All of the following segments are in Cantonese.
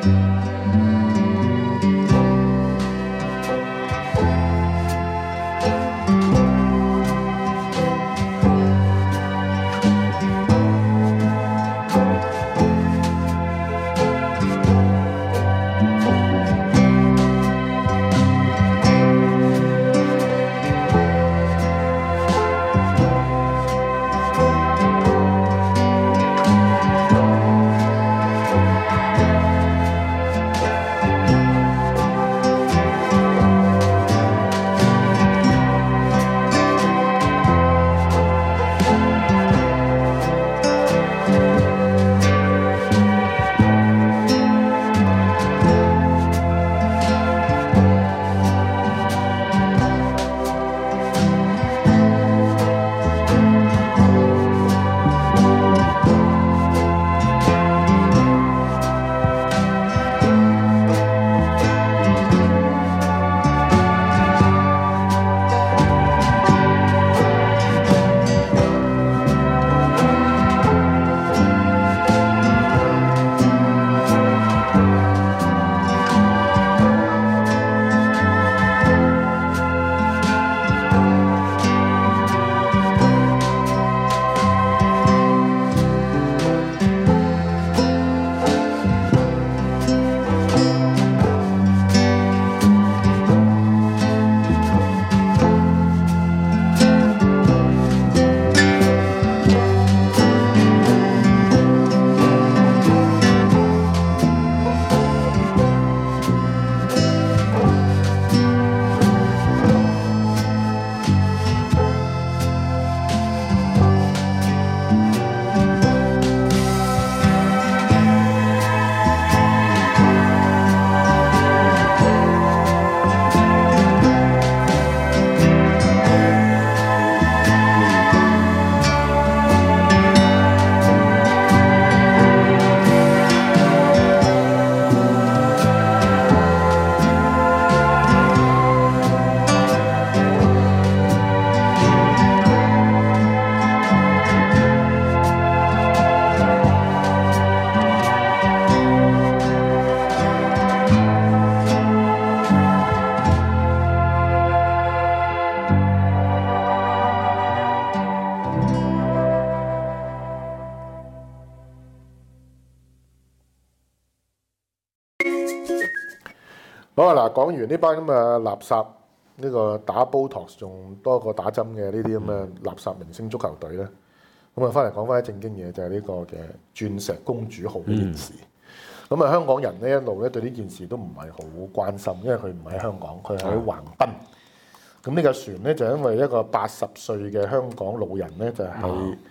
好啊！嗱，講完呢班咁嘅垃圾，呢個打 Botox 仲多過打針嘅呢啲咁嘅垃圾明星足球隊咧，咁啊翻嚟講翻啲正經嘢，就係呢個嘅鑽石公主號呢件事。咁啊，香港人呢一路咧對呢件事都唔係好關心，因為佢唔喺香港，佢喺橫濱。咁呢個船咧就因為一個80歲嘅香港老人咧，就係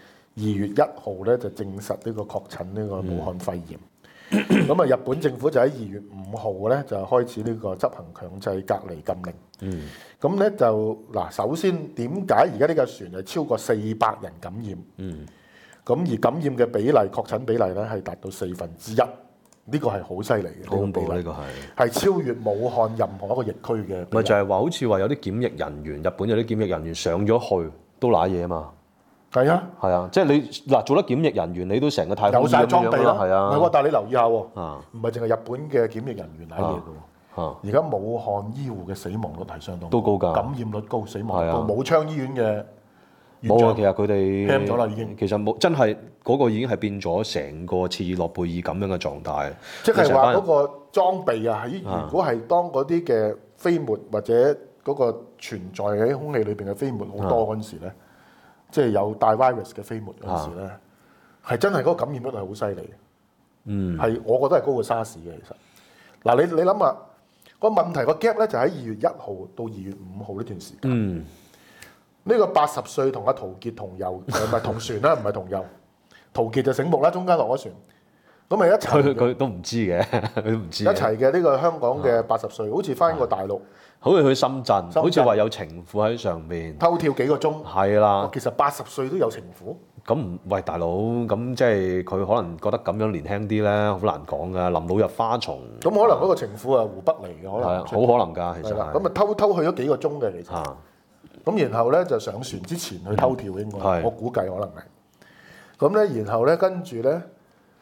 2月1號咧就證實呢個確診呢個武漢肺炎。咁啊，日本政府就喺2月5號咧就開始呢個執行強制隔離禁令。咁咧就嗱，首先點解而家呢個船係超過400人感染？咁而感染嘅比例、確診比例咧係達到1/4，呢個係好犀利嘅。 好恐怖，呢個係超越武漢任何一個疫區嘅。 咪就係話好似話有啲檢疫人員，日本有啲檢疫人員上咗去都揦嘢啊嘛。係啊，即係你嗱做得檢疫人員，你都成個太空有晒裝備啦。 係啊， 唔係喎，但係你留意下喎，唔係淨係日本嘅檢疫人員揦嘢嘅喎。而家武漢醫護嘅死亡率係相當都高㗎， 感染率高，死亡率高。武昌醫院嘅冇啊，其實佢哋輕咗啦已經。 其實冇真係嗰個已經係變咗成個切爾諾貝爾咁樣嘅狀態。 即係話嗰個裝備啊，如果係當嗰啲嘅飛沫或者嗰個存在喺空氣裏邊嘅飛沫好多嗰陣時咧。即係有帶 virus 嘅飛沫嗰陣時咧，係真係嗰個感染率係好犀利嘅，係我覺得係高過沙士嘅其實。嗱你諗下個問題個 gap 咧就喺2月1號到2月5號呢段時間。呢個80歲同阿陶傑同遊，唔係同船啦，唔係同遊。陶傑就醒目啦，中間落咗船，咁咪一齊。 佢都唔知嘅，佢都唔知。 一齊嘅呢個香港嘅80歲，好似翻過大陸。 好似去深圳，好似話有情婦喺上邊偷跳幾個鐘。係啦， 其實80歲都有情婦。 咁唔喂大佬，咁即係佢可能覺得咁樣年輕啲咧，好難講噶。臨老入花叢。咁可能嗰個情婦係湖北嚟嘅，可能。係啊，好可能㗎，其實。咁啊偷去咗幾個鐘嘅其實。咁然後咧就上船之前去偷跳應該，我估計可能係。咁咧然後咧跟住咧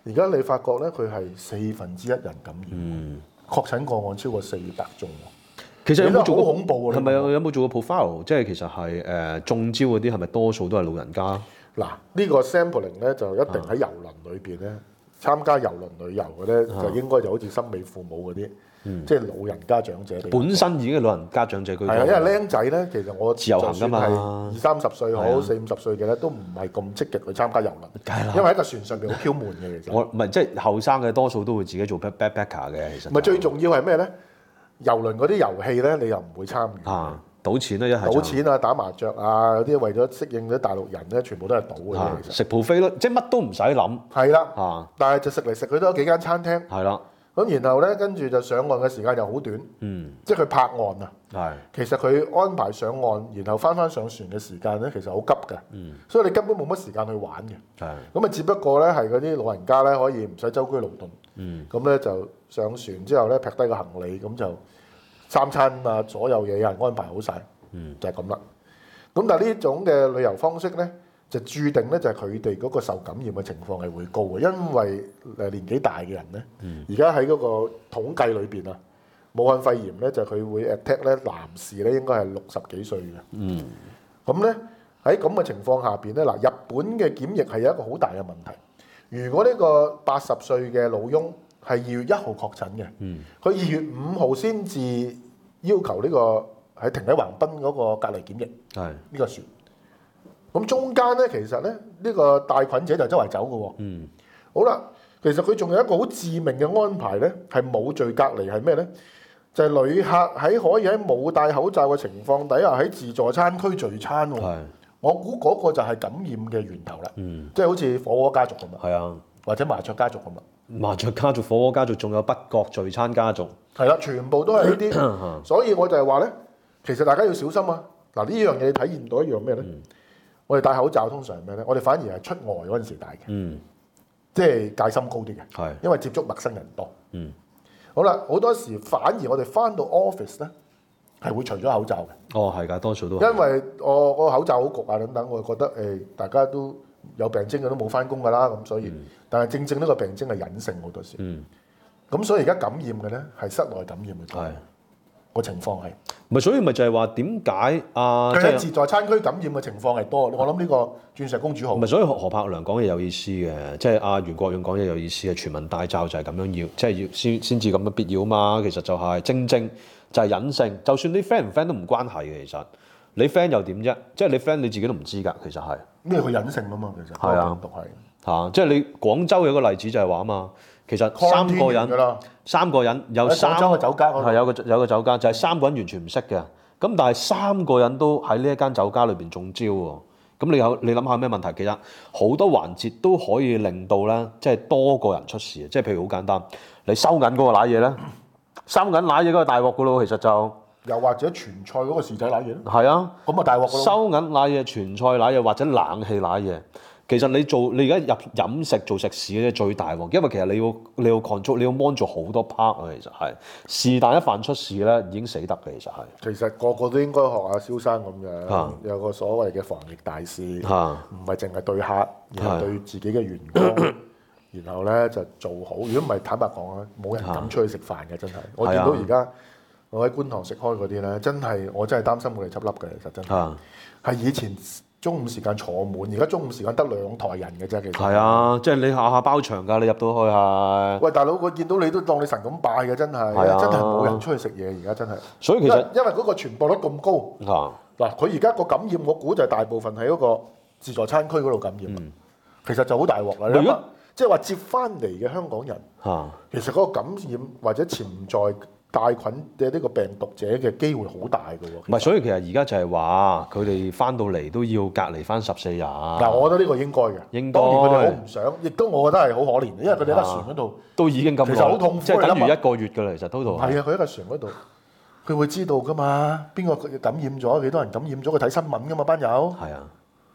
而家你發覺咧，佢係1/4人感染，確診個案超過400宗。 其實有冇做過恐怖啊？ 係咪有冇做過 profile？ 即係其實係中招嗰啲係咪多數都係老人家？ 嗱，呢個 sampling 咧就一定喺郵輪裏邊咧，參加郵輪旅遊嘅咧就應該就好似心美父母嗰啲，即係老人家長者。 本身已經係老人家長者居多。 係啊，因為僆仔咧，其實我自由行㗎嘛 ，20-30歲好，40-50歲嘅咧都唔係咁積極去參加郵輪，因為喺個船上邊好 Q 悶嘅其實。 我唔係即係後生嘅多數都會自己做 backpacker 嘅，其實。 唔係最重要係咩咧？郵輪嗰啲遊戲咧，你又唔會參與。 賭錢啦，一係賭錢啊，打麻雀啊，嗰啲為咗適應啲大陸人咧，全部都係賭嘅。其實食 buffet 咯，即係乜都唔使諗。 係啦，但係就食嚟食去都有幾間餐廳。 係啦， 咁然後咧，跟住就上岸嘅時間又好短。即係佢泊岸啊。 係。 其實佢安排上岸，然後翻上船嘅時間咧，其實好急嘅。所以你根本冇乜時間去玩嘅。係。咁啊，只不過咧係嗰啲老人家咧可以唔使舟車勞頓。咁咧就上船之後咧，劈低個行李咁就。3餐啊，所有嘢有人安排好晒，就係咁啦。咁但係呢種嘅旅遊方式咧，就注定咧就係佢哋嗰個受感染嘅情況係會高嘅，因為年紀大嘅人咧，而家喺嗰個統計裏邊啊，武漢肺炎咧就佢會 attack 咧男士咧應該係60幾歲嘅。咁咧喺咁嘅情況下邊咧，嗱，日本嘅檢疫係有一個好大嘅問題。如果呢個80歲嘅老翁係2月1號確診嘅，佢2月5號先至要求呢個喺停喺橫濱嗰個隔離檢疫，呢個船。咁中間咧，其實咧呢個帶菌者就周圍走嘅喎。好啦，其實佢仲有一個好致命嘅安排咧，係冇序隔離係咩咧？就係旅客可以喺冇戴口罩嘅情況底下喺自助餐區聚餐喎。我估嗰個就係感染嘅源頭啦。即係好似火鍋家族咁啊，或者麻雀家族咁啊。 麻雀家族、火鍋家族，仲有北角聚餐家族， 係啦，全部都係呢啲，所以我就係話咧，其實大家要小心啊！嗱，呢樣嘢你體驗到一樣咩咧？我哋戴口罩通常係咩咧？我哋反而係出外嗰陣時戴嘅，即係戒心高啲嘅，因為接觸陌生人多。好啦，好多時反而我哋翻到 office 咧，係會除咗口罩嘅。 係㗎，多數都係。 因為我個口罩好焗啊等等，我覺得大家都有病徵嘅都冇翻工㗎啦，咁所以。但係正呢個病徵係隱性好多時，咁所以而家感染嘅咧係室內感染嘅多，個情況係。 唔係，所以咪就係話點解佢喺自助餐區感染嘅情況係多。我諗呢個鑽石公主號。 唔係，所以何柏良講嘢有意思嘅，即係阿袁國勇講嘢有意思嘅。全民戴罩就係咁樣要，即係要先至咁嘅必要嘛。其實就係正就係隱性，就算你 friend 唔 friend 都唔關係嘅。其實你 friend 又點啫？即係你 friend 你自己都唔知㗎。其實係咩？佢隱性啊嘛，其實係啊，毒係。 即係你廣州有個例子就係話啊嘛，其實三個人有3個酒家，係有個酒家就係3個人完全唔識嘅，咁但係3個人都喺呢一間酒家裏邊中招喎。咁你諗下咩問題？其實好多環節都可以令到咧，即係多個人出事。即係譬如好簡單，你收銀嗰個攋嘢咧，收銀攋嘢嗰個大鑊噶咯，其實就又或者傳菜嗰個侍仔攋嘢咧， 係啊， 咁啊大鑊咯。收銀攋嘢、傳菜攋嘢或者冷氣攋嘢。其實你而家入飲食做食肆咧最大鑊，因為其實你要 control， 你要 mon 住好多 part 啊。其實係是但一犯出事咧已經死得嘅。其實個個都應該學下蕭生咁樣，有個所謂嘅防疫大使，唔係淨係對客，而係對自己嘅員工，然後咧就做好。如果唔係坦白講啊，冇人敢出去食飯嘅真係。我見到而家我喺觀塘食開嗰啲咧，真係我真係擔心佢哋執笠嘅。其實真係以前。中午時間坐滿，而家中午時間得2台人嘅啫，其實係啊， 即係你下下包場㗎，你入到去係。 喂，大佬，我見到你都當你神咁拜嘅，真係，真係冇人出去食嘢，而家真係。 所以其實因為嗰個傳播率咁高，嗱，佢而家個感染，我估就係大部分喺嗰個自助餐區嗰度感染，其實就好大鑊啦。你諗下，即係話接翻嚟嘅香港人，其實嗰個感染或者潛在帶菌嘅呢個病毒者嘅機會好大嘅喎。 唔係，所以其實而家就係話佢哋翻到嚟都要隔離翻14日。 嗱，我覺得呢個應該嘅。當然佢哋好唔想，亦都我覺得係好可憐，因為佢哋喺船嗰度都已經咁耐， 其實好痛苦， 即係等於1個月㗎啦。其實 total 係啊，佢喺個船嗰度，佢會知道㗎嘛？邊個感染咗？幾多人感染咗？佢睇新聞㗎嘛？班友係啊。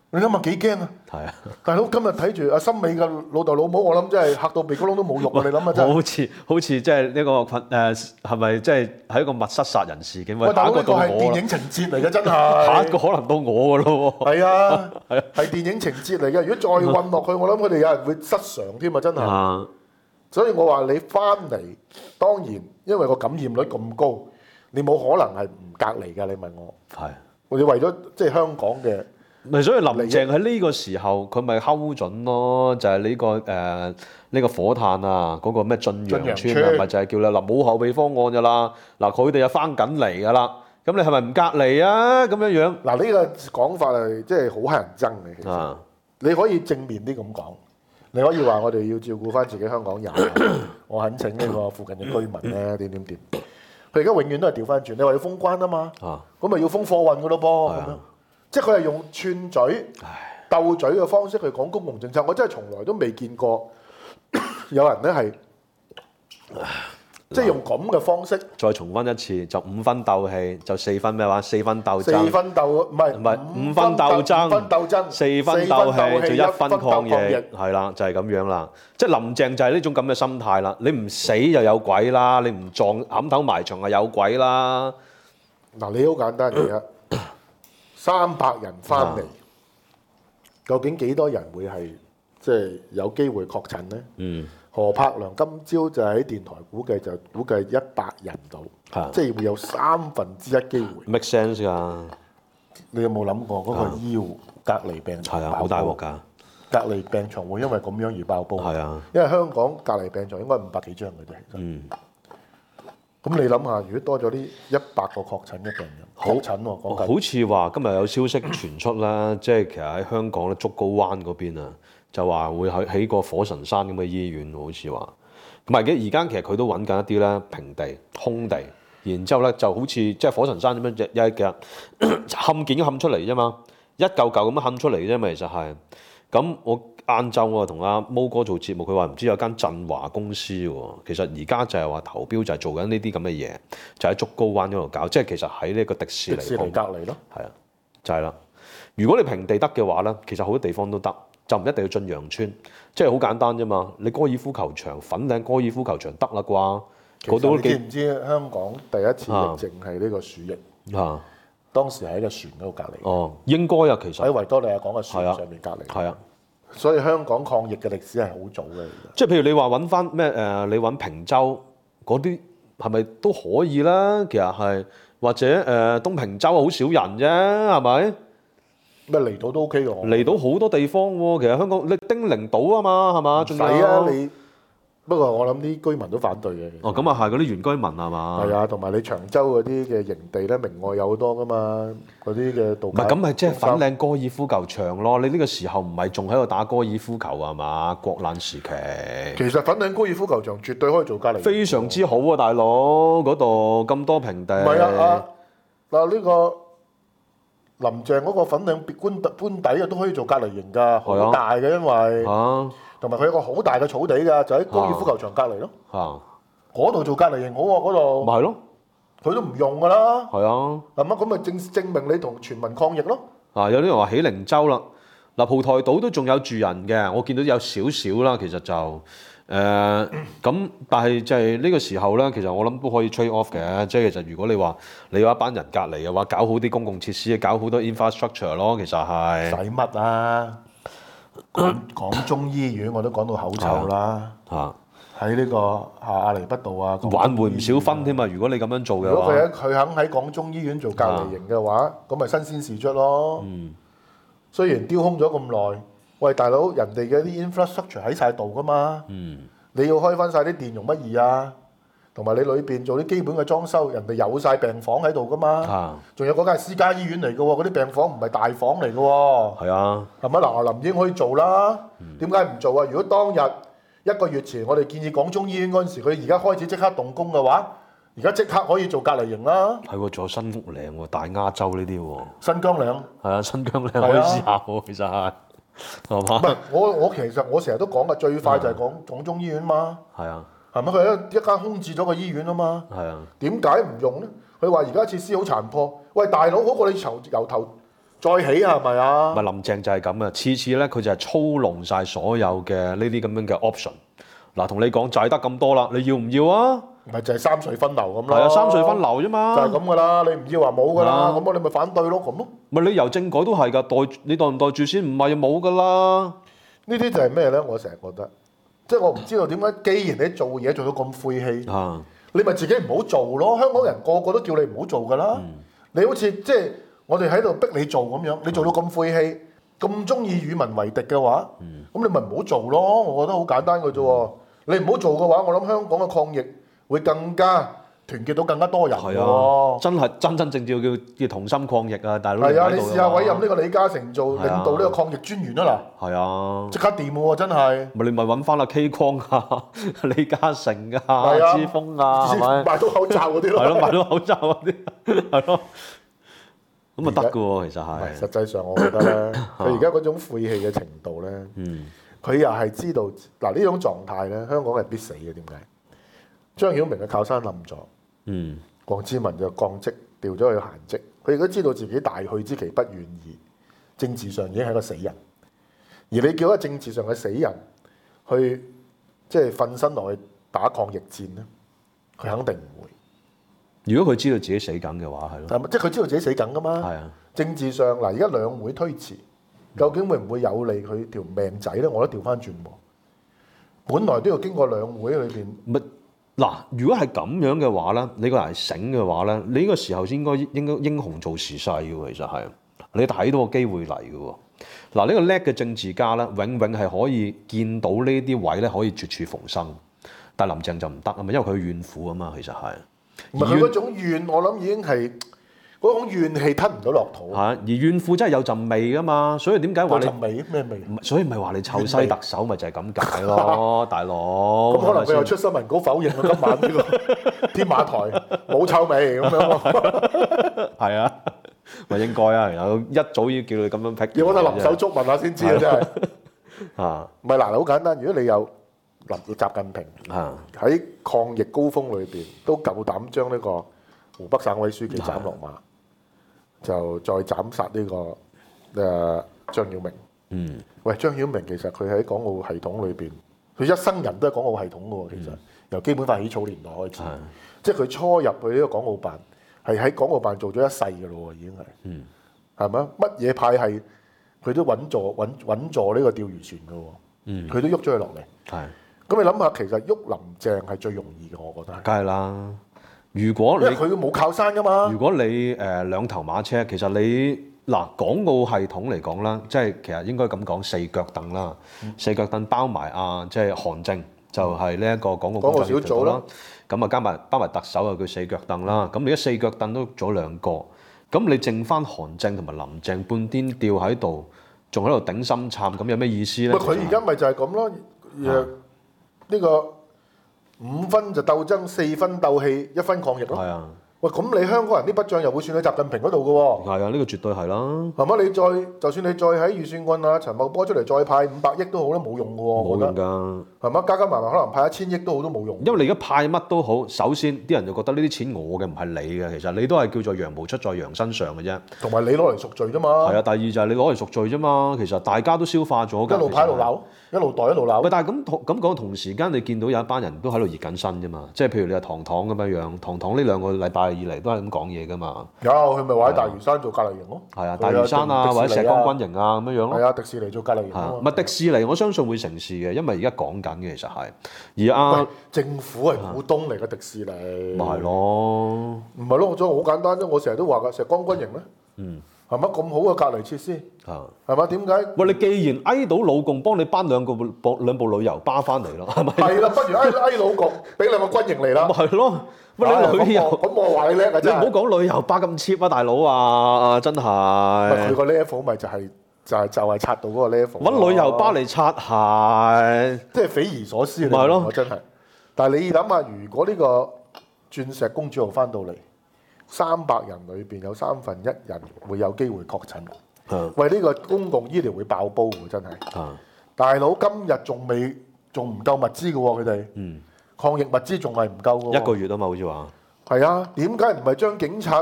你諗下幾驚啊！ 係啊， 大佬今日睇住阿森美嘅老豆老母，我諗真係嚇到鼻哥窿都冇肉啊！你諗下真係。 好似即係呢個係咪即係喺一個密室殺人事件？ 喂，大佬呢個係電影情節嚟嘅，真係。 下一個可能到我㗎咯喎。 係啊，係電影情節嚟嘅。如果再混落去，我諗佢哋有人會失常添啊！真係。所以我話你翻嚟，當然因為個感染率咁高，你冇可能係唔隔離㗎。你問我。係。你為咗即係香港嘅。 咪所以林鄭喺呢個時候佢咪睺準咯，就係呢個火炭啊，嗰個咩晉陽村啊，咪就係叫你嗱冇後備方案㗎啦，嗱佢哋又翻緊嚟㗎啦，咁你係咪唔隔離啊？咁樣樣嗱呢個講法係即係好乞人憎嘅，其實你可以正面啲咁講，你可以話我哋要照顧翻自己香港人，我懇請呢個附近嘅居民咧點。佢而家永遠都係調翻轉，你話要封關啊嘛，咁咪要封貨運㗎咯噃，咁樣。即係佢係用串嘴、鬥嘴嘅方式去講公共政策，我真係從來都未見過有人咧係即係用咁嘅方式。 再重溫一次，就5分鬥氣，就4分咩話？4分鬥爭。 4分鬥唔係 5分鬥爭，4分鬥氣，就1分抗疫，係啦，就係咁樣啦。即係林鄭就係呢種咁嘅心態啦。你唔死就有鬼啦，你唔撞冚頭埋牆就有鬼啦。 嗱，你好簡單嘅啫。300人翻嚟，究竟幾多人會係即係有機會確診呢？何柏良今朝就喺電台估計100人到，即係會有1/3機會。 make sense 㗎。 你有冇諗過嗰個醫護隔離病床？係啊， 好大鑊㗎。隔離病床會因為咁樣而爆煲。 係啊， 因為香港隔離病床應該500幾張嘅啫。咁你諗下，如果多咗啲100個確診嘅病人，確診喎，講緊。好似話今日有消息傳出啦，即係其實喺香港咧，竹篙灣嗰邊啊，就話會起個火神山咁嘅醫院，好似話。唔係嘅，而家其實佢都揾緊一啲咧平地、空地，然之後咧就好似即係火神山咁樣，有一日冚件冚出嚟啫嘛，一嚿嚿咁樣冚出嚟啫嘛，其實係。咁我晏晝我同阿毛哥做節目，佢話唔知有間振華公司喎，其實而家就係話投標就係做緊呢啲咁嘅嘢，就喺竹篙灣嗰度搞，即係其實喺呢個迪士尼隔離咯， 係啊，就係啦。如果你平地得嘅話咧，其實好多地方都得，就唔一定要晉陽村，即係好簡單啫嘛。你高爾夫球場、粉嶺高爾夫球場得啦啩？ 其實你知唔知香港第一次疫症係呢個鼠疫？當時喺個船嗰度隔離。 哦，應該啊，其實喺維多利亞港嘅船上面隔離。 係啊， 所以香港抗疫嘅歷史係好早嘅。 即係譬如你話揾翻咩你揾坪洲嗰啲係咪都可以啦？其實係或者東平洲好少人啫，係咪？ 咩離島都 OK 嘅。 離島好多地方喎，其實香港你丁零島啊嘛，係嘛？ 唔使啊你。不過我諗啲居民都反對嘅。 哦，咁啊係嗰啲原居民係嘛？ 係啊，同埋你長洲嗰啲嘅營地咧，明愛有好多噶嘛，嗰啲嘅度假。 唔係咁咪即係粉嶺高爾夫球場咯？你呢個時候唔係仲喺度打高爾夫球啊嘛？國難時期。 其實粉嶺高爾夫球場絕對可以做隔離。 非常之好啊，大佬嗰度咁多平地。 唔係啊，嗱呢個林鄭嗰個粉嶺官邸啊都可以做隔離營㗎，好大嘅因為。同埋佢有個好大嘅草地㗎，就喺高爾夫球場隔離咯。嗰度做隔離營好喎，嗰度。咪係咯，佢都唔用㗎啦。係啊。係乜咁咪證明你同全民抗疫咯？ 有啲人話喜靈洲啦，嗱蒲台島都仲有住人嘅，我見到有少少啦，其實就咁，但係就係呢個時候咧，其實我諗都可以 trade off 嘅，即係其實如果你話你有一班人隔離嘅話，搞好啲公共設施，搞好多 infrastructure 咯，其實係。 使乜啊？港中醫院我都講到口臭啦，喺呢個亞厘畢道啊， 挽回唔少分添啊！如果你咁樣做嘅話， 如果佢肯喺港中醫院做隔離營嘅話，咁咪新鮮事出咯。雖然丟空咗咁耐，喂大佬，人哋嘅啲 infrastructure 喺晒度噶嘛，你要開翻晒啲電容乜易啊？同埋你裏邊做啲基本嘅裝修，人哋有晒病房喺度噶嘛，仲有嗰間係私家醫院嚟嘅喎，嗰啲病房唔係大房嚟嘅喎。係啊，係咪嗱？林英可以做啦，點解唔做啊？如果當日1個月前我哋建議港中醫院嗰陣時，佢而家開始即刻動工嘅話，而家即刻可以做隔離營啦。係喎，仲有新屋嶺喎，大亞洲呢啲喎。新疆嶺係啊，新疆嶺可以試下喎，其實係嘛？唔係我其實我成日都講嘅，最快就係港中醫院嘛。係啊。係咪佢一間空置咗個醫院啊嘛？係啊。點解唔用咧？佢話而家設施好殘破。喂，大佬好過你由頭再起係咪啊？ 咪林鄭就係咁啊！次次咧佢就係操弄晒所有嘅呢啲咁樣嘅 option。嗱，同你講就係得咁多啦，你要唔要啊？ 咪就係三隧分流咁咯。 係啊，三隧分流啫嘛。 就係咁噶啦，你唔要話冇噶啦，咁你咪反對咯，咁咯。 咪你由政改都係㗎，你代唔代住先？唔係就冇㗎啦。 呢啲就係咩咧？我成日覺得，即係我唔知道點解，既然你做嘢做到咁晦氣，你咪自己唔好做咯。香港人個個都叫你唔好做㗎啦。你好似即係我哋喺度逼你做咁樣，你做到咁晦氣，咁中意與民為敵嘅話，咁你咪唔好做咯。我覺得好簡單嘅啫喎。你唔好做嘅話，我諗香港嘅抗疫會更加團結到更加多人喎。 真係真真正正叫同心抗疫啊！大佬， 係啊，你試下委任呢個李嘉誠做領導呢個抗疫專員啊嗱。 係啊， 即刻掂喎，真係。 咪你咪揾翻阿 K 光啊、李嘉誠啊、之鋒啊，係咪？ 買到口罩嗰啲咯。 係咯，買到口罩嗰啲，係咯。咁咪得㗎喎，其實係。 實際上，我覺得咧，佢而家嗰種晦氣嘅程度咧，佢又係知道嗱呢種狀態咧，香港係必死嘅。點解？張曉明嘅靠山冧咗，黃志文就降職調咗去閒職。佢亦都知道自己大去之期不遠矣，政治上已經係一個死人。而你叫一個政治上嘅死人去即係瞓身落去打抗疫戰咧，佢肯定唔會。 如果佢知道自己死緊嘅話，係咯。 即係佢知道自己死緊噶嘛？ 係啊。政治上嗱，而家兩會推遲，究竟會唔會有利佢條命仔咧？我覺得調翻轉喎。本來都要經過兩會裏邊。 嗱，如果係咁樣嘅話咧，你個人係醒嘅話咧，你呢個時候先應該英雄做時勢嘅，其實係你睇到個機會嚟嘅喎。嗱，呢個叻嘅政治家咧，永係可以見到呢啲位咧，可以絕處逢生。但係林鄭就唔得啊嘛，因為佢怨婦啊嘛，其實係。 唔係佢嗰種怨，我諗已經係嗰種怨氣吞唔到落肚。 係，而怨婦真係有陣味噶嘛，所以點解話你？ 有陣味咩味？ 所以咪話你臭西特首咪就係咁解咯，大佬。 咁可能佢又出新聞稿否認啊，今晚呢個天馬台冇臭味咁樣。 係啊，咪應該啊，有一早已經叫你咁樣辟。 要我睇林手足問下先知啊，真係。啊，唔係嗱，好簡單。如果你有習近平喺抗疫高峰裏邊都夠膽將呢個湖北省委書記斬落馬，就再斬殺呢個張曉明。喂，張曉明其實佢喺港澳系統裏邊，佢一生人都係港澳系統嘅喎。其實由基本法起草年代開始，即係佢初入去呢個港澳辦，係喺港澳辦做咗一世嘅咯喎，已經係。係咪？乜嘢派系佢都穩坐呢個釣魚船嘅喎。佢都喐咗佢落嚟。係。咁你諗下，其實喐林鄭係最容易嘅，我覺得。 梗係啦，如果你因為佢冇靠山噶嘛。 如果你兩頭馬車，其實你嗱港澳系統嚟講啦，即係其實應該咁講四腳凳啦，四腳凳包埋即係韓正就係呢一個港澳工作小組啦。咁啊包埋特首又叫四腳凳啦。咁你而家四腳凳都喐咗兩個，咁你剩翻韓正同埋林鄭半癲吊喺度，仲喺度頂心杉，咁有咩意思咧？ 佢而家咪就係咁咯。呢個5分就鬥爭，4分鬥氣，1分抗疫咯。係啊。喂，咁你香港人啲筆帳又會算喺習近平嗰度嘅喎？ 係啊，呢個絕對係啦。 係嘛？你就算你再喺預算案啊，陳茂波出嚟再派500億都好啦，冇用嘅喎。 冇用㗎。 係嘛？加埋可能派1000億都好都冇用。 因為你而家派乜都好，首先啲人就覺得呢啲錢我嘅唔係你嘅，其實你都係叫做羊毛出在羊身上嘅啫。 同埋你攞嚟贖罪啫嘛。係啊，第二就係你攞嚟贖罪啫嘛。其實大家都消化咗㗎。 一路派一路鬧，一路袋一路鬧。 但係咁講同時間，你見到有一班人都喺度熱緊身啫嘛。即係譬如你話唐咁樣樣，唐呢2個禮拜以嚟都係咁講嘢㗎嘛。 有佢咪話喺大嶼山做隔離營咯？ 係啊，大嶼山啊，或者石崗軍營啊咁樣樣咯。 係啊，迪士尼做隔離營。 咪迪士尼，我相信會成事嘅，因為而家講緊嘅其實係。而政府係股東嚟嘅迪士尼。 咪係咯。 唔係咯，我好簡單啫。我成日都話㗎，石崗軍營咧。係咪咁好嘅隔離設施？係咪？點解？ 喂，你既然挨到老共幫你搬兩部旅遊巴翻嚟咯，係咪？ 係啦，不如挨老共俾2個軍營嚟啦。 咪係咯。喂，你旅遊咁我話你叻啊！真係。 你唔好講旅遊巴咁 cheap 啊，大佬啊，真係。 佢個 level 咪就係拆到嗰個 level。 揾旅遊巴嚟擦鞋， 即係匪夷所思。 咪係咯， 我真係。但係你諗下，如果呢個鑽石公主號翻到嚟，300人裏邊有1/3人會有機會確診。喂，呢個公共醫療會爆煲喎，真係。大佬今日仲唔夠物資嘅喎，佢哋。抗疫物資仲係唔夠嘅喎。 1個月啊嘛，好似話。 係啊，點解唔係將警察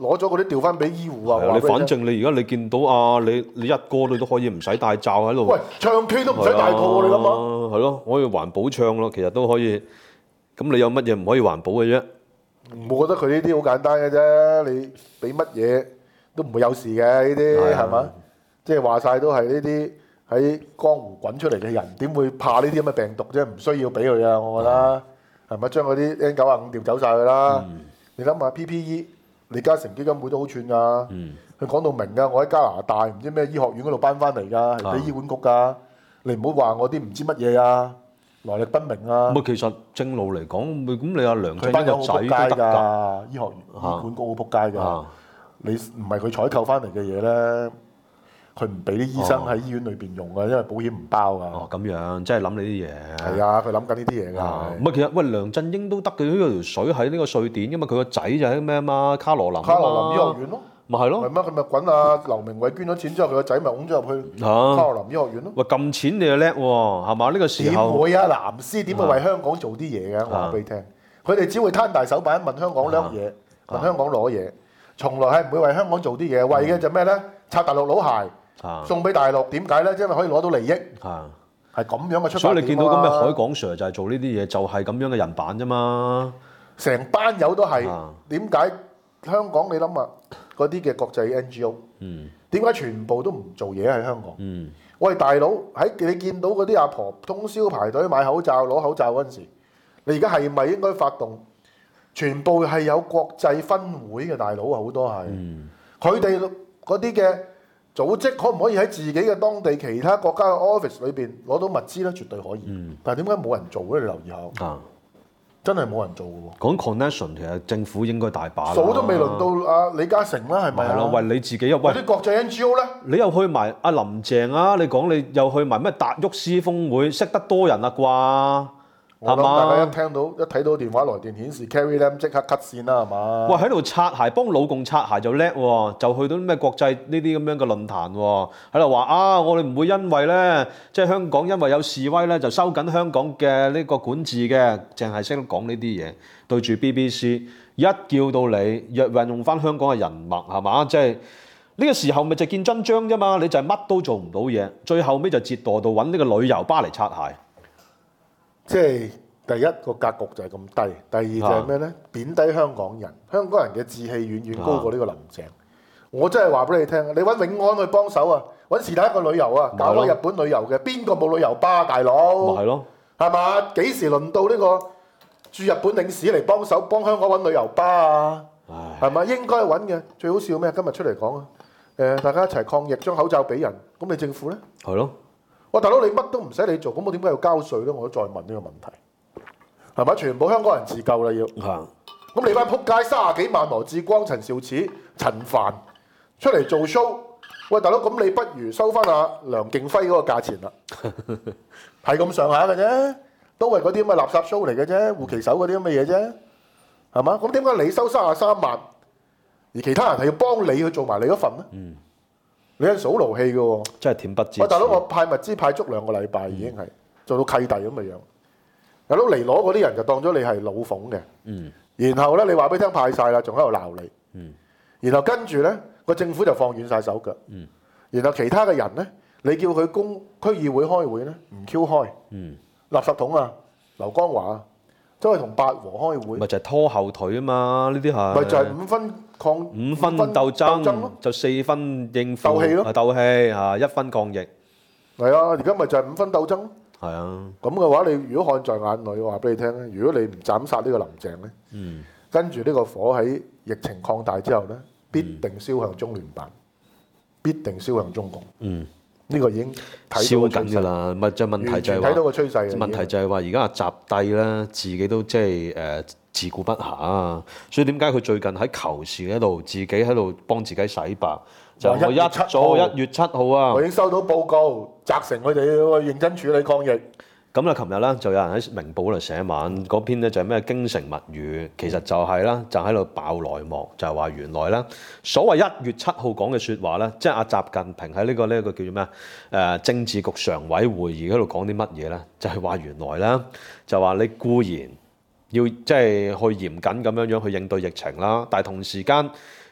攞咗嗰啲調翻俾醫護啊！ 你反正你而家你見到你一哥你都可以唔使戴罩喺度。 喂，唱 K 都唔使戴套喎，你諗下。 係咯，可以環保唱咯，其實都可以。咁你有乜嘢唔可以環保嘅啫？ 我覺得佢呢啲好簡單嘅啫，你俾乜嘢都唔會有事嘅呢啲係嘛？即係話晒都係呢啲喺江湖滾出嚟嘅人，點會怕呢啲咁嘅病毒啫？唔需要俾佢啊，我覺得係咪將嗰啲 N95調走晒佢啦？你諗下 PPE。李嘉誠基金會都好串㗎，佢講到明㗎，我喺加拿大唔知咩醫學院嗰度搬翻嚟㗎，係俾醫管局㗎。你唔好話我啲唔知乜嘢啊，來歷不明啊。 其實正路嚟講，咁你阿梁振英個仔都得得㗎，醫學院醫管局好仆街㗎。你唔係佢採購翻嚟嘅嘢咧，佢唔俾啲醫生喺醫院裏邊用㗎，因為保險唔包㗎。 咁樣即係諗呢啲嘢。 係啊，佢諗緊呢啲嘢㗎。 其實梁振英都得嘅，呢條水喺呢個瑞典㗎嘛，佢個仔就喺咩啊嘛，卡羅琳醫學院咯。 咪係咯。 係咩？佢咪滾阿劉明偉捐咗錢之後，佢個仔咪拱咗入去卡羅琳醫學院咯。 喂，咁錢你就叻喎，係嘛？呢個時候點會啊？藍絲點會為香港做啲嘢嘅？我話俾你聽，佢哋只會攤大手板問香港攞嘢，問香港攞嘢，從來係唔會為香港做啲嘢。為嘅就咩咧？拆大陸佬鞋。送俾大陸點解咧？因為可以攞到利益，係咁樣嘅出發點。 所以你見到咁嘅海港 Sir 就係做呢啲嘢，就係咁樣嘅人版啫嘛。 成班友都係點解香港？你諗下嗰啲嘅國際 NGO，點解全部都唔做嘢喺香港？喂，大佬喺你見到嗰啲阿婆通宵排隊買口罩攞口罩嗰陣時，你而家係咪應該發動？全部係有國際分會嘅大佬啊，好多係佢哋嗰啲嘅。組織可唔可以喺自己嘅當地其他國家嘅 office 裏邊攞到物資咧？絕對可以。但係點解冇人做咧？你留意下。真係冇人做嘅喎。 講 connection 其實政府應該大把啦。 數都未輪到阿李嘉誠啦，係咪啊？ 係咯，喂你自己又喂啲國際 NGO 咧？ 你又去埋阿林鄭啊？你講你又去埋咩達沃斯峰會，識得多人啦啩？ 我諗大家一睇到電話來電顯示 Carrie Lam 即刻 cut 線啦，係嘛？ 喂，喺度擦鞋，幫老共擦鞋就叻喎，就去到咩國際呢啲咁樣嘅論壇喎，喺度話我哋唔會因為咧，即係香港因為有示威咧，就收緊香港嘅呢個管治嘅，淨係識得講呢啲嘢，對住 BBC 一叫到你，若運用翻香港嘅人脈係嘛？即係呢個時候咪就見真章啫嘛，你就係乜都做唔到嘢，最後尾就折墮到揾呢個旅遊巴嚟擦鞋。 即係第一個格局就係咁低，第二就係咩咧？貶低香港人，香港人嘅志氣遠遠高過呢個林鄭。我真係話俾你聽，你揾永安去幫手啊，揾是但一個旅遊啊，搞個日本旅遊嘅，邊個冇旅遊巴啊，大佬？咪係咯，係嘛？幾時輪到呢個駐日本領事嚟幫手幫香港揾旅遊巴啊？係咪應該揾嘅？最好笑咩？今日出嚟講啊！大家一齊抗疫，將口罩俾人，咁你政府咧？係咯。哇！大佬你乜都唔使你做，咁我點解要交稅咧？我都再問呢個問題，係咪？全部香港人自救啦要。係。咁你班撲街30幾萬羅致光、陳肇始、陳帆出嚟做 show， 喂大佬，咁你不如收翻阿梁勁輝嗰個價錢啦，係咁上下嘅啫，都係嗰啲咁嘅垃圾 show 嚟嘅啫，護旗手嗰啲咁嘅嘢啫，係嘛？咁點解你收33萬，而其他人係要幫你去做埋你嗰份咧？你有陣時好勞氣嘅喎，真係恬不知恥。喂，大佬，我派物資派足2個禮拜已經係做到契弟咁嘅樣。大佬嚟攞嗰啲人就當咗你係老馮嘅，然後咧你話俾你聽派晒啦，仲喺度鬧你，然後跟住咧個政府就放軟晒手腳，然後其他嘅人咧，你叫佢區議會開會咧，唔 Q 開，垃圾桶啊，劉江華啊，都係同八和開會，咪就係拖後腿啊嘛，呢啲係咪就係5分鬥爭咯，就4分應付鬥氣咯，鬥氣啊，1分抗疫，係啊，而家咪就係5分鬥爭咯，係啊，咁嘅話你如果看在眼裏，我話俾你聽咧，如果你唔斬殺呢個林鄭咧，跟住呢個火喺疫情擴大之後咧，必定燒向中聯辦，必定燒向中共，呢個已經燒緊㗎啦，咪就問題就係話睇到個趨勢，問題就係話而家阿習帝咧自己都即係自顧不暇啊，所以點解佢最近喺求是嗰度自己喺度幫自己洗白？就我1月7號啊，我已經收到報告，責成佢哋要認真處理抗疫。咁啦，琴日咧就有人喺明報度寫文，嗰篇咧就係咩京城物語，其實就係啦，就喺度爆內幕，就係話原來咧所謂1月7號講嘅説話咧，即係阿習近平喺呢個叫做咩政治局常委會議嗰度講啲乜嘢咧？就係話原來咧就話你固然要即係去嚴謹咁樣去應對疫情啦，但係同時間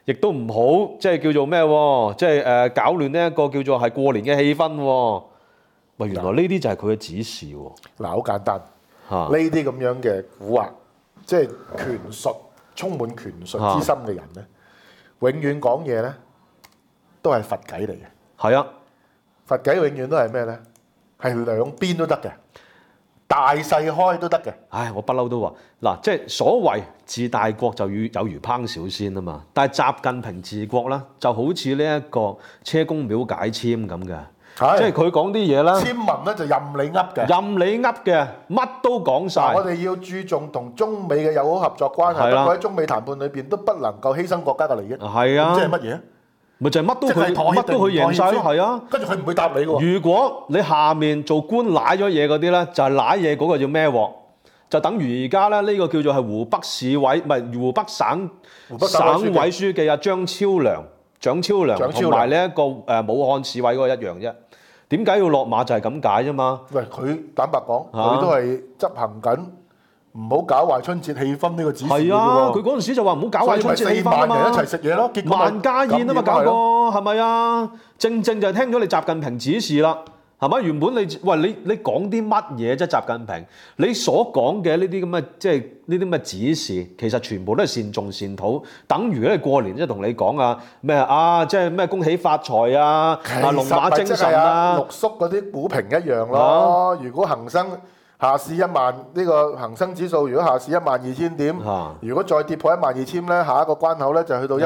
亦都唔好即係叫做咩喎？即係搞亂呢一個叫做係過年嘅氣氛喎。喂，原來呢啲就係佢嘅指示喎。 嗱，好簡單，呢啲咁樣嘅蠱惑，即係權術充滿權術之心嘅人咧，永遠講嘢咧都係佛偈嚟嘅。 係啊， 佛偈永遠都係咩咧？係兩邊都得嘅。大細開都得嘅。 唉，我不嬲都話嗱，即係所謂治大國就有如烹小鮮啊嘛。但係習近平治國啦，就好似呢一個車公廟解簽咁嘅，即係佢講啲嘢啦， 簽文咧就任你噏嘅， 任你噏嘅，乜都講晒。 我哋要注重同中美嘅友好合作關係，不過喺中美談判裏邊都不能夠犧牲國家嘅利益。 係啊， 即係乜嘢？ 咪就係乜都佢贏晒咯，係啊。 跟住佢唔會答你喎。 如果你下面做官賴咗嘢嗰啲咧，就係賴嘢嗰個要孭鑊，就等於而家咧呢個叫做係湖北市委，唔係湖北省委書記啊蔣超良同埋呢一個武漢市委嗰個一樣啫。點解要落馬就係咁解啫嘛？ 喂，佢坦白講，佢都係執行緊。唔好搞壞春節氣氛呢個指示嘅喎。係啊，佢嗰陣時就話唔好搞壞春節氣氛啊嘛。4萬人一齊食嘢咯，結果萬家宴啊嘛，搞個係咪啊？正就係聽咗你習近平指示啦，係咪？原本你講啲乜嘢啫？習近平，你所講嘅呢啲咁嘅即係呢啲咁嘅指示，其實全部都係善頌善禱，等於咧過年即係同你講啊咩啊，即係咩恭喜發財啊，龍馬精神啊，陸叔嗰啲股評一樣咯。如果恒生下市1萬呢個恒生指數，如果下市12000點，如果再跌破12000咧，下一個關口咧就去到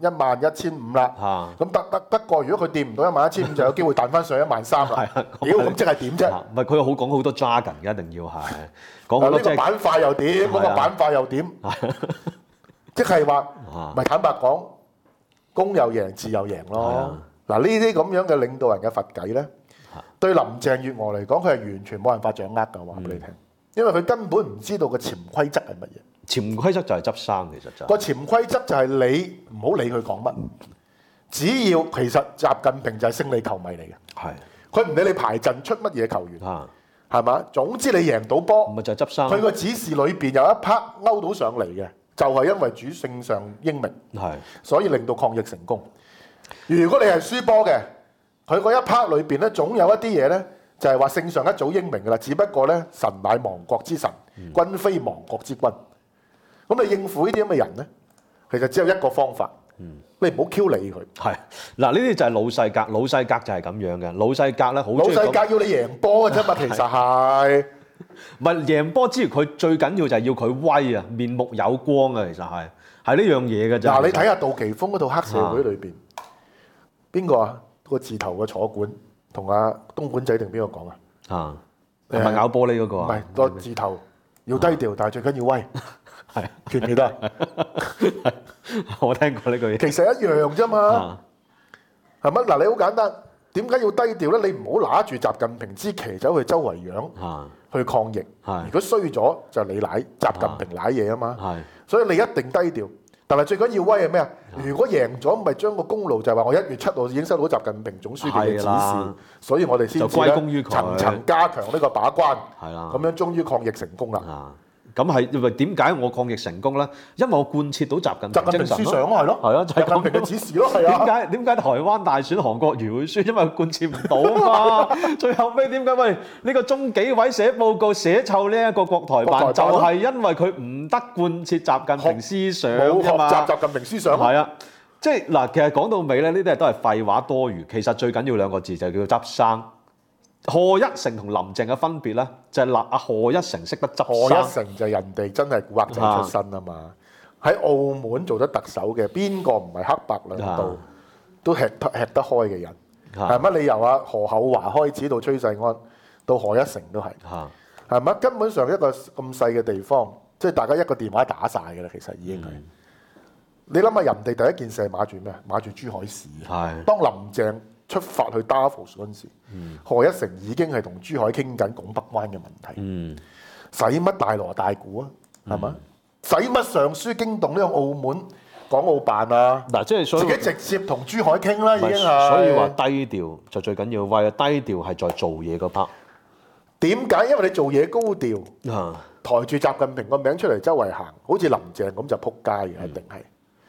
11500啦。咁不過如果佢跌唔到11500，就有機會彈翻上13000啦。屌，咁即係點啫？唔係佢好講好多 jargon 嘅，一定要係講好多。呢個板塊又點？嗰個板塊又點？即係話，咪坦白講，公又贏，字又贏咯。嗱，呢啲咁樣嘅領導人嘅佛偈咧。對林鄭月娥嚟講，佢係完全冇辦法掌握㗎，話俾你聽，因為佢根本唔知道個潛規則係乜嘢。潛規則就係執生，其實就個潛規則就係你唔好理佢講乜，只要其實習近平就係勝利球迷嚟嘅，係佢唔理你排陣出乜嘢球員，係嘛？總之你贏到波，咪就係執生。佢個指示裏邊有一 part 勾到上嚟嘅，就係因為主聖上英明，係所以令到抗疫成功。如果你係輸波嘅，佢嗰一 part 裏邊咧，總有一啲嘢咧，就係話聖上一早英明㗎啦，只不過咧神乃亡國之神，君非亡國之君。咁你應付呢啲咁嘅人咧，其實只有一個方法，你唔好 Q 理佢。係嗱，呢啲就係老細格，老細格就係咁樣嘅。老細格咧好，老細格要你贏波嘅啫嘛，其實係唔係贏波之餘，佢最緊要就係要佢威啊，面目有光啊，其實係呢樣嘢嘅啫。嗱，你睇下杜琪峯嗰套黑社會裏邊，邊個啊？個字頭嘅坐館同阿東莞仔定邊個講啊？係咪咬玻璃嗰個啊？唔係，個字頭要低調，但係最緊要威。係記唔記得？我聽過呢句嘢。其實一樣啫嘛，係咪？嗱，你好簡單，點解要低調咧？你唔好拿住習近平之旗走去周圍養去抗疫。如果衰咗就你賴習近平賴嘢啊嘛。所以你一定低調。但係最緊要威係咩啊？如果贏咗，咪將個功勞就係話我1月7號已經收到習近平總書記嘅指示，所以我哋先至咧層層加強呢個把關，咁樣終於抗疫成功啦。咁係因為點解我抗疫成功咧？因為我貫徹到習近平思想係咯，係啊，習近平嘅指示咯，係啊。點解台灣大選韓國瑜會輸？因為貫徹唔到啊嘛。最後尾點解喂呢個中紀委寫報告寫臭呢一個國台辦，就係因為佢唔得貫徹習近平思想㗎嘛。冇學習習近平思想。係啊，即係嗱，其實講到尾咧，呢啲都係廢話多餘。其實最緊要兩個字就叫做執生。賀一誠同林鄭嘅分別咧，就係阿賀一誠識得執生。賀一誠就係人哋真係古惑仔出身啊嘛！喺澳門做咗特首嘅，邊個唔係黑白兩道都吃得開嘅人？係乜？你由阿何厚華開始到崔世安，到賀一誠都係。係咪？根本上一個咁細嘅地方，即係大家一個電話打晒㗎啦，其實已經係。你諗下，人哋第一件事係馬住咩？馬住珠海市。係。當林鄭出發去 Davos 嗰陣時，賀一誠已經係同珠海傾緊拱北灣嘅問題。使乜大鑼大鼓啊？係嘛？使乜上書驚動呢個澳門港澳辦啊？嗱，即係自己直接同珠海傾啦，已經係。所以話低調就最緊要，為低調係在做嘢嗰 part。點解？因為你做嘢高調，抬住習近平個名出嚟周圍行，好似林鄭咁就撲街嘅，一定係。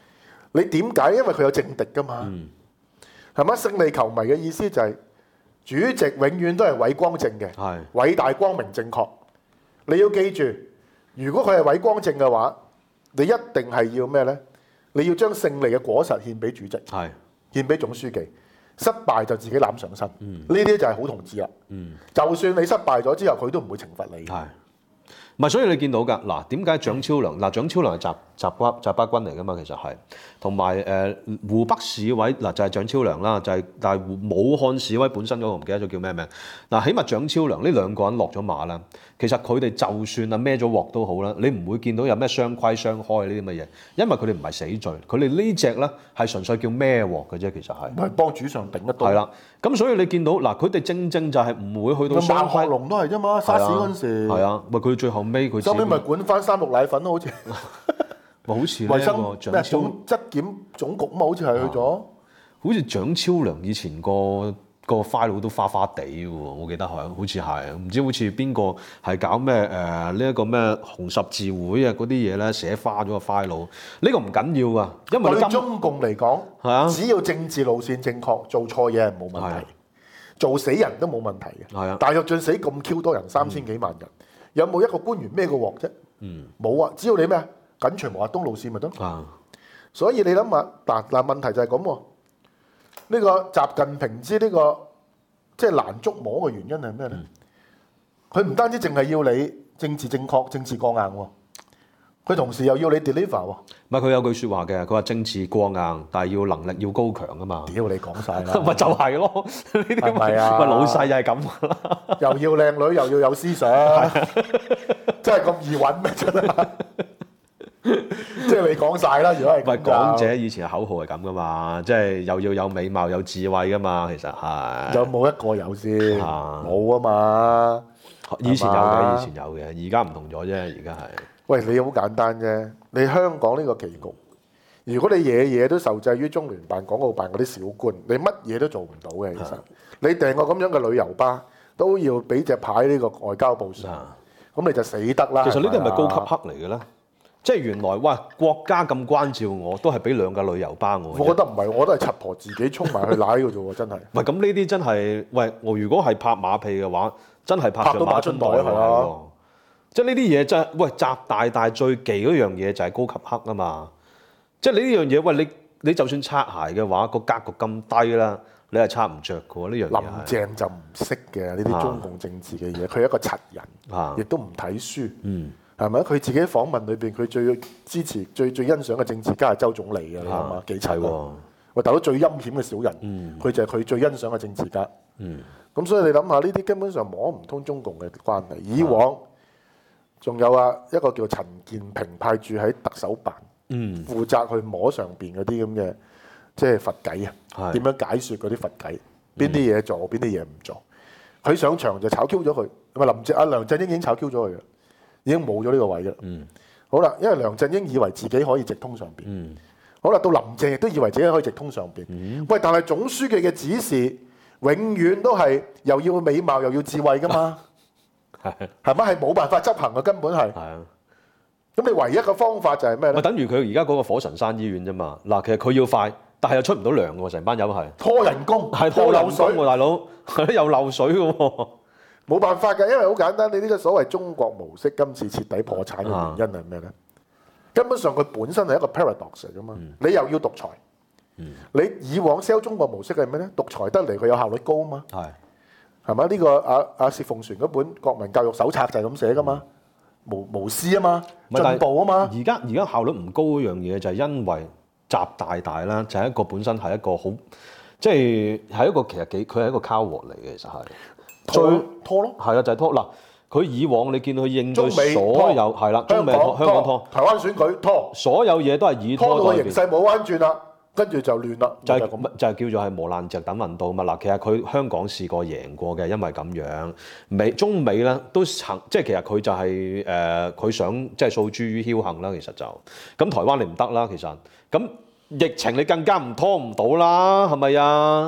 你點解？因為佢有政敵㗎嘛，係咪？勝利球迷嘅意思就係主席永遠都係偉光正嘅，偉大光明正確。你要記住，如果佢係偉光正嘅話，你一定係要咩呢？你要將勝利嘅果實獻俾主席，獻俾總書記。失敗就自己攬上身，呢啲就係好同志啦。就算你失敗咗之後，佢都唔會懲罰你。 唔係，所以你見到㗎嗱，點解蔣超良嗱？蔣超良係習巴軍嚟㗎嘛，其實係同埋湖北市委嗱就係蔣超良啦，但係武漢市委本身嗰個唔記得咗叫咩名嗱。起碼蔣超良呢兩個人落咗馬啦，其實佢哋就算啊孭咗鑊都好啦，你唔會見到有咩雙規雙開呢啲乜嘢，因為佢哋唔係死罪，佢哋呢隻咧係純粹叫孭鑊嘅啫，其實係。 係幫主上頂得到。 係啦，咁所以你見到嗱，佢哋正就係唔會去到雙規。 馬學龍都係啫嘛，沙士嗰陣時。 係啊，喂，佢最後尾佢。 收尾咪管翻三鹿奶粉咯，好似。 好似衞生咩總質檢總局嘛，好似係去咗。 好似蔣超良以前個 file 都花花地喎，我記得係，好似係，唔知好似邊個係搞咩呢一個咩紅十字會啊嗰啲嘢咧，寫花咗個 file，呢個唔緊要㗎，因為對中共嚟講，只要政治路線正確，做錯嘢係冇問題，做死人都冇問題嘅。大躍進死咁 Q 多人，3000幾萬人，有冇一個官員孭個鑊啫？冇啊，只要你咩緊隨毛澤東路線咪得。所以你諗下，嗱問題就係咁喎。呢個習近平之呢個即係難捉摸嘅原因係咩呢？佢唔單止淨係要你政治正確、政治過硬喎，佢同時又要你 deliver 喎。 唔係佢有句説話嘅，佢話政治過硬，但係要能力要高強啊嘛。 屌你講晒啦， 咪就係咯，呢啲係咪啊？喂，老細就係咁啦， 又要靚女，又要有思想，真係咁易揾咩？真係。即係你講晒啦，如果係咁。 港姐以前口號係咁噶嘛，即係又要有美貌有智慧噶嘛，其實係。 有冇一個有先？冇啊嘛。 以前有嘅，以前有嘅，而家唔同咗啫，而家係。 喂，你好簡單啫，你香港呢個棋局，如果你嘢嘢都受制於中聯辦、港澳辦嗰啲小官，你乜嘢都做唔到嘅。其實你訂個咁樣嘅旅遊巴，都要俾隻牌呢個外交部上，咁你就死得啦。 其實呢啲係咪高級黑嚟嘅咧？即係原來哇，國家咁關照我，都係俾2架旅遊巴我。 我覺得唔係，我覺得係柒婆自己衝埋去奶嘅啫喎，真係。 喂，咁呢啲真係，喂，我如果係拍馬屁嘅話，真係拍上馬春袋係咯。即係呢啲嘢真係，喂，習大最忌嗰樣嘢就係高級黑啊嘛。即係你呢樣嘢，喂，你就算擦鞋嘅話，個格局咁低啦，你係擦唔着嘅喎呢樣嘢。 林鄭就唔識嘅呢啲中共政治嘅嘢，佢係一個柒人，亦都唔睇書。係咪？佢自己訪問裏邊，佢最支持、最欣賞嘅政治家係周總理嘅，你諗下幾齊喎？喂，大佬最陰險嘅小人，佢就係佢最欣賞嘅政治家。咁所以你諗下，呢啲根本上摸唔通中共嘅關係。以往仲有一個叫陳建平派駐喺特首辦，負責去摸上邊嗰啲咁嘅即係佛偈啊，點樣解説嗰啲佛偈，邊啲嘢做，邊啲嘢唔做。佢上場就炒 Q 咗佢，咁啊梁振英已經炒 Q 咗佢嘅。已經冇咗呢個位嘅。好啦，因為梁振英以為自己可以直通上邊。好啦，到林鄭亦都以為自己可以直通上邊。喂，但係總書記嘅指示永遠都係又要美貌又要智慧噶嘛，係咪？係冇辦法執行嘅，根本係。咁你唯一嘅方法就係咩咧？ 等於佢而家嗰個火神山醫院啫嘛。嗱，其實佢要快，但係又出唔到糧喎，成班友係拖人工， 拖漏水喎，大佬又漏水嘅喎。 冇辦法嘅，因為好簡單，你呢個所謂中國模式今次徹底破產嘅原因係咩呢？根本上佢本身係一個 paradox 嚟噶嘛，你又要獨裁，你以往 sell 中國模式係咩呢？獨裁得嚟佢有效率高啊嘛，係咪？呢個阿薛鳳璇嗰本國民教育手冊就係咁寫噶嘛，無私啊嘛，進步啊嘛。 而家效率唔高嗰樣嘢就係因為習大啦，就係一個本身係一個好，即係一個其實佢係一個 coward 嚟嘅，其實係。 拖咯， 係啊，就係拖嗱。佢以往你見到佢應對所有係啦，中美香港拖， 台灣選舉拖，所有嘢都係以拖到形勢冇彎轉啦，跟住就亂啦。 就係叫做係磨爛蓆等運到嘛嗱。其實佢香港試過贏過嘅，因為咁樣中美咧都曾即係其實佢就係佢想即係訴諸於僥倖啦。其實就咁台灣你唔得啦，其實咁疫情你更加唔拖唔到啦，係咪啊？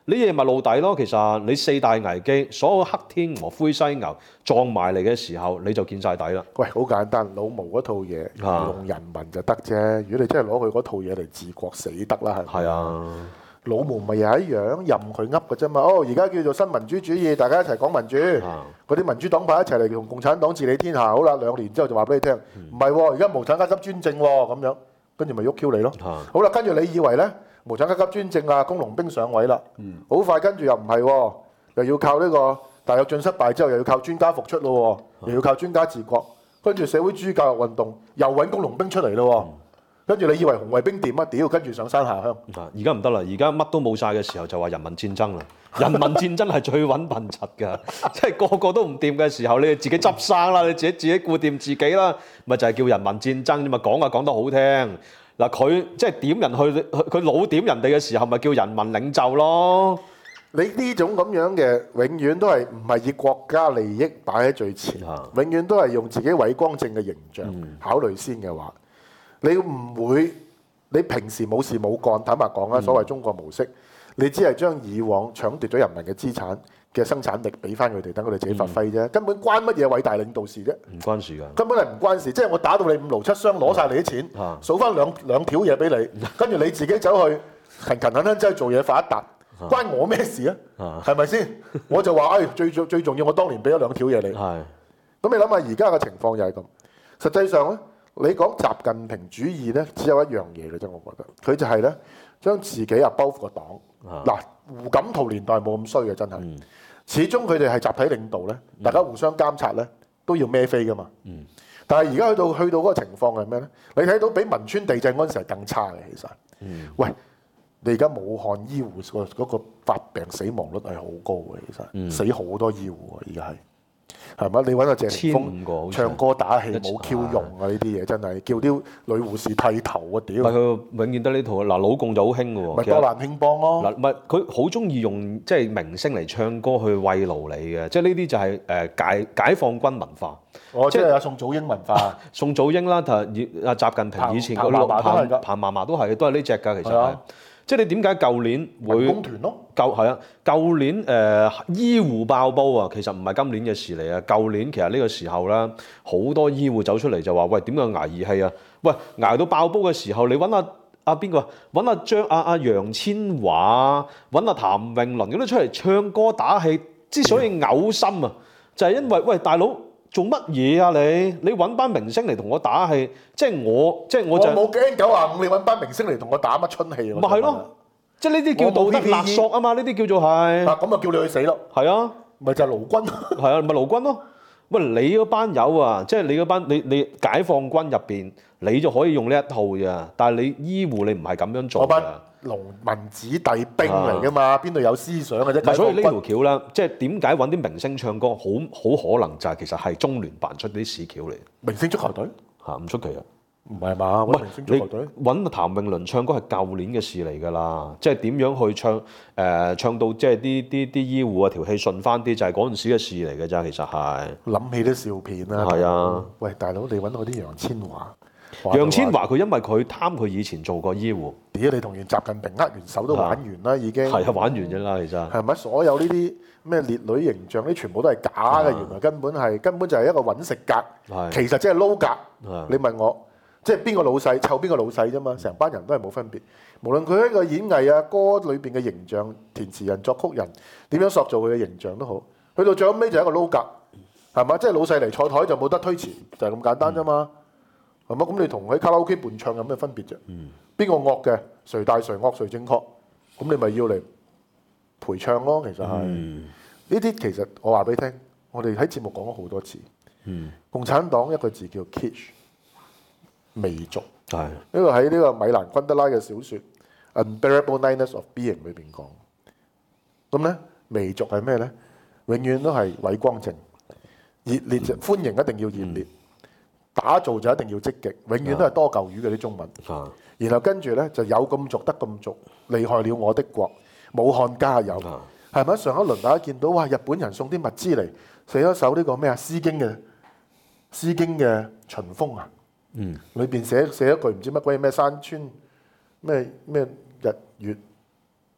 呢嘢咪露底咯。其實你四大危機，所有黑天鵝、灰犀牛撞埋嚟嘅時候，你就見晒底啦。 喂，好簡單，老毛嗰套嘢愚弄人民就得啫。如果你真係攞佢嗰套嘢嚟治國，死得啦，係咪？ 係啊， 老毛咪又係一樣，任佢噏嘅啫嘛。哦，而家叫做新民主主義，大家一齊講民主，嗰啲民主黨派一齊嚟同共產黨治理天下。好啦，2年之後就話俾你聽，唔係喎，而家無產階級專政喎，咁樣跟住咪喐 Q 你咯。好啦，跟住你以為呢？無產階級專政啊，工農兵上位啦，好快跟住又唔係喎，又要靠呢個大躍進失敗之後，又要靠專家復出咯，又要靠專家治國，跟住社會主義教育運動又揾工農兵出嚟咯，跟住你以為紅衛兵掂啊？屌，跟住上山下鄉。 而家唔得啦，而家乜都冇晒嘅時候就話人民戰爭啦，人民戰爭係最揾笨柒㗎，即係個個都唔掂嘅時候，你哋自己執生啦，你自己顧掂自己啦，咪就係叫人民戰爭啫嘛，講啊講得好聽。嗱，佢即係點人去，佢老點人哋嘅時候，咪叫人民領袖咯。 你呢種咁樣嘅，永遠都係唔係以國家利益擺喺最前，永遠都係用自己偉光正嘅形象考慮先嘅話，你唔會，你平時冇事冇幹，坦白講啦，所謂中國模式，你只係將以往搶奪咗人民嘅資產嘅生產力俾翻佢哋，等佢哋自己發揮啫，根本關乜嘢偉大領導事啫？唔關事㗎， 根本係唔關事。即係我打到你5勞7傷，攞晒你啲錢，數翻兩條嘢俾你，跟住你自己走去勤勤懇懇真係做嘢發一達，關我咩事啊？係咪先？我就話最重要，我當年俾咗2條嘢你。咁你諗下而家嘅情況又係咁。實際上咧，你講習近平主義咧，只有一樣嘢嘅啫，我覺得佢就係咧將自己above個黨。嗱，胡錦濤年代冇咁衰嘅，真係。始終佢哋係集體領導咧，大家互相監察咧，都要孭飛噶嘛。但係而家去到嗰個情況係咩咧？你睇到比汶川地震嗰陣時係更差嘅，其實。喂，你而家武漢醫護嗰個發病死亡率係好高嘅，其實死好多醫護啊，而家係咪？你揾個謝霆鋒唱歌打氣冇 Q 用啊！呢啲嘢真係叫啲女護士剃頭啊！屌！ 佢永遠得呢套嗱，老共就好興嘅喎。 咪多難興邦咯。 嗱，唔係佢好中意用即係明星嚟唱歌去慰勞你嘅，即係呢啲就係解放軍文化。 即係阿宋祖英文化。 宋祖英啦，同阿習近平以前個彭嫲嫲都係呢隻㗎，其實係。即係你點解舊年會民工團咯？ 舊年醫護爆煲啊，其實唔係今年嘅事嚟啊。舊年其實呢個時候咧，好多醫護走出嚟就話：喂，點解捱義氣啊？喂，捱到爆煲嘅時候，你揾阿邊個？揾阿楊千嬅，揾阿譚詠麟嗰啲出嚟唱歌打氣。之所以嘔心啊，就係因為喂大佬。做乜嘢啊你揾班明星嚟同我打氣，即係我就我冇驚955，你揾班明星嚟同我打乜春氣啊？ 咪係咯，即係呢啲叫道德勒索啊嘛，呢啲叫做係。 咁就叫你去死咯。係啊，咪就係勞軍。 係啊，咪勞軍咯。喂，你嗰班友啊，即係你嗰班你解放軍入邊，你就可以用呢一套啫。但係你醫護你唔係咁樣做㗎。農民子弟兵嚟㗎嘛，邊度有思想嘅啫？ 所以呢條橋咧，即係點解揾啲明星唱歌，好可能就係其實係中聯辦出啲屎橋嚟。 明星足球隊唔出奇啊！ 唔係嘛？揾明星足球隊揾譚詠麟唱歌係舊年嘅事嚟㗎啦，即係點樣去唱到即係啲醫護啊條氣順翻啲，就係嗰陣時嘅事嚟㗎咋，其實係。 諗起啲笑片啦。係啊。喂，大佬，你揾到啲楊千嬅。 楊千嬅佢因為佢貪佢以前做過醫護， 屌你同完習近平握完手都玩完啦，已經係啊，玩完啫啦，其實係咪？所有呢啲咩烈女形象，呢全部都係假嘅，原來根本就係一個揾食格，其實即係撈格。你問我，即係邊個老細湊邊個老細啫嘛？成班人都係冇分別，無論佢喺個演藝啊歌裏邊嘅形象，填詞人作曲人點樣塑造佢嘅形象都好，去到最後尾就係一個撈格，係嘛？即係老細嚟坐台就冇得推辭，就係咁簡單啫嘛。係嘛？咁你同喺卡拉 OK 伴唱有咩分別啫？邊個惡嘅？誰大誰惡誰正確？咁你咪要嚟陪唱咯。其實係呢啲，其實我話俾你聽，我哋喺節目講咗好多次。共產黨一個字叫 kitsch， 媚俗。係呢個喺呢個米蘭昆德拉嘅小説《Unbearable Lightness of Being》裏邊講。咁咧，媚俗係咩咧？永遠都係偉光正、熱烈，歡迎一定要熱烈。打造就一定要積極，永遠都係多嚿魚嘅啲中文。然後跟住呢，就有咁俗得咁俗，厲害了我的國，武漢加油。係咪？上一輪大家見到哇，日本人送啲物資嚟，寫咗首呢個咩啊《詩經》嘅秦風啊。裏邊寫一句唔知乜鬼咩山川咩日月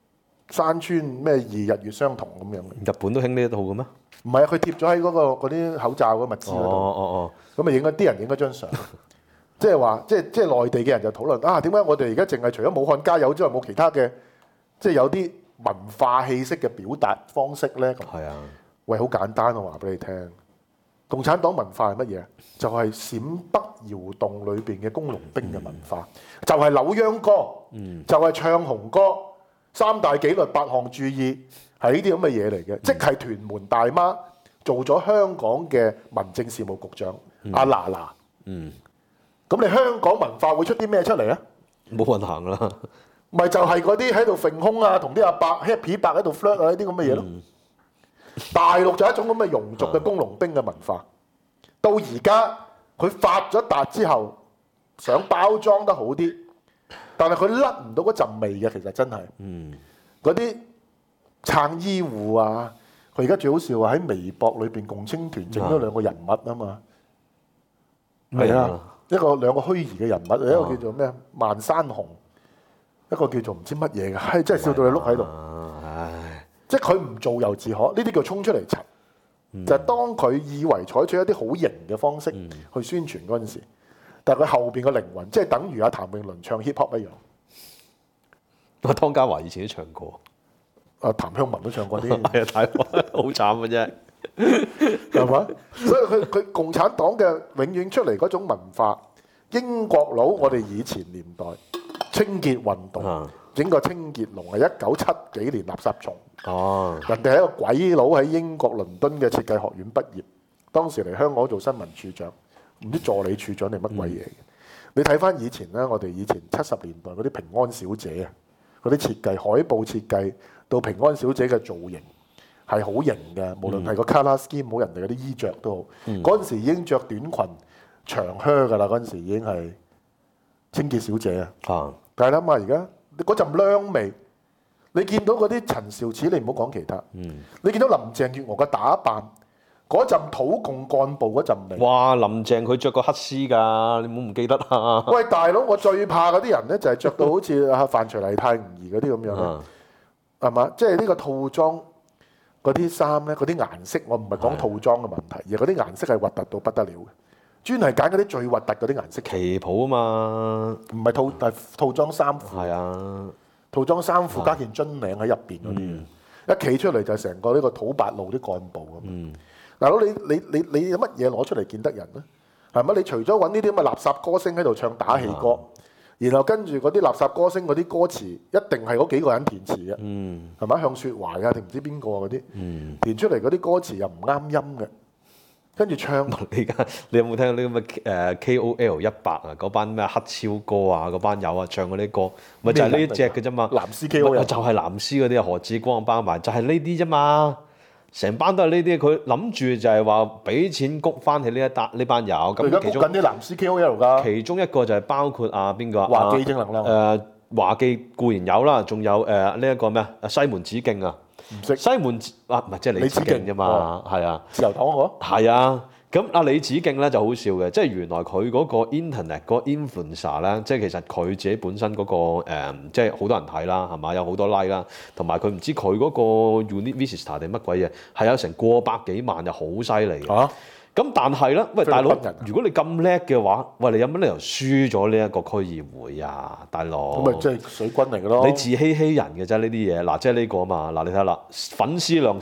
山川咩異日月相同咁樣。 日本都興呢一套嘅咩？ 唔係啊，佢貼咗喺嗰啲口罩嗰物資嗰度。咁咪啲人影咗張相，即係話即係內地嘅人就討論啊，點解我哋而家淨係除咗武漢加油之外，冇其他嘅即係有啲文化氣息嘅表達方式咧？ 係啊， 喂，好簡單，我話俾你聽，共產黨文化係乜嘢？就係陝北窯洞裏邊嘅工農兵嘅文化，就係扭秧歌，就係唱紅歌，三大紀律八項注意。係呢啲咁嘅嘢嚟嘅，即係屯門大媽做咗香港嘅民政事務局長阿娜娜。咁你香港文化會出啲咩出嚟啊？ 冇運行啦， 咪就係嗰啲喺度揈胸啊，同啲阿伯 happy 伯喺度 flirt 啊，呢啲咁嘅嘢咯。大陸就係一種咁嘅庸俗嘅工農兵嘅文化。到而家佢發咗達之後，想包裝得好啲，但係佢甩唔到嗰陣味嘅，其實真係。嗰啲撐醫護啊！佢而家最好笑啊！喺微博裏邊，共青團整咗兩個人物啊嘛，係啊，兩個虛擬嘅人物，一個叫做咩萬山紅，一個叫做唔知乜嘢嘅，真係笑到你碌喺度。即係佢唔做又自可，呢啲叫衝出嚟柒。就係當佢以為採取一啲好型嘅方式去宣傳嗰陣時，但係佢後邊嘅靈魂，即係等於阿譚詠麟唱 hip hop 一樣。 阿湯家驊以前都唱過。 譚香文都唱過啲， 係啊，太好慘嘅啫， 係嘛？所以佢共產黨嘅永遠出嚟嗰種文化，英國佬我哋以前年代清潔運動，整個清潔龍係1970幾年垃圾蟲。人哋係一個鬼佬喺英國倫敦嘅設計學院畢業，當時嚟香港做新聞處長，唔知助理處長定乜鬼嘢嘅。你睇翻以前咧，我哋以前70年代嗰啲平安小姐啊，嗰啲設計海報設計。到平安小姐嘅造型係好型嘅，無論係個 colour scheme 冇人哋嗰啲衣着都好。嗰陣時已經着短裙長靴㗎啦，嗰陣時已經係清潔小姐啊。但係諗下而家嗰陣薑味，你見到嗰啲陳肇始，你唔好講其他。你見到林鄭月娥嘅打扮，嗰陣土共幹部嗰陣味。哇！ 林鄭佢着個黑絲㗎，你唔好唔記得啊！ 喂，大佬，我最怕嗰啲人咧，就係着到好似阿范徐麗泰吳儀嗰啲咁樣。係嘛？即係呢個套裝嗰啲衫咧，嗰啲顏色，我唔係講套裝嘅問題，而係嗰啲顏色係核突到不得了嘅，專係揀嗰啲最核突嗰啲顏色。 旗袍啊嘛， 唔係套裝衫褲。 係啊， 套裝衫褲加件樽領喺入邊嗰啲，一企出嚟就成個呢個土八路啲幹部咁。大佬，你有乜嘢攞出嚟見得人咧？係咪？你除咗揾呢啲咁嘅垃圾歌星喺度唱打氣歌。然後跟住嗰啲垃圾歌星嗰啲歌詞，一定係嗰幾個人填詞嘅，係咪？向雪懷啊定唔知邊個嗰啲填出嚟嗰啲歌詞又唔啱音嘅，跟住唱。 你有冇聽到啲咁嘅KOL100啊？嗰班咩黑超歌啊，嗰班友啊唱嗰啲歌，咪就係呢隻嘅啫嘛。 藍絲 KOL 就係藍絲嗰啲何志光包埋，就係呢啲啫嘛。成班都係呢啲，佢諗住就係話俾錢谷翻起呢班友。咁而家谷緊啲藍絲 KOL 㗎。 其中一個就係包括邊個？ 華記正能量。 華記固然有啦，仲有呢一個咩西門子敬啊。唔識。西門唔係即係李梓敬啫嘛，係啊。 自由黨嗰個。 係啊。咁李梓敬咧就好笑嘅，即係原來佢嗰個 internet 嗰個 influencer 咧，即係其實佢自己本身嗰個即係好多人睇啦，係嘛？有好多 like 啦，同埋佢唔知佢嗰個 unique visitor 定乜鬼嘢，係有成過百幾萬，就好犀利嘅。咁但係咧，喂大佬，如果你咁叻嘅話，喂你有乜理由輸咗呢一個區議會啊，大佬？ 咁咪即係水軍嚟嘅咯。 你自欺欺人嘅啫呢啲嘢，嗱即係呢個啊嘛，嗱你睇下啦，粉絲量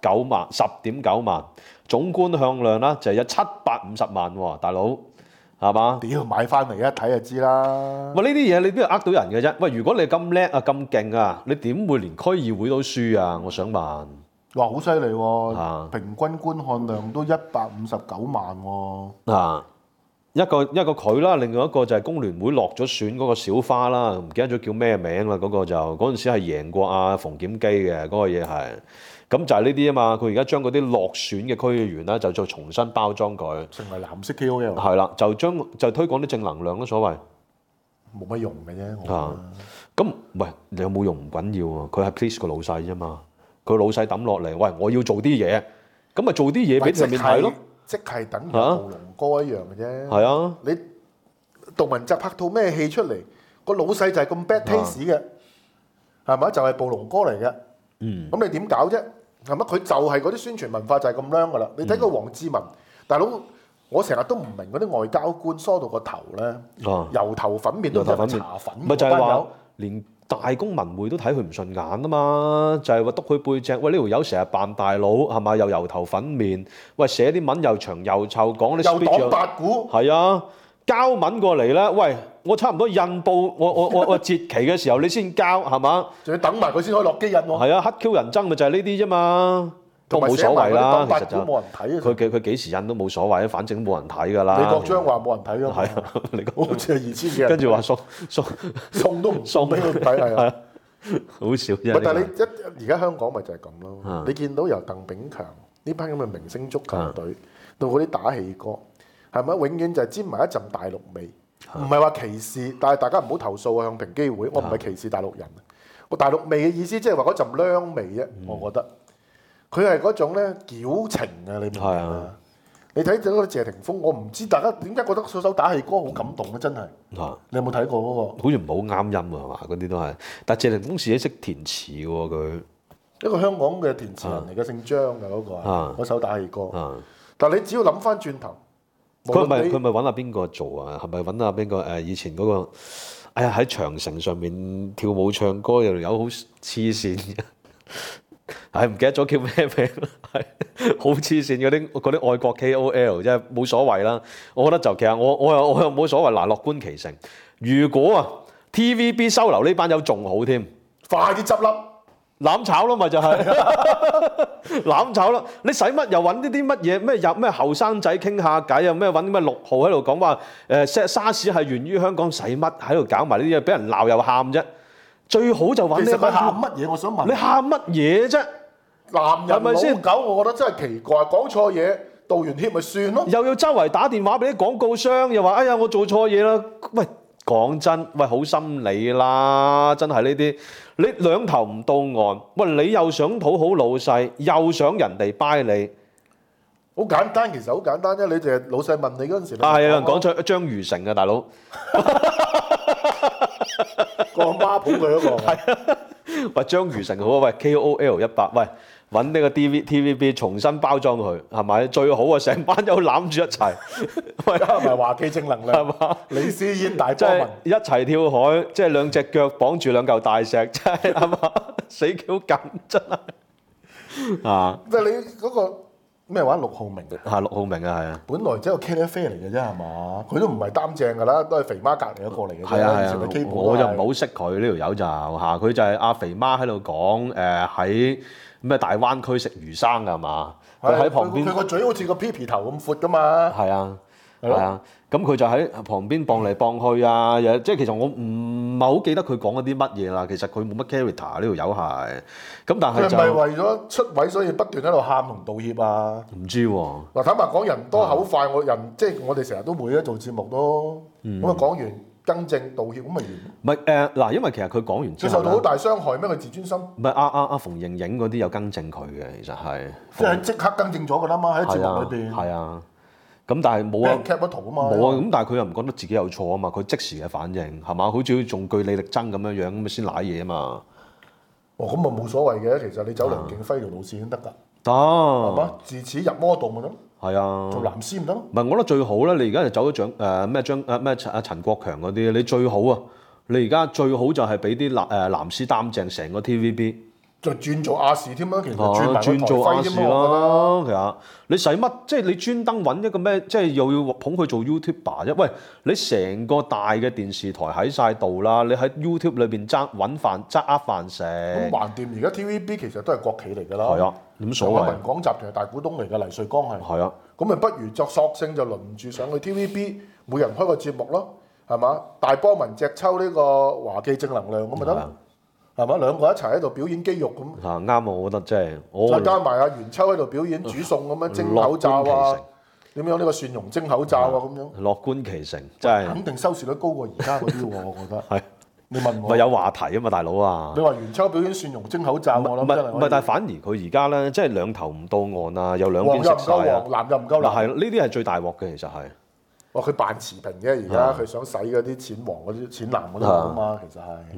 10.9萬。總觀向量啦，就係有750萬喎，大佬，係嘛？ 屌買翻嚟一睇就知啦。 喂，呢啲嘢你邊度呃到人嘅啫？喂，如果你咁叻啊、咁勁啊，你點會連區議會都輸啊？我想問。 哇，好犀利喎！平均觀看量都159萬喎。 一個佢啦，另外一個就係工聯會落咗選嗰個小花啦，唔記得咗叫咩名啦，嗰個就嗰陣時係贏過阿馮檢基嘅嗰個嘢係。咁就係呢啲啊嘛，佢而家將嗰啲落選嘅區議員咧，就再重新包裝佢， 成為藍色 KOL。係啦，就推廣啲正能量咯，所謂冇乜用嘅啫。 咁喂，你有冇用唔緊要啊？佢係 please 個老細啫嘛，佢老細抌落嚟，喂，我要做啲嘢，咁咪做啲嘢俾上面睇咯。 即係等於暴龍哥一樣嘅啫。 係啊， 你杜汶澤拍套咩戲出嚟，個老細就係咁 bad taste 嘅。 係咪？就係暴龍哥嚟嘅。咁你點搞啫？係咪？佢就係嗰啲宣傳文化就係咁樣噶啦。你睇個黃志文大佬，我成日都唔明嗰啲外交官梳到個頭咧，油頭粉面都係茶粉。 咪就係話連大公文匯都睇佢唔順眼啊嘛，就係話督佢背脊，喂呢條友成日扮大佬係嘛，又油頭粉面，喂寫啲文又長又臭，講啲又黨八股， 係啊，交文過嚟咧，喂我差唔多印報，我截期嘅時候你先交係嘛， 仲要等埋佢先可以落機印喎。 係啊，黑 Q 人憎咪就係呢啲啫嘛。都冇所謂啦，其實就冇人睇佢幾時印都冇所謂，反正冇人睇㗎啦。 李國章話冇人睇㗎嘛， 係啊， 好似係2000幾人， 跟住話送都唔送俾佢睇係啊， 好少啫。 但係你而家香港咪就係咁咯？你見到由鄧炳強呢班咁嘅明星足球隊到嗰啲打氣歌，係咪？永遠就係沾埋一陣大陸味，唔係話歧視，但係大家唔好投訴啊！向平機會，我唔係歧視大陸人，我大陸味嘅意思即係話嗰陣娘味啫，我覺得。佢係嗰種咧矯情啊！你明唔明啊？你睇到嗰謝霆鋒，我唔知大家點解覺得首打氣歌好感動咧？真係，你有冇睇過嗰個？ 好似唔係好啱音啊嘛，嗰啲都係。但係謝霆鋒自己識填詞喎，佢一個香港嘅填詞人嚟嘅，姓張嘅嗰個啊，嗰首打氣歌。但係你只要諗翻轉頭， 佢咪揾阿邊個做啊？係咪揾阿邊個？以前嗰個，哎呀喺長城上面跳舞唱歌又有好黐線嘅。係唔記得咗叫咩名啦？係好黐線嗰啲愛國 KOL， 真係冇所謂啦。我覺得就其實我又冇所謂。嗱，樂觀其成。如果啊 TVB 收留呢班友仲好添， 快啲執笠攬炒咯，咪就係攬炒咯。你使乜又揾呢啲乜嘢咩後生仔傾下偈啊？咩揾咩6號喺度講話沙士係源於香港，使乜喺度搞埋呢啲嘢？俾人鬧又喊啫。最好就揾呢。 其實佢喊乜嘢？我想問你喊乜嘢啫？ 男人老狗，我覺得真係奇怪，講錯嘢道完歉咪算咯。 又要周圍打電話俾啲廣告商，又話哎呀我做錯嘢啦。喂，講真，喂好心理啦，真係呢啲你兩頭唔到岸。喂，你又想討好老細，又想人哋拜你， 好簡單，其實好簡單啫。你淨係老細問你嗰陣時， 有人講出張如成啊，大佬。 個媽捧佢嗰個， 係啊，喂張如成好啊，喂 KOL 100，喂揾呢個 TVB 重新包裝佢，係咪最好啊？成班友攬住一齊， 喂加埋華記正能量，係嘛？李思燕大波文一齊跳海，即係兩隻腳綁住兩嚿大石，真係係嘛？死 Q 緊真係啊！ 即係你嗰個咩話？陸浩明嘅係陸浩明啊，係啊。 本來只係個茄喱啡嚟嘅啫，係嘛？佢都唔係擔正㗎啦，都係肥媽隔離一個嚟嘅啫。 係啊係啊， 我就唔好識佢呢條友就嚇，佢就係阿肥媽喺度講喺咩大灣區食魚生㗎係嘛？佢喺旁邊， 佢個嘴好似個 PP 頭咁闊㗎嘛。 係啊。係啊，咁佢就喺旁邊傍嚟傍去啊，即係其實我唔係好記得佢講嗰啲乜嘢啦。其實佢冇乜 character 呢條友係，咁但係就係咪為咗出位所以不斷喺度喊同道歉啊？ 唔知喎。 嗱，坦白講，人多口快，即係我哋成日都會做節目咯。咁啊講完更正道歉咁咪完。 唔係嗱，因為其實佢講完之後， 佢受到好大傷害咩？佢自尊心。 唔係阿馮盈盈嗰啲有更正佢嘅，其實係。 即係即刻更正咗㗎啦嘛，喺節目裏邊。 係啊。咁但係冇啊， 劇不圖啊嘛， 冇啊！咁但係佢又唔覺得自己有錯啊嘛，佢即時嘅反應係嘛？好似仲據理力爭咁樣樣咁先賴嘢啊嘛。 哦，咁啊冇所謂嘅，其實你走梁敬輝條路線先得㗎。 得係嘛？自此入魔道咪得。 係啊。 做藍絲唔得。 唔係，我覺得最好咧。你而家就走咗陳國強嗰啲，你最好啊！你而家最好就係俾啲藍絲擔正成個 TVB。 就轉做亞視添啦，其實轉做亞視啦，其實你使乜？即係你專登揾一個咩？即係又要捧佢做 YouTuber 啫？喂，你成個大嘅電視台喺晒度啦，你喺 YouTube 裏邊揾飯呃飯食。 咁橫掂，而家 TVB 其實都係國企嚟㗎啦。 係啊，咁所謂。 文廣集團係大股東嚟㗎，黎瑞剛係。 係啊。 咁咪不如作索性就輪住上去 TVB，每人開個節目咯，係嘛？大波文隻抽呢個華記正能量咁咪得咯。係嘛？兩個一齊喺度表演肌肉咁。啱啊！我覺得即係再加埋阿袁秋喺度表演煮餸咁樣蒸口罩啊，點樣呢個蒜蓉蒸口罩啊咁樣。 樂觀其成，真係。 肯定收視率高過而家嗰啲喎，我覺得。 係。 你問我。 咪有話題啊嘛，大佬啊！ 你話袁秋表演蒜蓉蒸口罩，我諗真係。 唔係，但係反而佢而家咧，即係兩頭唔到岸啊，有兩邊食晒啊。 藍又唔夠藍。 嗱係，呢啲係最大鑊嘅，其實係。 佢扮持平嘅，而家佢想使嗰啲淺黃嗰啲淺藍嗰啲啊嘛，其實係。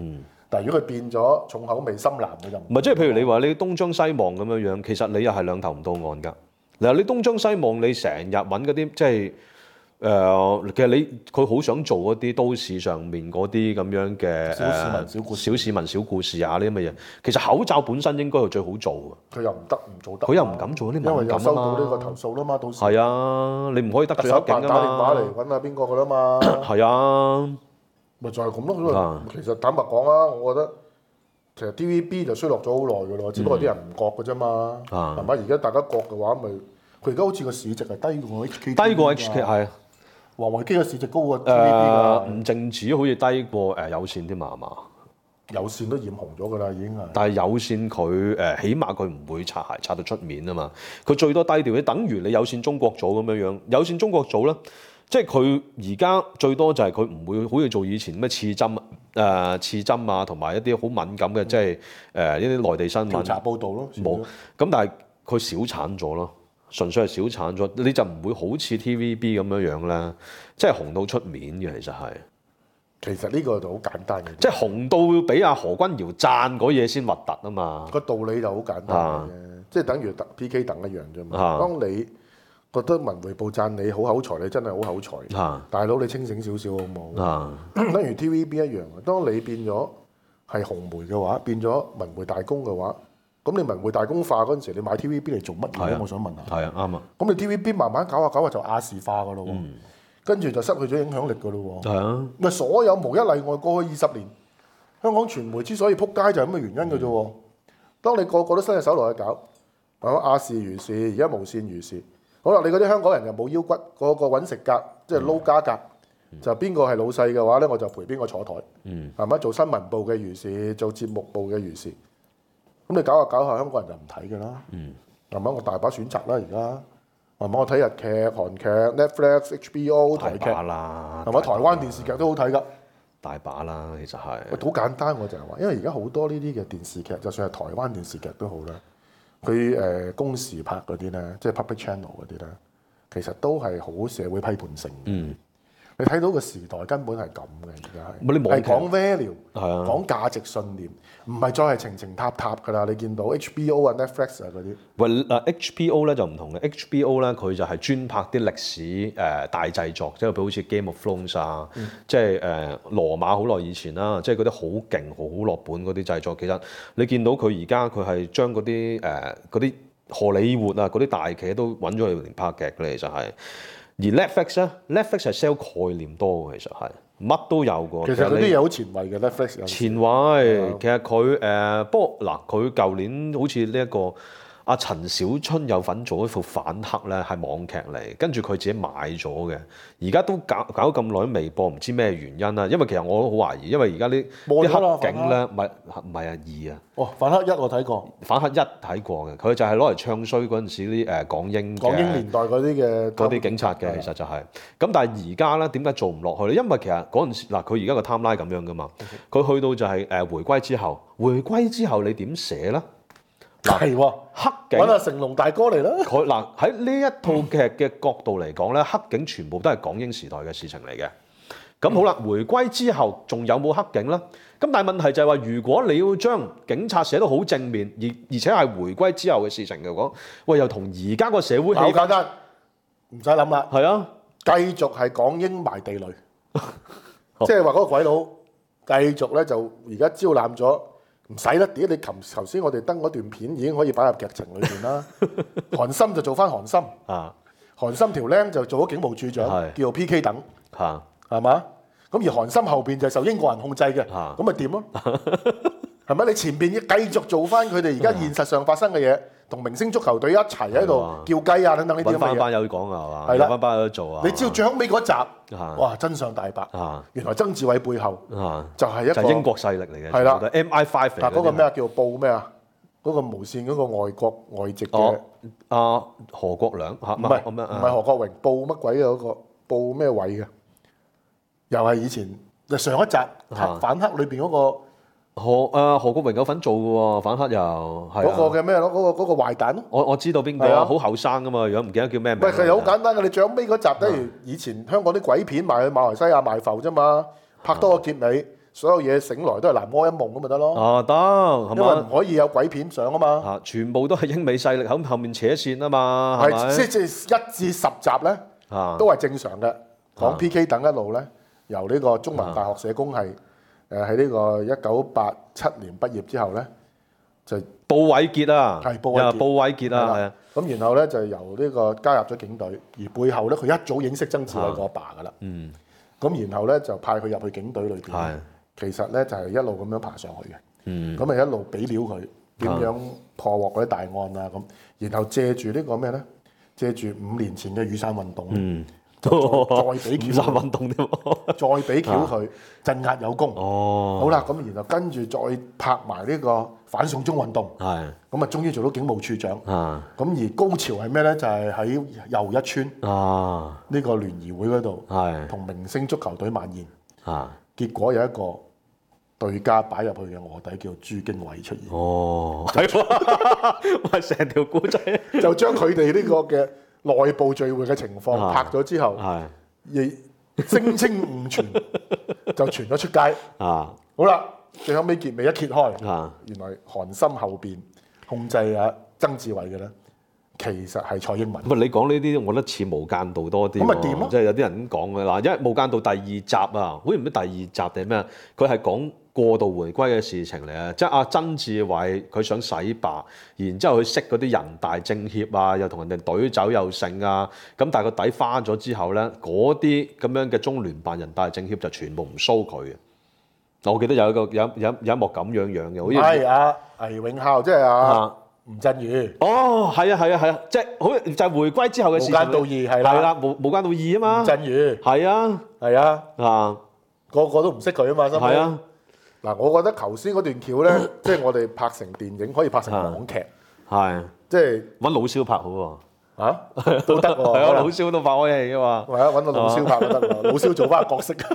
但係如果佢變咗重口味深藍嘅就唔係，即係譬如你話你東張西望咁樣樣，其實你又係兩頭唔到岸㗎。嗱，你東張西望，你成日揾嗰啲即係其實佢好想做一啲都市上面嗰啲咁樣嘅小市民小故事啊呢啲咁嘅嘢。其實口罩本身應該係最好做嘅。 佢又唔做得。 佢又唔敢做啲敏感啊嘛。 因為又收到呢個投訴啦嘛，到時。 係啊，你唔可以得罪黑警㗎嘛。 打電話嚟揾下邊個㗎啦嘛。 係啊。 咪就係咁咯。其實坦白講啊，我覺得其實 TVB 就衰落咗好耐㗎咯，只不過啲人唔覺㗎啫嘛。係咪？而家大家覺嘅話，咪佢而家好似個市值係低過 HK。 低過 HK 係。 華為機嘅市值高過 TVB 㗎。 唔淨止好似低過有線添嘛，係嘛？ 有線都染紅咗㗎啦，已經係。 但係有線佢起碼佢唔會擦鞋擦到出面啊嘛。佢最多低調，你等於你有線中國組咁樣樣。有線中國組咧，即係佢而家最多就係佢唔會好似做以前咩刺針啊，同埋一啲好敏感嘅，即係一啲內地新聞調查報導咯。 冇咁，但係佢小產咗咯。純粹係小產咗，你就唔會好似 TVB 咁樣樣咧，即係紅到出面嘅。其實呢個就好簡單嘅，即係紅到俾阿何君堯讚嗰嘢先核突啊嘛。個道理就好簡單嘅，即係等於PK 等一樣啫嘛。當你覺得文匯報讚你好口才，你真係好口才。大佬你清醒少少好冇？等於 TVB 一樣，當你變咗係紅媒嘅話，變咗文匯大公嘅話。咁你文匯大公化嗰陣時，你買 TVB 嚟做乜嘢咧？我想問下。係啊，啱啊。咁你 TVB 慢慢搞下就亞視化噶咯喎，跟住就失去咗影響力噶咯喎。係啊。咪所有無一例外，過去20年香港傳媒之所以撲街就係咁嘅原因嘅啫喎。當你個個都伸隻手落去搞，亞視如是，而家無線如是。好啦，你嗰啲香港人又冇腰骨，個個揾食格，即係撈家格，就邊個係老細嘅話咧，我就陪邊個坐台。係咪做新聞部嘅如是，做節目部嘅如是。咁你搞下，香港人就唔睇㗎啦。係咪？我大把選擇啦，而家係咪？我睇日劇、韓劇、Netflix、HBO 台劇啦，係咪？台灣電視劇都好睇㗎，大把啦，其實係。好簡單，我就係話，因為而家好多呢啲嘅電視劇，就算係台灣電視劇都好啦，佢公視拍嗰啲咧，即係 public channel 嗰啲咧，其實都係好社會批判性。你睇到個時代根本係咁嘅，而家係講 value，講價值信念，唔係再係情情塔塔㗎啦。你見到 HBO 啊、Netflix 啊嗰啲，喂HBO 咧就唔同嘅 HBO 咧佢就係專拍啲歷史大製作，即係譬如好似 Game of Thrones 啊，即係羅馬好耐以前啦，即係嗰啲好勁、好落本嗰啲製作。其實你見到佢而家佢係將嗰啲荷里活啊嗰啲大企都揾咗嚟嚟拍劇嘅，其實係。而 Netflix 咧 ，Netflix 係 sell 概念多嘅，其實係乜都有嘅。其實嗰啲嘢好前衞嘅 Netflix。前衞，其實佢不過嗱，佢舊年好似呢一個阿陳小春有份做一副反黑咧，係網劇嚟，跟住佢自己買咗嘅。而家都搞咁耐都未播，唔知咩原因啦。因為其實我都好懷疑，因為而家啲黑警咧，唔係2啊。哦，反黑1我睇過。反黑1睇過嘅，佢就係攞嚟唱衰嗰陣時啲港英年代嗰啲警察嘅，其實就係。咁但係而家咧點解做唔落去咧？因為其實嗰陣時嗱，佢而家個 timeline 咁樣噶嘛，佢去到就係回歸之後你點寫咧？係喎，黑警揾阿成龍大哥嚟啦。佢嗱喺呢一套劇嘅角度嚟講咧，黑警全部都係港英時代嘅事情嚟嘅。咁好啦，回歸之後仲有冇黑警咧？咁但係問題就係話，如果你要將警察寫到好正面，而且係回歸之後嘅事情嚟講，喂，又同而家個社會好簡單，唔使諗啦。係啊，繼續係港英埋地雷，即係話嗰個鬼佬繼續咧就而家招攬咗。唔使啦，屌你頭先我哋登嗰段片已經可以擺入劇情裏邊啦。韓森就做翻韓森，韓森條僆就做咗警務處長，叫做 PK 等，係嘛？咁而韓森後邊就受英國人控制嘅，咁咪掂咯？係咪？你前邊要繼續做翻佢哋而家現實上發生嘅嘢，同明星足球隊一齊喺度叫雞啊等等呢啲咁嘅嘢。揾翻班友講啊，係嘛？係啦，翻班友做啊。你知道最後尾嗰集，哇！真相大白，原來曾志偉背後就係一個英國勢力嚟嘅。係啦，MI5 嚟嘅。嗰個咩叫報咩啊？嗰個無線嗰個外籍嘅何國良嚇，唔係何國榮，報乜鬼啊？嗰個報咩位嘅？又係以前上一集反黑裏邊嗰個。何國榮有份做嘅喎，反黑又係嗰個嘅咩咯？嗰個壞蛋咯。我知道邊個，好後生噶嘛，如果唔記得叫咩名。喂，其實好簡單嘅，你最尾嗰集，例如以前香港啲鬼片賣去馬來西亞賣埠啫嘛，拍多個結尾， 所有嘢醒來都係南柯一夢咁咪得咯。 啊，得，係因為唔嘛？ 可以有鬼片上啊嘛。 啊，全部都係英美勢力喺後面扯線啊嘛，係咪？ 即係1至10集咧，都係正常嘅。講 PK 等一路咧，由呢個中文大學社工系喺呢個1987年畢業之後咧，就布偉傑啊， 係布偉傑啊，係啊。 咁然後咧就由呢個加入咗警隊，而背後咧佢一早認識曾志偉個阿爸噶啦。咁然後咧就派佢入去警隊裏邊。其實咧就係一路咁樣爬上去嘅。咁咪一路俾料佢點樣破獲嗰啲大案啊咁。然後借住呢個咩咧？借住5年前嘅雨傘運動。再俾橋運動添， 再俾橋佢鎮壓有功。好啦，咁然後跟住再拍埋呢個反送中運動。咁啊，終於做到警務處長。咁而高潮係咩咧？就係喺又一村呢個聯誼會嗰度，同明星足球隊晚宴。結果有一個對家擺入去嘅臥底叫朱經緯出現。 係喎，咪成條古仔就將佢哋呢個嘅內部聚會嘅情況拍咗之後，亦聲稱誤傳，就傳咗出街。好啦，最後尾結尾一揭開，原來韓森後邊控制曾志偉嘅咧，其實係蔡英文。 唔係你講呢啲，我覺得似無間道多啲。 咁咪點咯？ 即係有啲人咁講嘅嗱，因為無間道第2集啊，好似唔知第2集定係咩？佢係講過度回歸嘅事情嚟啊！即係阿曾志偉佢想洗白，然之後佢識嗰啲人大政協啊，又同人哋隊走又勝啊，咁但係個底花咗之後咧，嗰啲咁樣嘅中聯辦人大政協就全部唔蘇佢嘅。我記得有一幕咁樣嘅，好似係倪永孝，即係吳鎮宇。 係啊，即係好就係回歸之後嘅事情。無間道2係啦， 無間道2啊嘛。 吳鎮宇係啊，個個都唔識佢啊嘛，係啊。嗱，我覺得頭先嗰段橋咧，即係我哋拍成電影，可以拍成網劇，即係揾老蕭拍好喎， 都得喎， 老蕭都拍開戲噶嘛， 係啊，揾到老蕭拍都得喎，老蕭做翻個角色。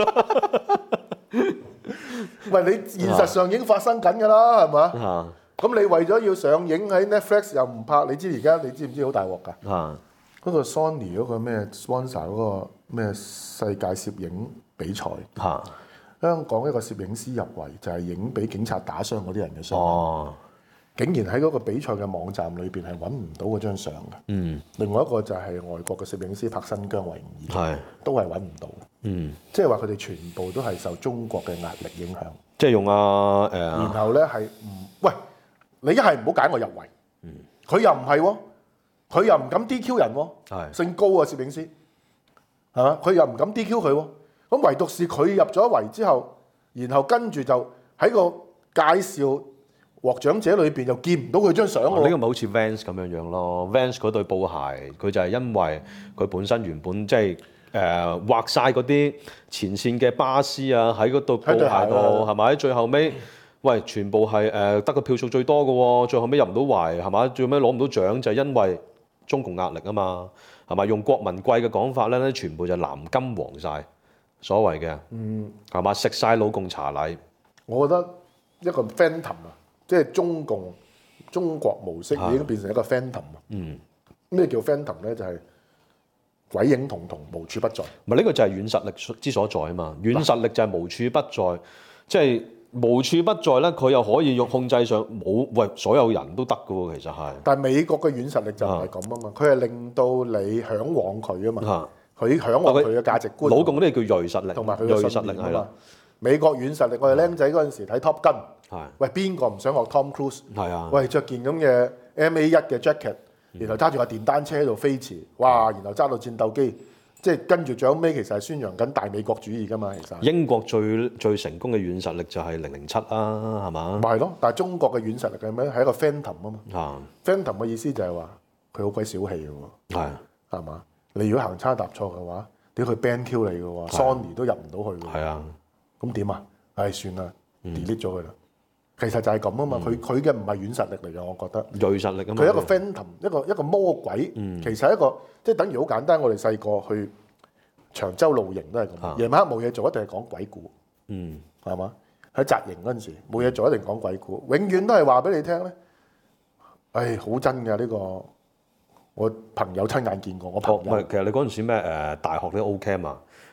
喂，你現實上已經發生緊㗎啦，係嘛？咁你為咗要上映喺 Netflix 又唔拍，你知而家你知唔知好大鑊㗎？嗰個 Sony 嗰個咩 sponsor 嗰個咩世界攝影比賽。香港一個攝影師入圍，就係影俾警察打傷嗰啲人嘅相。竟然喺嗰個比賽嘅網站裏邊係揾唔到嗰張相嘅。另外一個就係外國嘅攝影師拍新疆維吾爾，都係揾唔到。即係話佢哋全部都係受中國嘅壓力影響。即係用然後咧係喂，你一係唔好揀我入圍。佢又唔係喎，佢又唔敢 DQ 人喎。姓高啊攝影師，係嘛？佢又唔敢 DQ 佢喎。咁唯獨是佢入咗圍之後，然後跟住就喺個介紹獲獎者裏邊又見唔到佢張相喎。呢個咪好似 Vans 咁樣咯。Vans 嗰對布鞋，佢就係因為佢本身原本即係畫晒嗰啲前線嘅巴士啊，喺嗰度布鞋度係咪？最後尾喂，全部係得個票數最多嘅喎，最後尾入唔到圍係嘛？最後尾攞唔到獎就係因為中共壓力啊嘛，係咪？用郭文貴嘅講法咧，全部就藍金黃晒。所謂嘅，係嘛？食晒老共茶禮。我覺得一個 phantom 啊，即係中國模式已經變成一個 phantom 啊。咩叫 phantom 咧？就係鬼影幢幢，無處不在。唔係呢個就係軟實力之所在啊嘛。軟實力就係無處不在，即係無處不在咧。佢又可以用控制上冇喂所有人都得㗎喎，其實係。但係美國嘅軟實力就唔係咁啊嘛，佢係令到你嚮往佢啊嘛。佢嚮往佢嘅價值觀，老共嗰啲叫鋭實力，同埋佢嘅信念啊嘛。美國軟實力，我哋僆仔嗰陣時睇 Top Gun，喂邊個唔想學 Tom Cruise？喂着件咁嘅 MA1嘅 jacket，然後揸住架電單車喺度飛馳，哇！然後揸到戰鬥機，即係跟住最後尾其實係宣揚緊大美國主義㗎嘛。其實英國最成功嘅軟實力就係007啦，係嘛？咪係咯，但係中國嘅軟實力係咩？係一個 phantom 啊嘛。phantom 嘅意思就係話佢好鬼小氣嘅喎，係嘛？你如果行差踏錯嘅話，屌佢 ban Q 你嘅喎，Sony 都入唔到去嘅。係啊，咁點啊？唉，算啦，delete 咗佢啦。其實就係咁啊嘛，佢嘅唔係軟實力嚟嘅，我覺得。鋭實力啊嘛。佢係一個 phantom，一個魔鬼。其實係一個即係等於好簡單。我哋細個去長洲露營都係咁，夜晚黑冇嘢做，一定係講鬼故。係嘛？喺紮營嗰陣時冇嘢做，一定講鬼故，永遠都係話俾你聽咧。唉，好真㗎呢個。我朋友親眼見過，我朋友。其實你嗰陣時咩大學啲 O Camp 啊，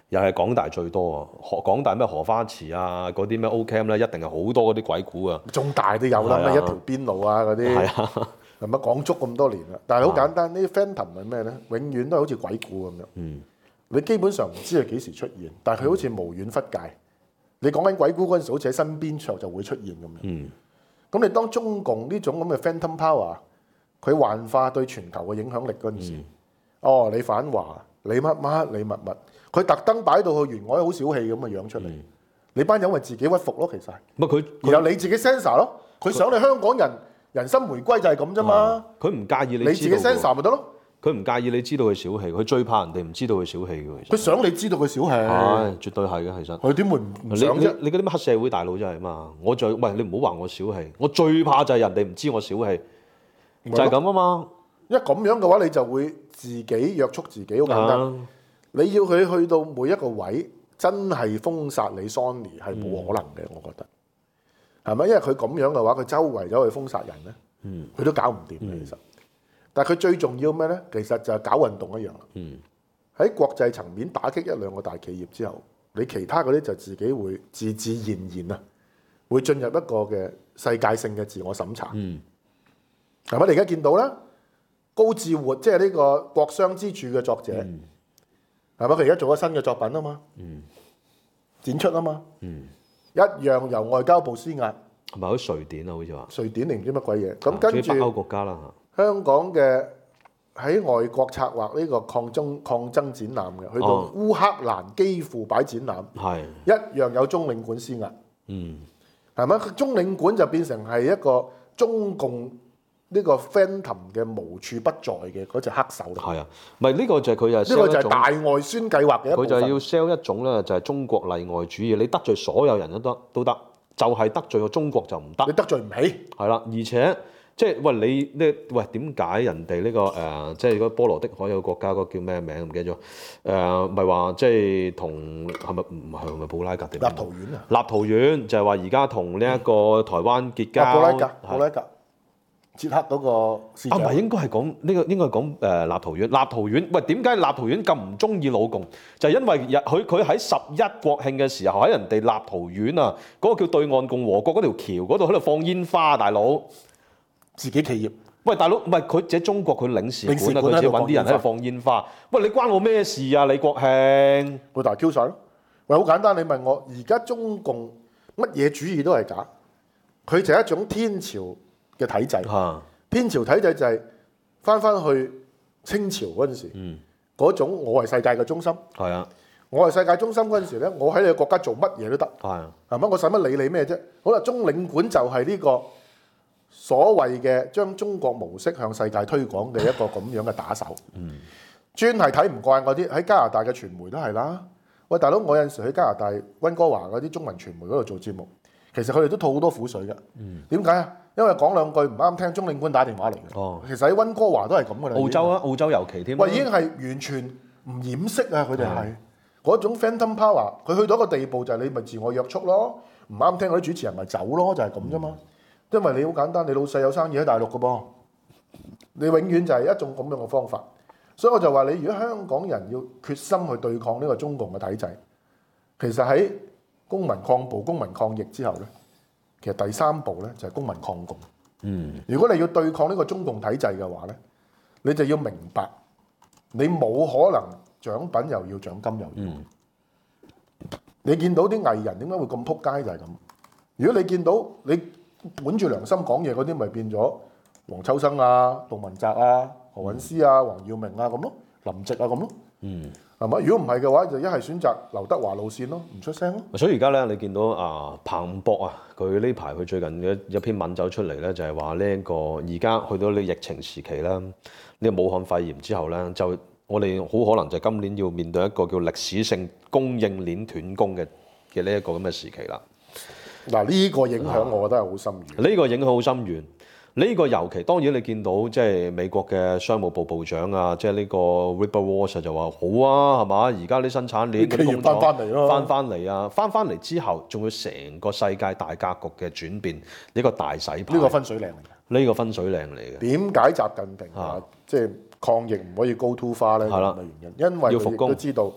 又係港大最多啊！港大咩荷花池啊，嗰啲咩 Ocamp 咧，一定係好多嗰啲鬼故啊！ 中大都有啦，咩一條邊路啊嗰啲，係咪講足咁多年啦？但係好簡單，呢啲 phantom 係咩咧？永遠都係好似鬼故咁樣。你基本上唔知佢幾時出現，但係佢好似無遠弗屆。你講緊鬼故嗰陣時，好似喺身邊桌就會出現咁樣。咁你當中共呢種咁嘅 phantom power，佢幻化對全球嘅影響力嗰陣時，你反華，你乜乜，你乜乜，佢特登擺到去原外好小氣咁嘅樣出嚟。你班人為自己屈服咯，其實。然後你自己 censor 咯，佢想你香港人人心回歸就係咁啫嘛。 佢唔介意你自己 censor 咪得咯。 佢唔介意你知道佢小氣，佢最怕人哋唔知道佢小氣嘅。 佢想你知道佢小氣， 係絕對係嘅。其實佢點會唔想啫？你嗰啲乜黑社會大佬真係嘛？喂，你唔好話我小氣，我最怕就係人哋唔知我小氣，就係咁啊嘛。因為咁樣嘅話，你就會自己約束自己，好簡單。你要佢去到每一個位，真係封殺你 Sony 係冇可能嘅，我覺得係咪？因為佢咁樣嘅話，佢周圍走去封殺人咧，佢都搞唔掂嘅其實。但係佢最重要咩咧？其實就係搞運動一樣啦。喺國際層面打擊一兩個大企業之後，你其他嗰啲就自己會自自然然啊，會進入一個嘅世界性嘅自我審查。係咪？你而家見到啦，高志活即係呢個《國殤之柱》嘅作者，係咪？佢而家做咗新嘅作品啊嘛，展出啊嘛，一樣由外交部施壓。係咪喺瑞典啊？好似話瑞典定唔知乜鬼嘢？咁跟住北歐國家啦嚇。香港嘅喺外國策劃呢個抗爭展覽嘅，去到烏克蘭基輔擺展覽，一樣有中領館施壓，係咪？中領館就變成係一個中共呢個 phantom 嘅無處不在嘅嗰隻黑手。係啊，咪呢個就係佢又呢個就係大外宣計劃嘅一部分。佢就係要 sell 一種咧，就係中國例外主義，你得罪所有人都得，就係得罪個中國就唔得。你得罪唔起。係啦，而且。即係喂點解人哋呢個即係嗰波羅的海有個國家嗰個叫咩名唔記得咗？唔係話即係同係咪布拉格定？立陶宛啊！立陶宛就係話而家同呢一個台灣結交。布拉格，捷克嗰個市長。唔係應該係講呢個應該係講立陶宛。立陶宛喂點解立陶宛咁唔中意老共？就係因為佢喺11國慶嘅時候喺人哋立陶宛啊嗰個叫對岸共和國嗰條橋嗰度喺度放煙花，大佬。自己企業，喂大佬，唔係佢自己中國佢領事館啊，佢自己揾啲人喺度放煙花。喂，你關我咩事啊？李國慶，佢大 Q 晒咯。喂，好簡單，你問我而家中共乜嘢主義都係假，佢就係一種天朝嘅體制。天朝體制就係翻去清朝嗰陣時，嗰種我係世界嘅中心。係啊，我係世界中心嗰陣時咧，我喺你個國家做乜嘢都得。係咪？我使乜理你咩啫？好啦，中領館就係呢個。所謂嘅將中國模式向世界推廣嘅一個咁樣嘅打手，專係睇唔慣嗰啲喺加拿大嘅傳媒都係啦。喂，大佬，我有陣時喺加拿大溫哥華嗰啲中文傳媒嗰度做節目，其實佢哋都吐好多苦水嘅。點解啊？因為講兩句唔啱聽，中領館打電話嚟嘅。其實喺溫哥華都係咁嘅啦。澳洲啊，澳洲尤其添。喂，已經係完全唔掩飾啊！佢哋係嗰種 phantom power，佢去到一個地步就係你咪自我約束咯，唔啱聽嗰啲主持人咪走咯，就係咁啫嘛。因為你好簡單，你老細有生意喺大陸嘅噃，你永遠就係一種咁樣嘅方法，所以我就話你如果香港人要決心去對抗呢個中共嘅體制，其實喺公民抗暴、公民抗疫之後咧，其實第3步咧就係公民抗共。如果你要對抗呢個中共體制嘅話咧，你就要明白，你冇可能獎品又要獎金又要。你見到啲藝人點解會咁撲街就係咁。如果你見到你本住良心講嘢嗰啲，咪變咗黃秋生啊、杜汶澤啊、何韻詩啊、黃耀明啊咁咯，林夕啊咁咯，係咪？如果唔係嘅話，就一係選擇劉德華路線咯，唔出聲咯。所以而家咧，你見到彭博啊，佢呢排佢最近嘅一篇文走出嚟咧，就係話呢一個而家去到呢疫情時期啦，呢個武漢肺炎之後咧，就我哋好可能就今年要面對一個叫歷史性供應鏈斷供嘅呢一個咁嘅時期啦。嗱，呢個影響我覺得係好深遠。呢個影響好深遠。呢個尤其當然你見到即係美國嘅商務部部長啊，即係呢個 Wilbur Ross 就話好啊，係嘛？而家啲生產鏈嗰啲工廠翻嚟啊，翻嚟之後，仲要成個世界大格局嘅轉變，呢個大洗牌。呢個分水嶺嚟嘅。呢個分水嶺嚟嘅。點解習近平即係抗疫唔可以 go too far 咧？係啦，原因因為佢亦都知道。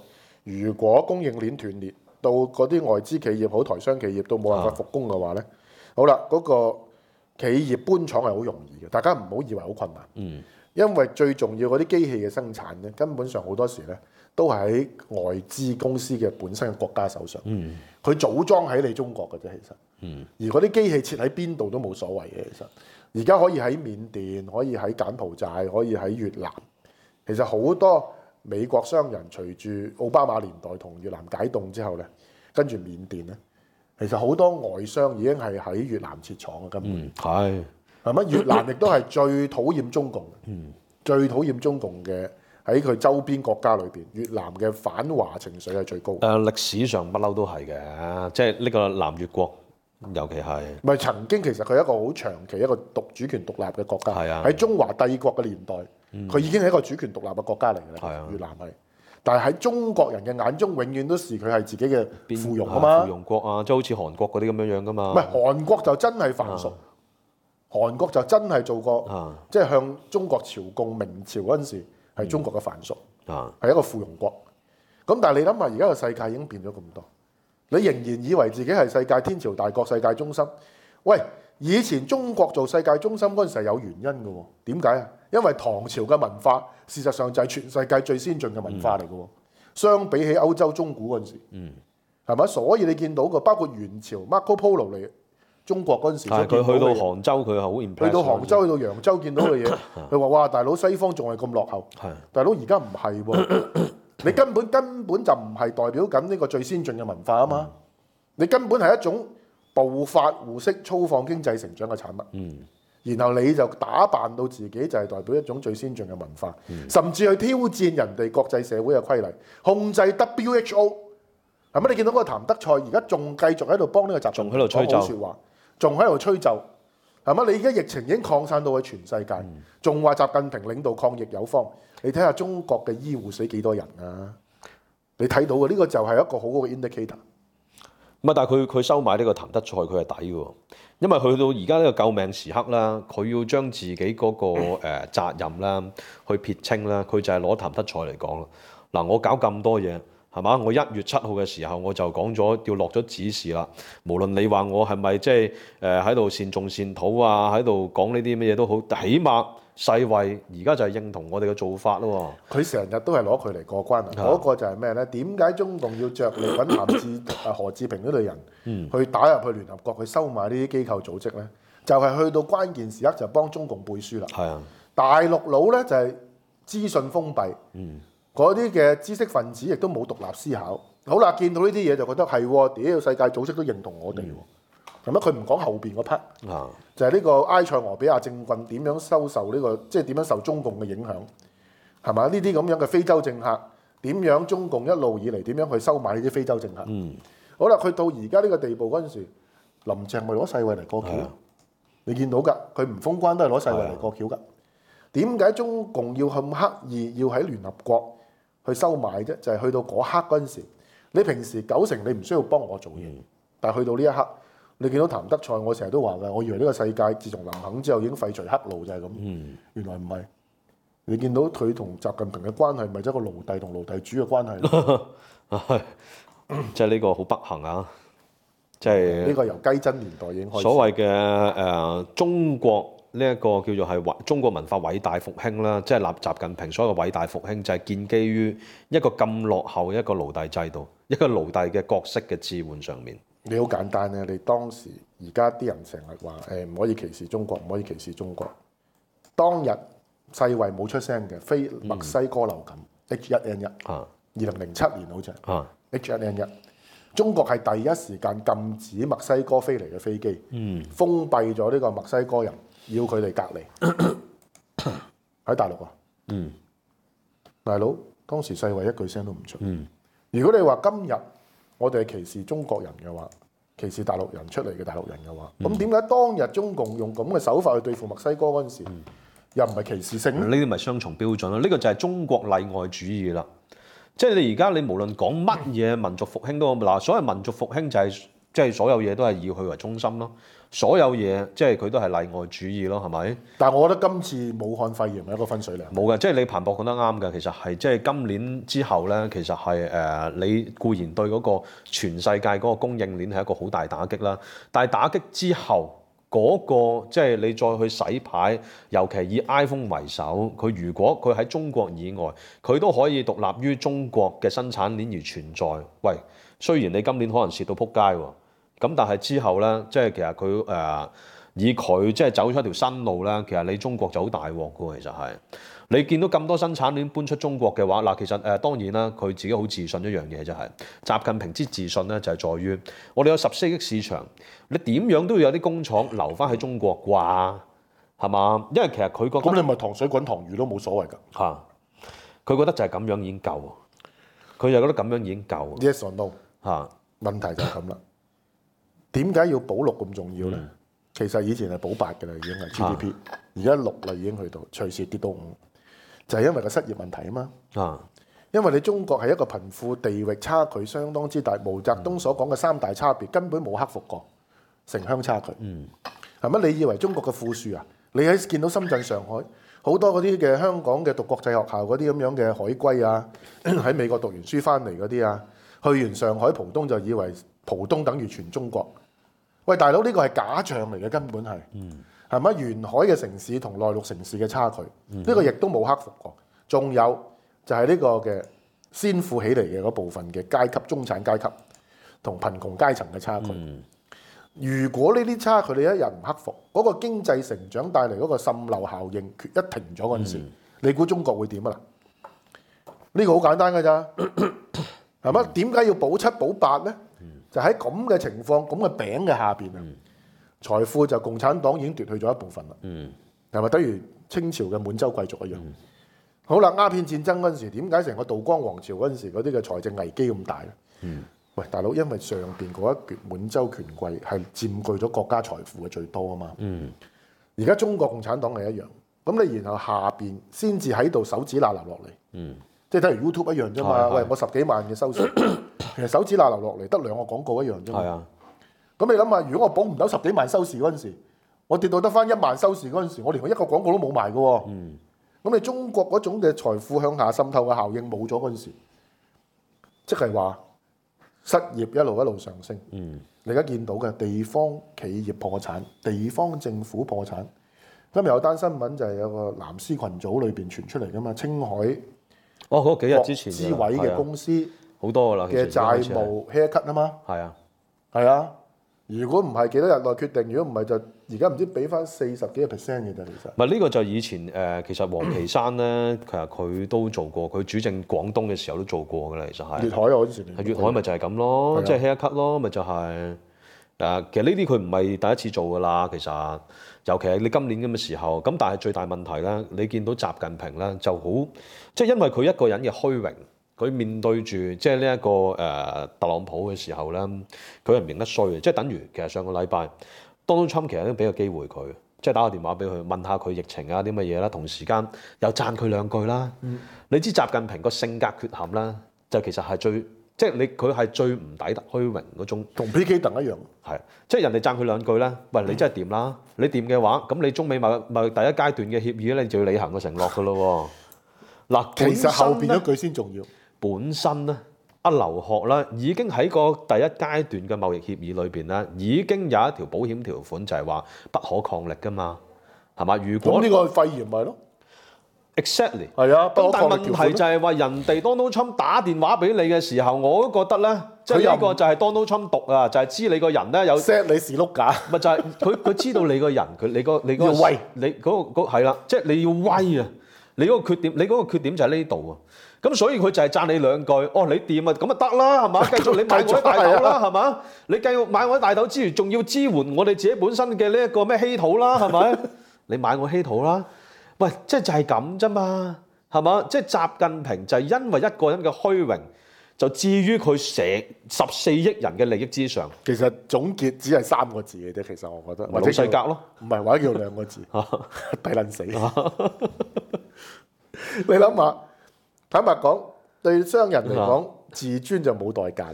如果供應鏈斷裂，到嗰啲外資企業好台商企業都冇辦法復工嘅話咧，好啦，嗰個企業搬廠係好容易嘅，大家唔好以為好困難。因為最重要嗰啲機器嘅生產咧，根本上好多時咧都係喺外資公司嘅本身嘅國家手上。佢組裝喺你中國嘅啫，其實。而嗰啲機器設喺邊度都冇所謂嘅，其實。而家可以喺緬甸，可以喺柬埔寨，可以喺越南。其實好多美國商人隨住奧巴馬年代同越南解凍之後咧，跟住緬甸咧，其實好多外商已經係喺越南設廠嘅根本。係咪？越南亦都係最討厭中共，最討厭中共嘅喺佢周邊國家裏邊，越南嘅反華情緒係最高。 歷史上不嬲都係嘅，即係呢個南越國，尤其係咪曾經其實佢係一個好長期一個主權獨立嘅國家。喺中華帝國嘅年代，佢已經係一個主權獨立嘅國家嚟嘅啦。越南係，但係喺中國人嘅眼中，永遠都視佢係自己嘅附庸啊嘛。 附庸國啊，即係好似韓國嗰啲咁樣樣噶嘛。 唔係韓國就真係藩屬。韓國就真係做過，即係向中國朝貢。明朝嗰陣時係中國嘅藩屬，係一個附庸國。咁但係你諗下，而家個世界已經變咗咁多，你仍然以為自己係世界天朝大國、世界中心？喂，以前中國做世界中心嗰陣時係有原因嘅喎。點解啊？因為唐朝嘅文化事實上就係全世界最先進嘅文化嚟嘅喎。相比起歐洲中古嗰陣時，係咪？所以你見到嘅包括元朝 Marco Polo 嚟中國嗰陣時， 佢去到杭州，佢係好 impress。 去到杭州、去到揚州見到嘅嘢，佢話：哇，大佬西方仲係咁落後。大佬而家唔係喎，你根本就唔係代表緊呢個最先進嘅文化啊嘛。你根本係一種暴發戶式粗放經濟成長嘅產物。然後你就打扮到自己就係代表一種最先進嘅文化，甚至去挑戰人哋國際社會嘅規例，控制 WHO。係咪？你見到嗰個譚德塞而家仲繼續喺度幫呢個習近平講好説話？仲喺度吹奏，係嘛？你而家疫情已經擴散到去全世界，仲話習近平領導抗疫有方。你睇下中國嘅醫護死幾多人啊？你睇到嘅呢個就係一個好好嘅 indicator。 唔係，但係佢收買呢個譚德塞，佢係抵嘅，因為去到而家呢個救命時刻啦，佢要將自己嗰個責任啦去撇清啦，佢就係攞譚德塞嚟講啦。嗱，我搞咁多嘢。係嘛？我1月7號嘅時候我就講咗要落咗指示啦。無論你話我係咪即係喺度善種善土啊，喺度講呢啲乜嘢都好，起碼世衛而家就係認同我哋嘅做法咯。 佢成日都係攞佢嚟過關啊！嗰個就係咩咧？點解中共要着力揾何志平呢類人去打入去聯合國去收買呢啲機構組織咧？就係去到關鍵時刻就幫中共背書啦。大陸佬咧就係資訊封閉。嗰啲嘅知識分子亦都冇獨立思考。好啦，見到呢啲嘢就覺得係喎，屌世界組織都認同我哋喎。咁佢唔講後邊嗰 part，就係呢個埃塞俄比亞政棍點樣受呢個，即係點樣受中共嘅影響，係嘛？呢啲咁樣嘅非洲政客點樣中共一路以嚟點樣去收買呢啲非洲政客？好啦，佢到而家呢個地步嗰陣時，林鄭咪攞世衛嚟過橋，你見到㗎，佢唔封關都係攞世衛嚟過橋㗎。點解中共要咁刻意要喺聯合國去收買啫？就係去到嗰刻嗰陣時，你平時90%你唔需要幫我做嘢，但係去到呢一刻，你見到譚德塞，我成日都話㗎，我以為呢個世界自從林肯之後已經廢除黑奴就係咁，原來唔係。你見到佢同習近平嘅關係，咪即係個奴隸同奴隸主嘅關係咯？ 即係呢個好不幸啊！即係呢個由雞真年代已經開始。 所謂嘅中國。呢一個叫做係中國文化偉大復興啦，即係習近平所謂嘅偉大復興，就係建基於一個咁落後一個奴隸制度，一個奴隸嘅角色嘅置換上面。 你好簡單咧，你當時而家啲人成日話唔可以歧視中國，唔可以歧視中國。當日世衛冇出聲嘅，非墨西哥流感 H1N1， 2007年好似H1N1，中國係第一時間禁止墨西哥飛嚟嘅飛機，封閉咗呢個墨西哥人。要佢哋隔離喺大陸啊！大佬當時世衛一句聲都唔出。如果你話今日我哋係歧視中國人嘅話，歧視大陸人出嚟嘅大陸人嘅話，咁點解當日中共用咁嘅手法去對付墨西哥嗰陣時，又唔係歧視性？ 呢啲咪雙重標準咯？呢個就係中國例外主義啦。即係你而家你無論講乜嘢民族復興都好，嗱，所謂民族復興就係即係所有嘢都係以佢為中心咯。所有嘢即係佢都係例外主義咯，係咪？ 但係我覺得今次武漢肺炎係一個分水嶺。 冇嘅，即係你彭博講得啱嘅，其實係即係今年之後咧，其實係你固然對嗰個全世界嗰個供應鏈係一個好大打擊啦。但係打擊之後嗰個即係你再去洗牌，尤其以 iPhone 為首，佢如果佢喺中國以外，佢都可以獨立於中國嘅生產鏈而存在。喂，雖然你今年可能蝕到撲街喎。咁但係之後咧，即係其實佢以佢即係走出一條新路咧，其實你中國就好大鑊嘅喎。其實係你見到咁多生產鏈搬出中國嘅話，嗱其實當然啦，佢自己好自信一樣嘢就係習近平之自信咧，就係在於我哋有14億市場，你點樣都要有啲工廠留翻喺中國啩，係嘛？因為其實佢覺得咁你咪糖水滾糖魚都冇所謂㗎嚇，佢覺得就係咁樣已經夠，佢就覺得咁樣已經夠。 Yes or no 嚇， 問題就係咁啦。點解要保六咁重要咧？其實以前係保8嘅啦，已經係 GDP，而家6啦已經去到，隨時跌到5，就係因為個失業問題啊嘛。因為你中國係一個貧富地域差距相當之大，毛澤東所講嘅3大差別根本冇克服過，城鄉差距。係咪？你以為中國嘅富庶啊？你喺見到深圳、上海好多嗰啲嘅香港嘅讀國際學校嗰啲咁樣嘅海歸啊，喺美國讀完書翻嚟嗰啲啊，去完上海浦東就以為浦東等於全中國。喂，大佬，呢個係假象嚟嘅，根本係，係咪？沿海嘅城市同內陸城市嘅差距，呢個亦都冇克服過。仲有就係呢個嘅先富起嚟嘅嗰部分嘅階級、中產階級同貧窮階層嘅差距。如果呢啲差距你一日唔克服，嗰個經濟成長帶嚟嗰個滲漏效應一停咗嗰陣時，你估中國會點啊？呢個好簡單㗎咋，係咪？點解要保7保8咧？就喺咁嘅情況、咁嘅餅嘅下邊啊，財富就共產黨已經奪去咗一部分啦。係咪？等於清朝嘅滿洲貴族一樣。好啦，鴉片戰爭嗰陣時，點解成個道光王朝嗰陣時嗰啲嘅財政危機咁大咧？喂，大佬，因為上邊嗰一橛滿洲權貴係佔據咗國家財富嘅最多啊嘛。而家中國共產黨係一樣，咁你然後下邊先至喺度手指嗱嗱落嚟。即係等於 YouTube 一樣啫嘛。喂，我10幾萬嘅收視。其實手指嗱嗱落嚟得2個廣告一樣啫嘛。咁你諗下，如果我保唔到10幾萬收視嗰陣時，我跌到得翻1萬收視嗰陣時，我連1個廣告都冇埋嘅喎。咁你中國嗰種嘅財富向下滲透嘅效應冇咗嗰陣時，即係話失業一路上升。你而家見到嘅地方企業破產、地方政府破產。今日有單新聞就係有個藍絲群組裏邊傳出嚟㗎嘛，青海嗰幾日之前資委嘅公司。 好多㗎啦， 嘅債務 haircut 啊嘛，係啊，如果唔係幾多日內決定，如果唔係就而家唔知俾翻40幾個% 嘅啫，其實。 唔係呢個就以前其實王岐山咧，其實佢都做過，佢主政廣東嘅時候都做過㗎啦，其實係。 粵海我之前。 係粵海咪就係咁咯，即係 haircut 咯，咪就係其實呢啲佢唔係第一次做㗎啦，其實尤其係你今年咁嘅時候，咁但係最大問題咧，你見到習近平咧就好，即係因為佢一個人嘅虛榮。佢面對住即係呢一個特朗普嘅時候咧，佢係唔認得衰嘅，即係等於其實上個禮拜 Donald Trump 其實都俾個機會佢，即係打個電話俾佢問下佢疫情啊啲乜嘢啦，同時間又讚佢2句啦。你知習近平個性格缺陷啦，就其實係最即係佢係最唔抵得虛榮嗰種。 同 PK 鄧一樣， 係即係人哋讚佢2句咧，喂你真係掂啦，你掂嘅話，咁你中美貿易第一階段嘅協議咧，你就要履行個承諾㗎咯喎。嗱， 其實後邊一句先重要。 本身咧，阿劉鶴咧已經喺個第一階段嘅貿易協議裏邊咧，已經有一條保險條款，就係話不可抗力噶嘛，係嘛？如果呢個肺炎咪咯 ，exactly 係啊。 咁但係問題就係話人哋 Donald Trump 打電話俾你嘅時候，我都覺得咧，即係呢個就係 Donald Trump 毒啊，就係知你個人咧有 set 你是碌架， 咪就係佢知道你個人，你個要威， 你嗰係啦，即係你要威啊！你嗰個缺點，你嗰個缺點就喺呢度啊！咁所以佢就係讚你2句，哦你掂啊，咁啊得啦，係嘛？繼續你買我啲大豆啦，係嘛？你繼續買我啲大豆之餘，仲要支援我哋自己本身嘅呢一個咩稀土啦，係咪？你買我稀土啦，喂，即係就係咁啫嘛，係嘛？即係習近平就係因為一個人嘅虛榮，就置於佢成14億人嘅利益之上。 其實總結只係3個字嘅啫，其實我覺得。 老細格咯， 唔係或者叫2個字，抵撚死。你諗下。坦白講，對商人嚟講，自尊就冇代價嘅。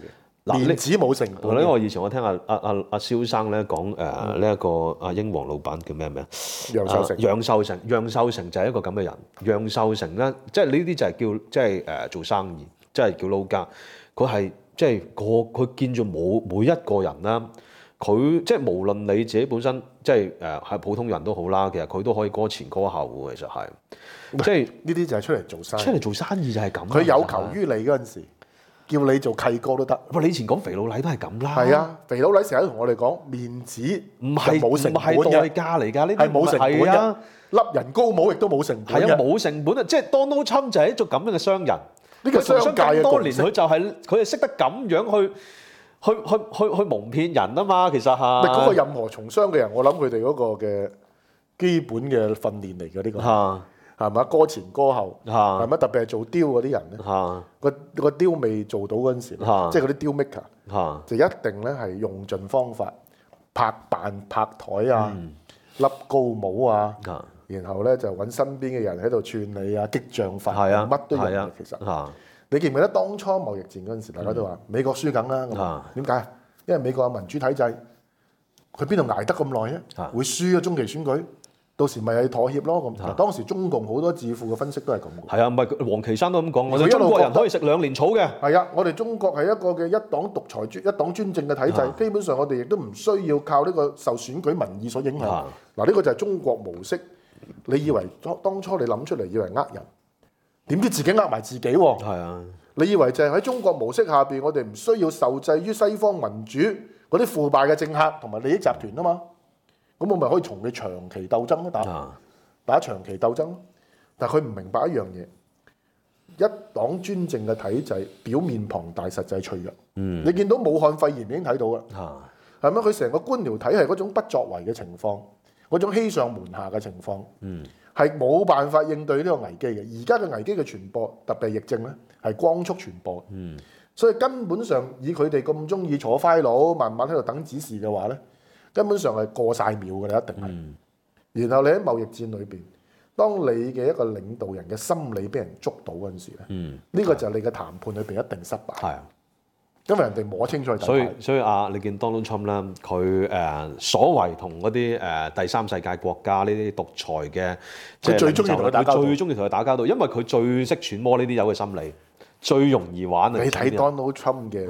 面子冇成本。 因為以前我聽阿蕭生咧講呢一個阿英皇老闆叫咩名？楊受成就係一個咁嘅人。楊受成咧，即係呢啲就係叫即係做生意，即係叫撈家。佢係即係佢見住每一個人啦，佢即係無論你自己本身即係係普通人都好啦，其實佢都可以歌前歌後嘅，其實係即係呢啲就係出嚟做生意。 出嚟做生意就係咁。 佢有求於你嗰陣時。叫你做契哥都得。 喂，你以前講肥佬黎都係咁啦。 係啊，肥佬黎成日同我哋講面子唔係冇成本嘅， 唔係代價嚟㗎，呢啲係冇成本嘅。笠人高帽亦都冇成本嘅。 係啊，冇成本啊！即係 Donald Trump就係一種咁樣嘅商人。 呢個商界嘅多年，佢係識得咁樣去蒙騙人啊嘛。其實係。 嗰個任何從商嘅人，我諗佢哋嗰個嘅基本嘅訓練嚟嘅呢個。係咪歌前歌後係咪？特別係做雕嗰啲人咧，個雕未做到嗰陣時，即係嗰啲雕 maker 就一定咧係用盡方法拍台啊，笠高帽啊，然後咧就揾身邊嘅人喺度串你啊，激將法乜都用嘅。其實你記唔記得當初貿易戰嗰陣時，大家都話美國輸緊啦。點解？因為美國有民主體制，佢邊度捱得咁耐啊？會輸啊！中期選舉。到時咪係妥協咯咁。當時中共好多智庫嘅分析都係咁嘅。係啊，唔係黃岐山都咁講。我哋中國人可以食兩年草嘅。 係啊，我哋中國係一個嘅一黨獨裁、一黨專政嘅體制，基本上我哋亦都唔需要靠呢個受選舉民意所影響。嗱，呢個就係中國模式。你以為當初你諗出嚟以為呃人，點知自己呃埋自己喎？係啊。你以為就係喺中國模式下邊，我哋唔需要受制於西方民主嗰啲腐敗嘅政客同埋利益集團啊嘛？咁我咪可以同你長期鬥爭咯，打長期鬥爭咯。但係佢唔明白一樣嘢，一黨專政嘅體制表面龐大，實際脆弱。你見到武漢肺炎已經睇到啦，係咪？佢成個官僚體系嗰種不作為嘅情況，嗰種欺上瞞下嘅情況，係冇辦法應對呢個危機嘅。而家嘅危機嘅傳播，特別係疫症咧，係光速傳播。所以根本上以佢哋咁中意坐 file，慢慢喺度等指示嘅話咧。根本上係過晒秒嘅啦，一定係。然後你喺貿易戰裏邊，當你嘅一個領導人嘅心理俾人捉到嗰陣時咧，呢個就係你嘅談判裏邊一定失敗。係啊，因為人哋摸清楚。所以你見 Donald Trump 啦，佢所謂同嗰啲第三世界國家呢啲獨裁嘅，佢最中意同佢打交道。最中意同佢打交道，因為佢最識揣摩呢啲友嘅心理，最容易玩。你睇 Donald Trump 嘅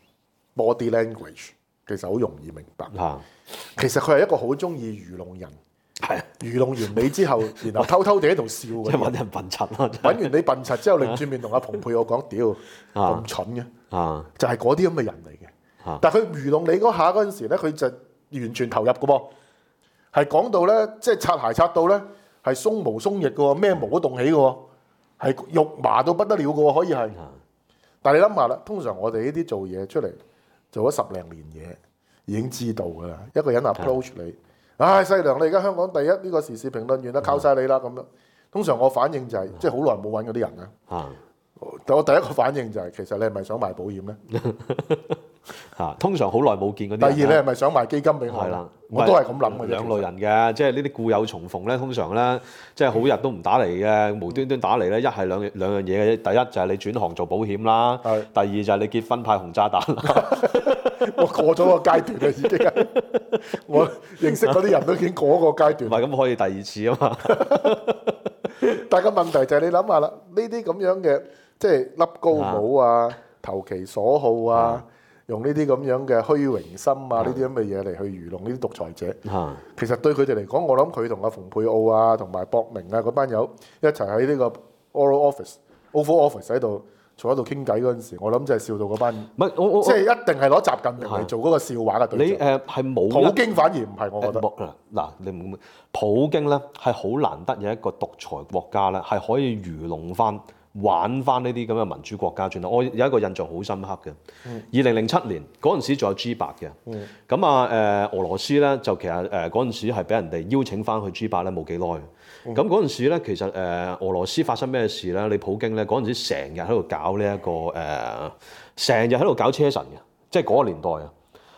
body language，其實好容易明白。其實佢係一個好中意愚弄人，愚弄完你之後，然後偷偷地喺度笑嘅，即係揾人笨柒咯。揾完你笨柒之後，擰轉面同阿蓬佩奧講：屌咁蠢嘅，就係嗰啲咁嘅人嚟嘅。但係佢愚弄你嗰下嗰陣時咧，佢就完全投入嘅噃，係講到咧，即係擦鞋擦到咧，係鬆毛鬆翼嘅喎，咩毛都動起嘅喎，係肉麻到不得了嘅喎，可以係。但係你諗下啦，通常我哋呢啲做嘢出嚟做咗10零年嘢。已經知道㗎啦，一個人 approach 你，細良，你而家香港第一呢個時事評論員啦，靠晒你啦咁樣。通常我反應就係，即係好耐冇揾嗰啲人啦。我第一個反應就係，其實你係咪想賣保險咧？通常好耐冇見嗰啲。第二，你係咪想賣基金俾我？係啦，我都係咁諗嘅。兩類人嘅，即係呢啲故友重逢咧，通常咧，即係好日都唔打嚟嘅，無端端打嚟咧，一係兩樣嘢嘅啫。第一就係你轉行做保險啦，第二就係你結婚派紅炸彈。我過咗個階段啦，已經係我認識嗰啲人都已經過嗰個階段。唔係咁可以第二次啊嘛。但係個問題就係你諗下啦，呢啲咁樣嘅即係笠高帽啊、投其所好啊，用呢啲咁樣嘅虛榮心啊，呢啲咁嘅嘢嚟去愚弄呢啲獨裁者。其實對佢哋嚟講，我諗佢同阿蓬佩奧啊、同埋博明啊嗰班友一齊喺呢個 Oval Office 喺度。坐喺度傾偈嗰陣時，我諗真係笑到嗰班，唔係我即係一定係攞習近平嚟做嗰個笑話嘅對象。你係冇普京反而唔係，我覺得嗱，你唔普京咧係好難得有一個獨裁國家咧係可以愚弄翻、玩翻呢啲咁嘅民主國家轉頭。我有一個印象好深刻嘅，2007年嗰陣時仲有 G8嘅，咁俄羅斯咧就其實嗰陣時係俾人哋邀請翻去 G8咧冇幾耐。咁嗰陣時咧，其實俄羅斯發生咩事咧？你普京咧嗰陣時成日喺度搞呢一個成日喺度搞車臣嘅，即係嗰個年代啊。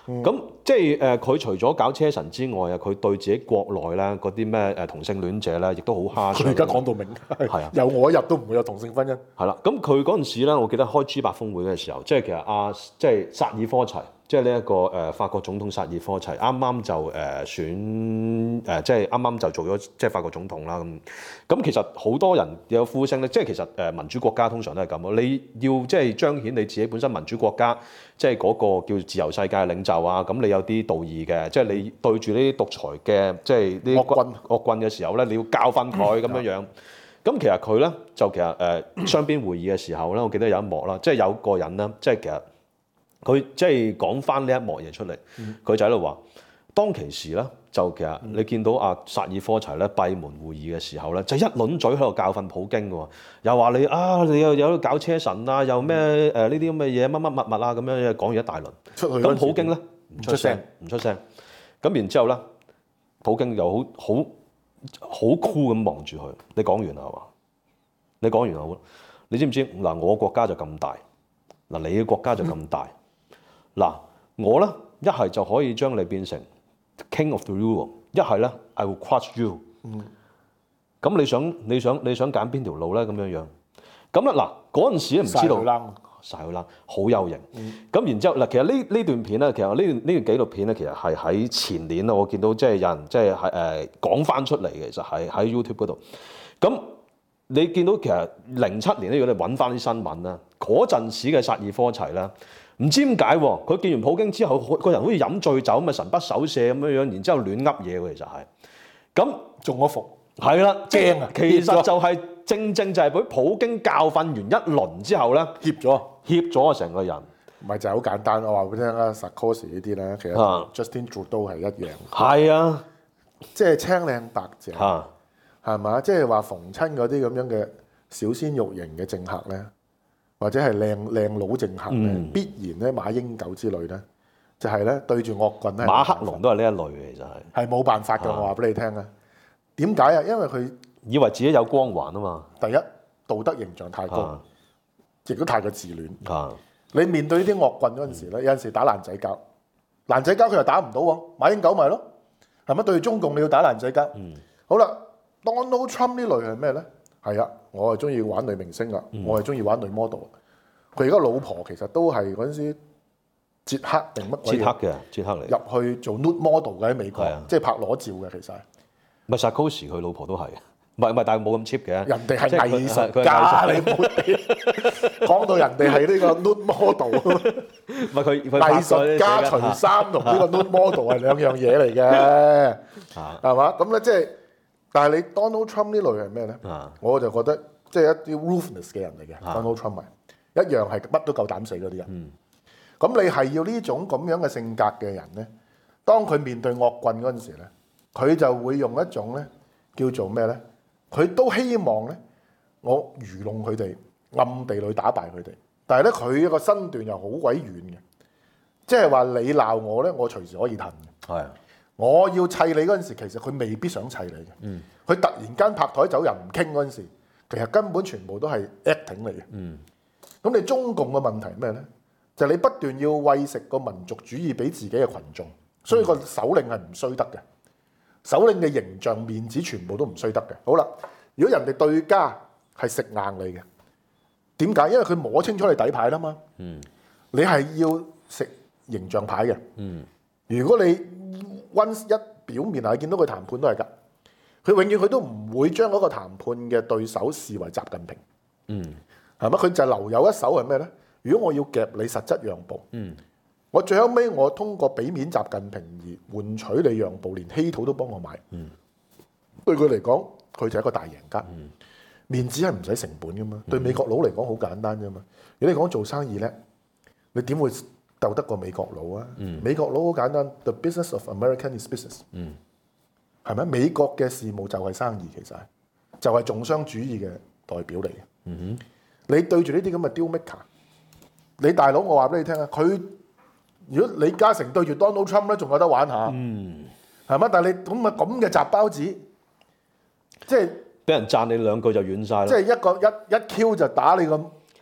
咁即係佢除咗搞車神之外啊，佢對自己國內咧嗰啲咩同性戀者咧，亦都好蝦。 佢而家講到明，係啊，由我入都唔會有同性婚姻。 係啦，咁佢嗰陣時咧，我記得開 G8峰會嘅時候，即係其實即係薩爾科齊，即係呢一個法國總統薩爾科齊，啱啱就選即係啱啱就做咗即係法國總統啦咁。咁其實好多人有呼聲咧，即係其實民主國家通常都係咁咯。你要即係彰顯你自己本身民主國家，即係嗰個叫自由世界嘅領袖啊。咁你有啲道義嘅，即係你對住呢啲獨裁嘅，即係呢啲惡棍嘅時候咧，你要教訓佢咁樣樣。咁其實佢咧就其實雙邊會議嘅時候咧，我記得有一幕啦，即係有個人咧，即係其實佢即係講翻呢一幕嘢出嚟，佢就喺度話，當其時咧就其實你見到阿薩爾科齊咧閉門會議嘅時候咧，就一輪嘴喺度教訓普京嘅喎，又話你又有搞車神啊，又咩呢啲咁嘅嘢乜乜物物啊咁樣講完一大輪，咁普京咧唔出聲，咁然之後咧，普京又好酷咁望住佢，你講完啦係嘛？你講完啦好，你知唔知嗱？我國家就咁大，嗱你嘅國家就咁大，嗱我咧一係就可以將你變成 King of the Euro， 一係咧 I will crush you。咁你想揀邊條路咧？咁樣樣，咁啦嗱嗰陣時咧唔知道。晒佢啦，好有型。咁然之後嗱，其實呢段片咧，其實呢段紀錄片咧，其實係喺前年啊，我見到即係有人即係講翻出嚟嘅，其實係喺 YouTube 嗰度。咁你見到其實07年咧，如果你揾翻啲新聞啦，嗰陣時嘅薩爾科齊啦，唔知點解喎，佢見完普京之後，個人好似飲醉酒咁啊，神不守舍咁樣樣，然之後亂噏嘢喎，其實係。咁中咗伏。 係啦， 正啊！ 其實就係正就係俾普京教訓完一輪之後咧，怯咗啊成個人。 唔係就係好簡單，我話俾你聽啊，Sarkozy呢啲咧，其實 Justin Trudeau 係一樣。 係啊， 即係青靚白淨，係嘛？即係話逢親嗰啲咁樣嘅小鮮肉型嘅政客咧，或者係靚佬政客咧，必然咧馬英九之類咧，就係咧對住惡棍咧。 馬克龍都係呢一類嘅，其實係冇辦法嘅。我話俾你聽啊！點解啊？因為佢以為自己有光環啊嘛。 第一，道德形象太高，亦都太過自戀。你面對呢啲惡棍嗰陣時咧，有陣時打爛仔交，爛仔交佢又打唔到喎。馬英九咪咯，係咪對住中共你要打爛仔交？好啦 ，Donald Trump 呢類係咩咧？係啊，我係中意玩女明星啊，我係中意玩女 model。佢而家老婆其實都係嗰陣時捷克定乜鬼？捷克嚟入去做 nude model 嘅喺美國，即係拍裸照嘅其實。 唔係 Sarkozy 佢老婆都係，唔係，但係冇咁 cheap 嘅。 人哋係藝術家，你冇講到人哋係呢個 nude model。 唔係佢藝術家除衫同呢個 nude model 係兩樣嘢嚟嘅，係嘛？咁咧即係，但係你 Donald Trump 呢類係咩咧？我就覺得即係一啲 ruthless 嘅人嚟嘅。Donald Trump 係一樣係乜都夠膽死嗰啲人。咁你係要呢種咁樣嘅性格嘅人咧，當佢面對惡棍嗰陣時咧，佢就會用一種咧叫做咩咧？佢都希望咧，我愚弄佢哋，暗地裏打敗佢哋。但係咧，佢個身段又好鬼遠嘅，即係話你鬧我咧，我隨時可以騰嘅。係，我要砌你嗰陣時，其實佢未必想砌你嘅。佢突然間拍台走人唔傾嗰陣時，其實根本全部都係 acting 嚟嘅。咁你中共嘅問題咩咧？就係你不斷要餵食個民族主義俾自己嘅群眾，所以個首領係唔衰得嘅。首領嘅形象面子全部都唔衰得嘅。好啦，如果人哋對家係食硬你嘅，點解？因為佢摸清楚你底牌啦嘛。你係要食形象牌嘅。如果你一表面係見到佢談判都係㗎，佢永遠佢都唔會將嗰個談判嘅對手視為習近平。係咪？佢就留有一手係咩咧？如果我要夾你實質讓步，我最後尾我通過俾面習近平而換取你讓步，連稀土都幫我買。對佢嚟講，佢就係一個大贏家。面子係唔使成本噶嘛。對美國佬嚟講好簡單啫嘛。如果你講做生意叻，你點會鬥得過美國佬啊？美國佬好簡單 ，The business of American is business。係咪？美國嘅事務就係生意，其實就係重商主義嘅代表嚟嘅。你對住呢啲咁嘅 deal maker，你大佬我話俾你聽啊，佢如果李嘉誠對住 Donald Trump 咧，仲有得玩下，係咪？但係你咁嘅雜包子，即係俾人讚你兩句就軟晒啦。 即係一 Q 就打你個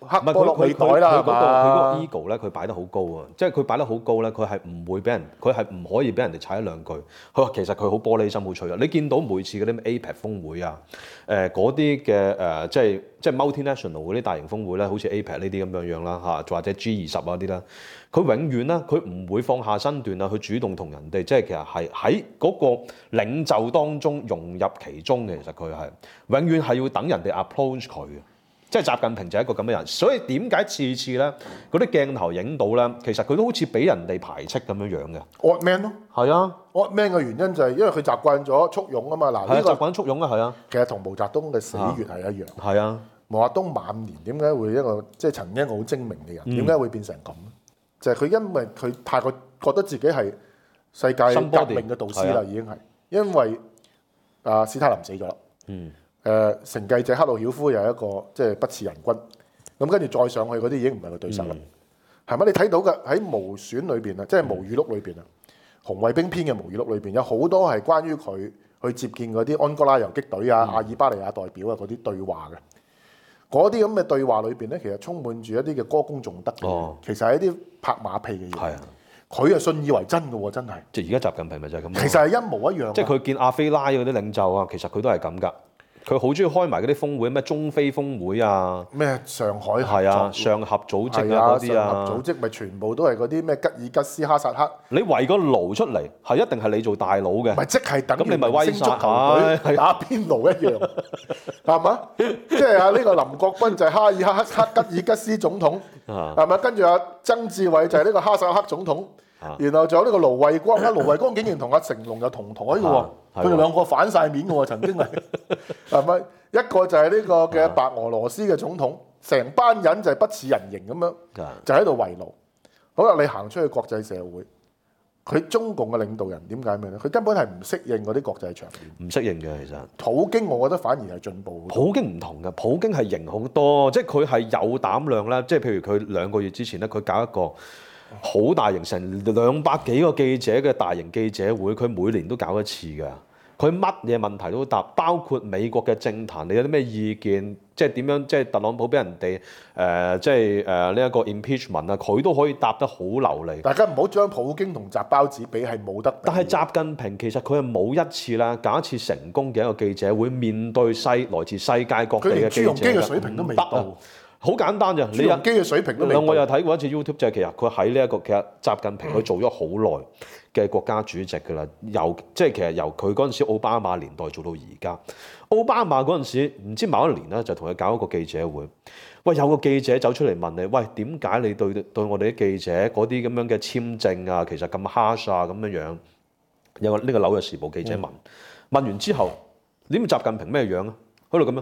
黑波洛美袋啦， 佢嗰個 ego 咧，佢擺得好高啊！即係佢擺得好高咧，佢係唔會俾人，佢係唔可以俾人哋踩一兩句。佢話其實佢好玻璃心，好脆弱。你見到每次嗰啲 APEC 峰會啊，嗰啲嘅即係 multinational 嗰啲大型峰會咧，好似 APEC 呢啲咁樣啦嚇，或者 G20啊啲啦，佢永遠咧佢唔會放下身段啊，去主動同人哋，即係其實係喺嗰個領袖當中融入其中嘅。其實佢係永遠係要等人哋 approach 佢嘅。即係習近平就係一個咁嘅人，所以點解次次咧嗰啲鏡頭影到咧，其實佢都好似俾人哋排斥咁樣樣嘅。 惡 man 咯， 係啊， 惡 man 嘅原因就係因為佢習慣咗簇擁啊嘛。嗱， 呢個習慣簇擁啊，係啊。 其實同毛澤東嘅死穴係一樣。 係啊， 毛澤東晚年點解會一個即係曾經一個好精明嘅人，點解會變成咁？就係佢因為佢太過覺得自己係世界革命嘅導師啦，已經係因為史太林死咗啦。承繼者赫魯曉夫又係一個即係不似人君，咁跟住再上去嗰啲已經唔係佢對手啦，係咪？你睇到嘅喺毛選裏邊啊，即係毛語錄裏邊啊，紅衛兵篇嘅毛語錄裏邊有好多係關於佢去接見嗰啲安哥拉游擊隊啊、阿爾巴尼亞代表啊嗰啲對話嘅，嗰啲咁嘅對話裏邊咧，其實充滿住一啲嘅歌功頌德嘅，其實係一啲拍馬屁嘅嘢。係啊，佢係信以為真嘅喎，真係。即係而家習近平咪就係咁。其實係一模一樣。即係佢見阿菲拉嗰啲領袖啊，其實佢都係咁㗎。佢好中意開埋嗰啲峰會，咩中非峰會啊，咩上海係啊、上合組織啊嗰啲啊，上合組織咪全部都係嗰啲咩吉爾吉斯、哈薩克。你圍個爐出嚟，係一定係你做大佬嘅。咪即係等咁你咪威曬佢打邊爐一樣，係嘛？即係呢個林國斌就係哈爾克吉爾吉斯總統，係咪？跟住曾志偉就係呢個哈薩克總統。然後仲有呢個盧衛光，盧衛光竟然同阿成龍又同台嘅喎，佢哋兩個反晒面嘅喎，曾經係咪？一個就係呢個嘅白俄羅斯嘅總統，成班人就係不似人形咁樣，就喺度圍爐。好啦，你行出去國際社會，佢中共嘅領導人點解咩咧？佢根本係唔適應嗰啲國際場面，唔適應嘅其實。普京我覺得反而係進步。普京唔同嘅，普京係型好多，即係佢係有膽量啦。即係譬如佢2個月之前咧，佢搞一個好大型成200幾個記者嘅大型記者會，佢每年都搞一次㗎。佢乜嘢問題都答，包括美國嘅政壇，你有啲咩意見？即係點樣？即係特朗普俾人哋即係呢一個 impeachment 啊，佢都可以答得好流利。大家唔好將普京同習包子比，係冇得比。但係習近平其實佢係冇一次啦，搞一次成功嘅一個記者會，面對來自世界各地嘅記者。佢連朱鎔基嘅水平都未到。好簡單咋，朱鎔基嘅水平都未到。我又睇過一次 YouTube， 就係其實佢喺呢一個其實習近平佢做咗好耐嘅國家主席㗎啦，其實由佢嗰陣時奧巴馬年代做到而家。奧巴馬嗰陣時唔知某一年咧，就同佢搞一個記者會。喂，有個記者走出嚟問你，喂，點解你對我哋啲記者嗰啲咁樣嘅簽證啊，其實咁 harsh 啊咁樣樣？有個呢個紐約時報記者問，問完之後，你知習近平咩樣啊？喺度咁樣。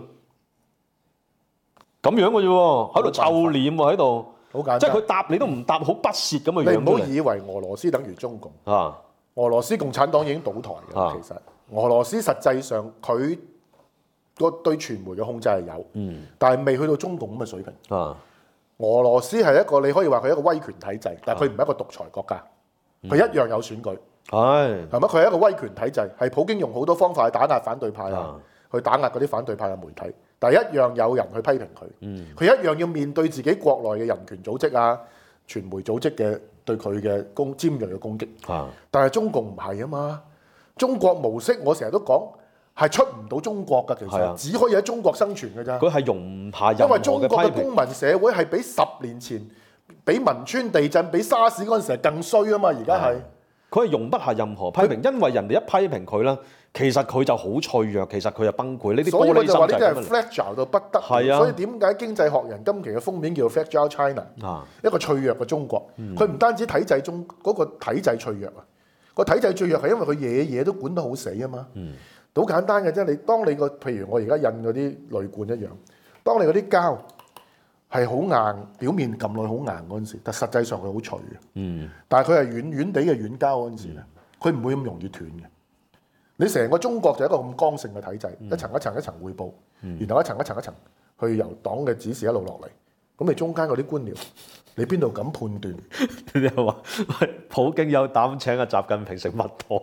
咁樣嘅啫喎，喺度臭臉喎，喺度，好簡單，即係佢答你都唔答，好不屑咁嘅樣。你唔好以為俄羅斯等於中共啊！俄羅斯共產黨已經倒台嘅，其實俄羅斯實際上佢個對傳媒嘅控制係有，但係未去到中共咁嘅水平。俄羅斯係一個你可以話佢係一個威權體制，但係佢唔係一個獨裁國家，佢一樣有選舉，係咪？佢係一個威權體制，係普京用好多方法去打壓反對派啊，去打壓嗰啲反對派嘅媒體。但係一樣有人去批評佢，佢一樣要面對自己國內嘅人權組織啊、傳媒組織嘅對佢嘅尖鋭嘅攻擊。但係中共唔係啊嘛，中國模式我成日都講係出唔到中國㗎，其實只可以喺中國生存㗎咋。佢係容唔下任何嘅批評。因為中國嘅公民社會係比10年前、比汶川地震、比沙士嗰陣時係更衰啊嘛，而家係。佢係容不下任何批評，因為人哋一批評佢啦，其實佢就好脆弱，其實佢就崩潰。呢啲玻璃心就係咁樣。所以我就話呢啲係 fragile 到不得。係啊。所以點解經濟學人今期嘅封面叫 Fragile China？一個脆弱嘅中國。佢唔單止體制中嗰個體制脆弱啊，個體制脆弱係因為佢嘢嘢都管得好死啊嘛。好簡單嘅啫，當你譬如我而家印嗰啲鋁罐一樣，當你嗰啲膠係好硬，表面撳落去好硬嗰陣時，但實際上佢好脆嘅。但係佢係軟軟地嘅軟膠嗰陣時咧，佢唔會咁容易斷嘅。你成個中國就係一個咁剛性嘅體制，一層一層一層匯報，然後一層一層一層去由黨嘅指示一路落嚟。咁你中間嗰啲官僚，你邊度敢判斷？你又話普京有膽請阿習近平食蜜糖？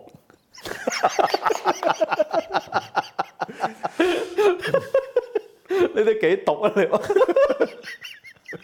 你哋幾毒啊你？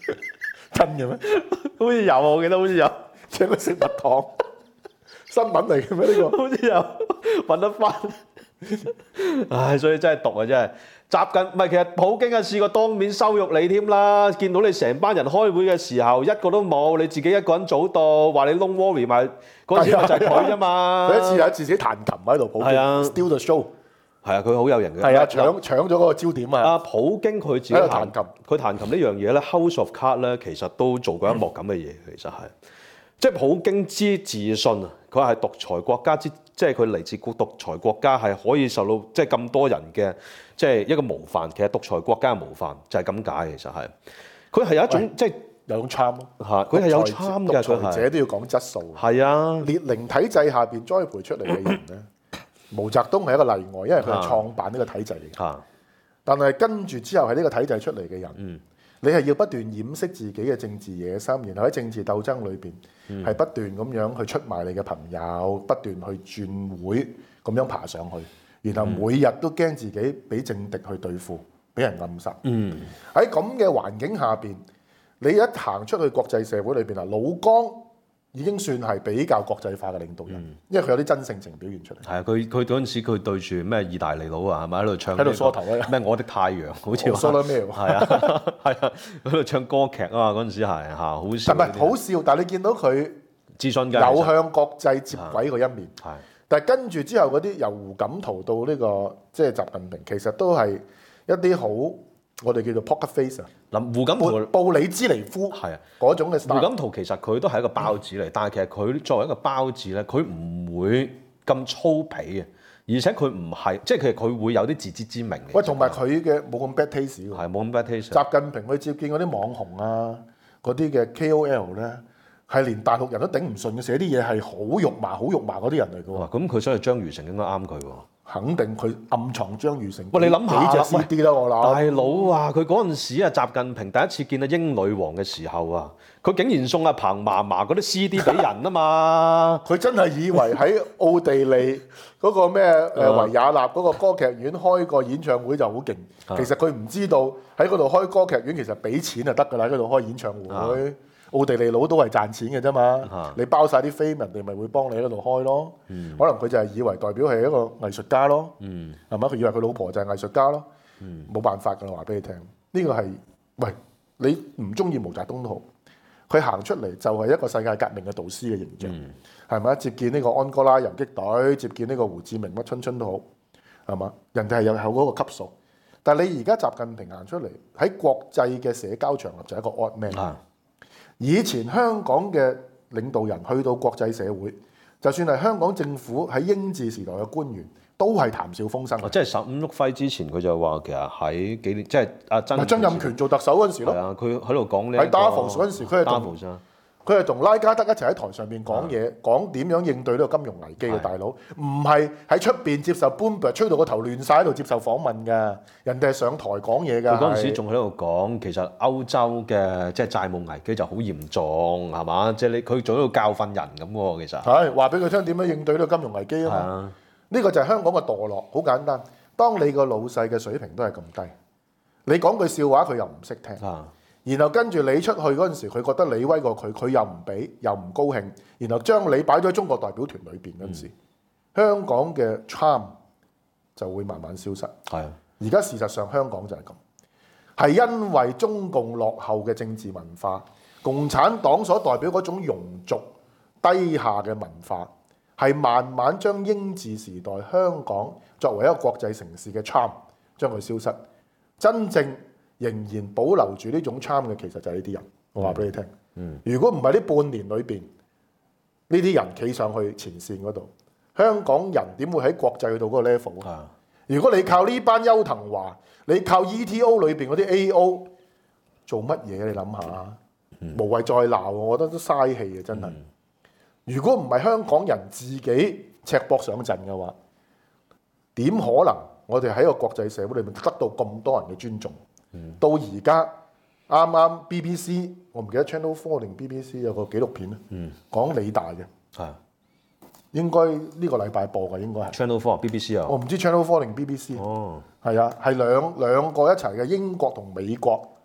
嘅咩？ 好似有，我記得好似有請佢食蜜糖，新聞嚟嘅咩呢個？ 好似有揾得翻。唉，所以真係毒啊！真係習近唔係，其實普京啊試過當面羞辱你添啦。見到你成班人開會嘅時候，一個都冇，你自己一個人早到，話你 don't worry 埋嗰陣時就係佢啫嘛。 佢一次有自己彈琴喺度，普京 steal the show。 係啊，佢好有型嘅。 係啊，搶咗嗰個焦點啊！ 阿普京佢自己彈琴，佢彈琴呢樣嘢咧 ，House of Cards 咧，其實都做過一幕咁嘅嘢，其實係。即係普京之自信啊！佢係獨裁國家之，即係佢嚟自獨裁國家，係可以受到即係咁多人嘅即係一個模範。其實獨裁國家嘅模範就係咁解，其實係。佢係有一種即係有種 charm 咯。 嚇，佢係有 charm 嘅。 獨裁者都要講質素。 係啊， 列寧體制下邊栽培出嚟嘅人咧，毛澤東係一個例外，因為佢係創辦呢個體制嚟嘅。但係跟住之後喺呢個體制出嚟嘅人，你係要不斷掩飾自己嘅政治野心，然後喺政治鬥爭裏邊係不斷咁樣去出賣你嘅朋友，不斷去轉會咁樣爬上去，然後每日都驚自己俾政敵去對付，俾人暗殺。喺咁嘅環境下邊，你一行出去國際社會裏邊啊，老江已經算係比較國際化嘅領導人，因為佢有啲真性情表現出嚟。係啊，佢嗰陣時佢對住咩意大利佬啊，係咪喺度唱？ 喺度梳頭啊！ 咩我的太陽，好似梳得咩？ 係啊，係啊，喺度唱歌劇啊嘛，嗰陣時係嚇，好笑。 唔係好笑，但係你見到佢自信嘅， 有向國際接軌嗰一面。 係， 但係跟住之後嗰啲由胡錦濤到呢個即係習近平，其實都係一啲好我哋叫做 poker face 啊。 嗱，胡錦濤布里茲尼夫係啊嗰種嘅。 胡錦濤其實佢都係一個包子嚟，但係其實佢作為一個包子咧，佢唔會咁粗鄙嘅，而且佢唔係即係其實佢會有啲自知之明嘅。 喂，同埋佢嘅冇咁 bad taste 喎。 係冇咁 bad taste。 習近平去接見嗰啲網紅啊，嗰啲嘅 KOL 咧，係連大陸人都頂唔順嘅，寫啲嘢係好肉麻、好肉麻嗰啲人嚟嘅喎。 咁佢所以張裕成應該啱佢喎。 肯定佢暗藏張裕成。 喂，你諗下幾隻 CD 啦，我諗。 大佬啊，佢嗰陣時啊，習近平第一次見到英女王嘅時候啊，佢竟然送阿彭嫲嫲嗰啲 CD 俾人啊嘛！ 佢真係以為喺奧地利嗰個咩維也納嗰個歌劇院開個演唱會就好勁。其實佢唔知道喺嗰度開歌劇院其實俾錢就得㗎啦，喺嗰度開演唱會。奧地利佬都係賺錢嘅啫嘛，你包晒啲飛，人哋咪會幫你喺嗰度開咯。可能佢就係以為代表係一個藝術家咯，係咪？佢以為佢老婆就係藝術家咯，冇辦法㗎啦，話俾你聽。呢個係喂，你唔中意毛澤東都好，佢行出嚟就係一個世界革命嘅導師嘅形象，係咪？接見呢個安哥拉游擊隊，接見呢個胡志明乜春春都好，係嘛？人哋係有嗰個級數，但係你而家習近平行出嚟喺國際嘅社交場合就係一個 odd man。以前香港嘅領導人去到國際社會，就算係香港政府喺英治時代嘅官員，都係談笑風生。 即係15碌輝之前，佢就話其實喺幾年，即係阿曾蔭權做特首嗰陣時咯。 係啊，佢喺度講呢喺 Davos 嗰陣時，佢係同拉加德一齊喺台上面講嘢，講點樣應對呢個金融危機嘅大佬，唔係喺出邊接受 Bloomberg 吹到個頭亂晒喺度接受訪問㗎，人哋係上台講嘢㗎。 佢嗰陣時仲喺度講，其實歐洲嘅即係債務危機就好嚴重，係嘛？即係佢做喺度教訓人咁喎，其實係話俾佢聽點樣應對呢個金融危機啊嘛。呢個就係香港嘅墮落，好簡單。當你個老細嘅水平都係咁低，你講句笑話佢又唔識聽。然後跟住你出去嗰陣時，佢覺得你威過佢，佢又唔俾，又唔高興，然後將你擺咗喺中國代表團裏邊嗰陣時，香港嘅 charm 就會慢慢消失。而家事實上香港就係咁，係因為中共落後嘅政治文化，共產黨所代表嗰種庸俗低下嘅文化，係慢慢將英治時代香港作為一個國際城市嘅 charm 將佢消失，真正仍然保留住呢種 charm 嘅，其實就係呢啲人。我話俾你聽，如果唔係呢半年裏邊呢啲人企上去前線嗰度，香港人點會喺國際去到嗰個 level 啊？如果你靠呢班邱騰華，你靠 ETO 裏邊嗰啲 AO 做乜嘢？你諗下，無謂再鬧，我覺得都嘥氣啊！真係。如果唔係香港人自己赤膊上陣嘅話，點可能我哋喺個國際社會裏面得到咁多人嘅尊重？到而家啱啱 BBC， 我唔記得 Channel 4定 BBC 有個紀錄片咧，講理大嘅，應該呢個禮拜播嘅應該係 Channel 4 BBC 啊， 我唔知 Channel 4定 BBC，係啊，係兩個一齊嘅英國同美國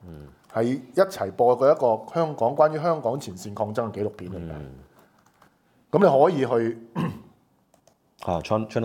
係一齊播過一個關於香港前線抗爭嘅紀錄片嚟嘅。咁你可以去 Channel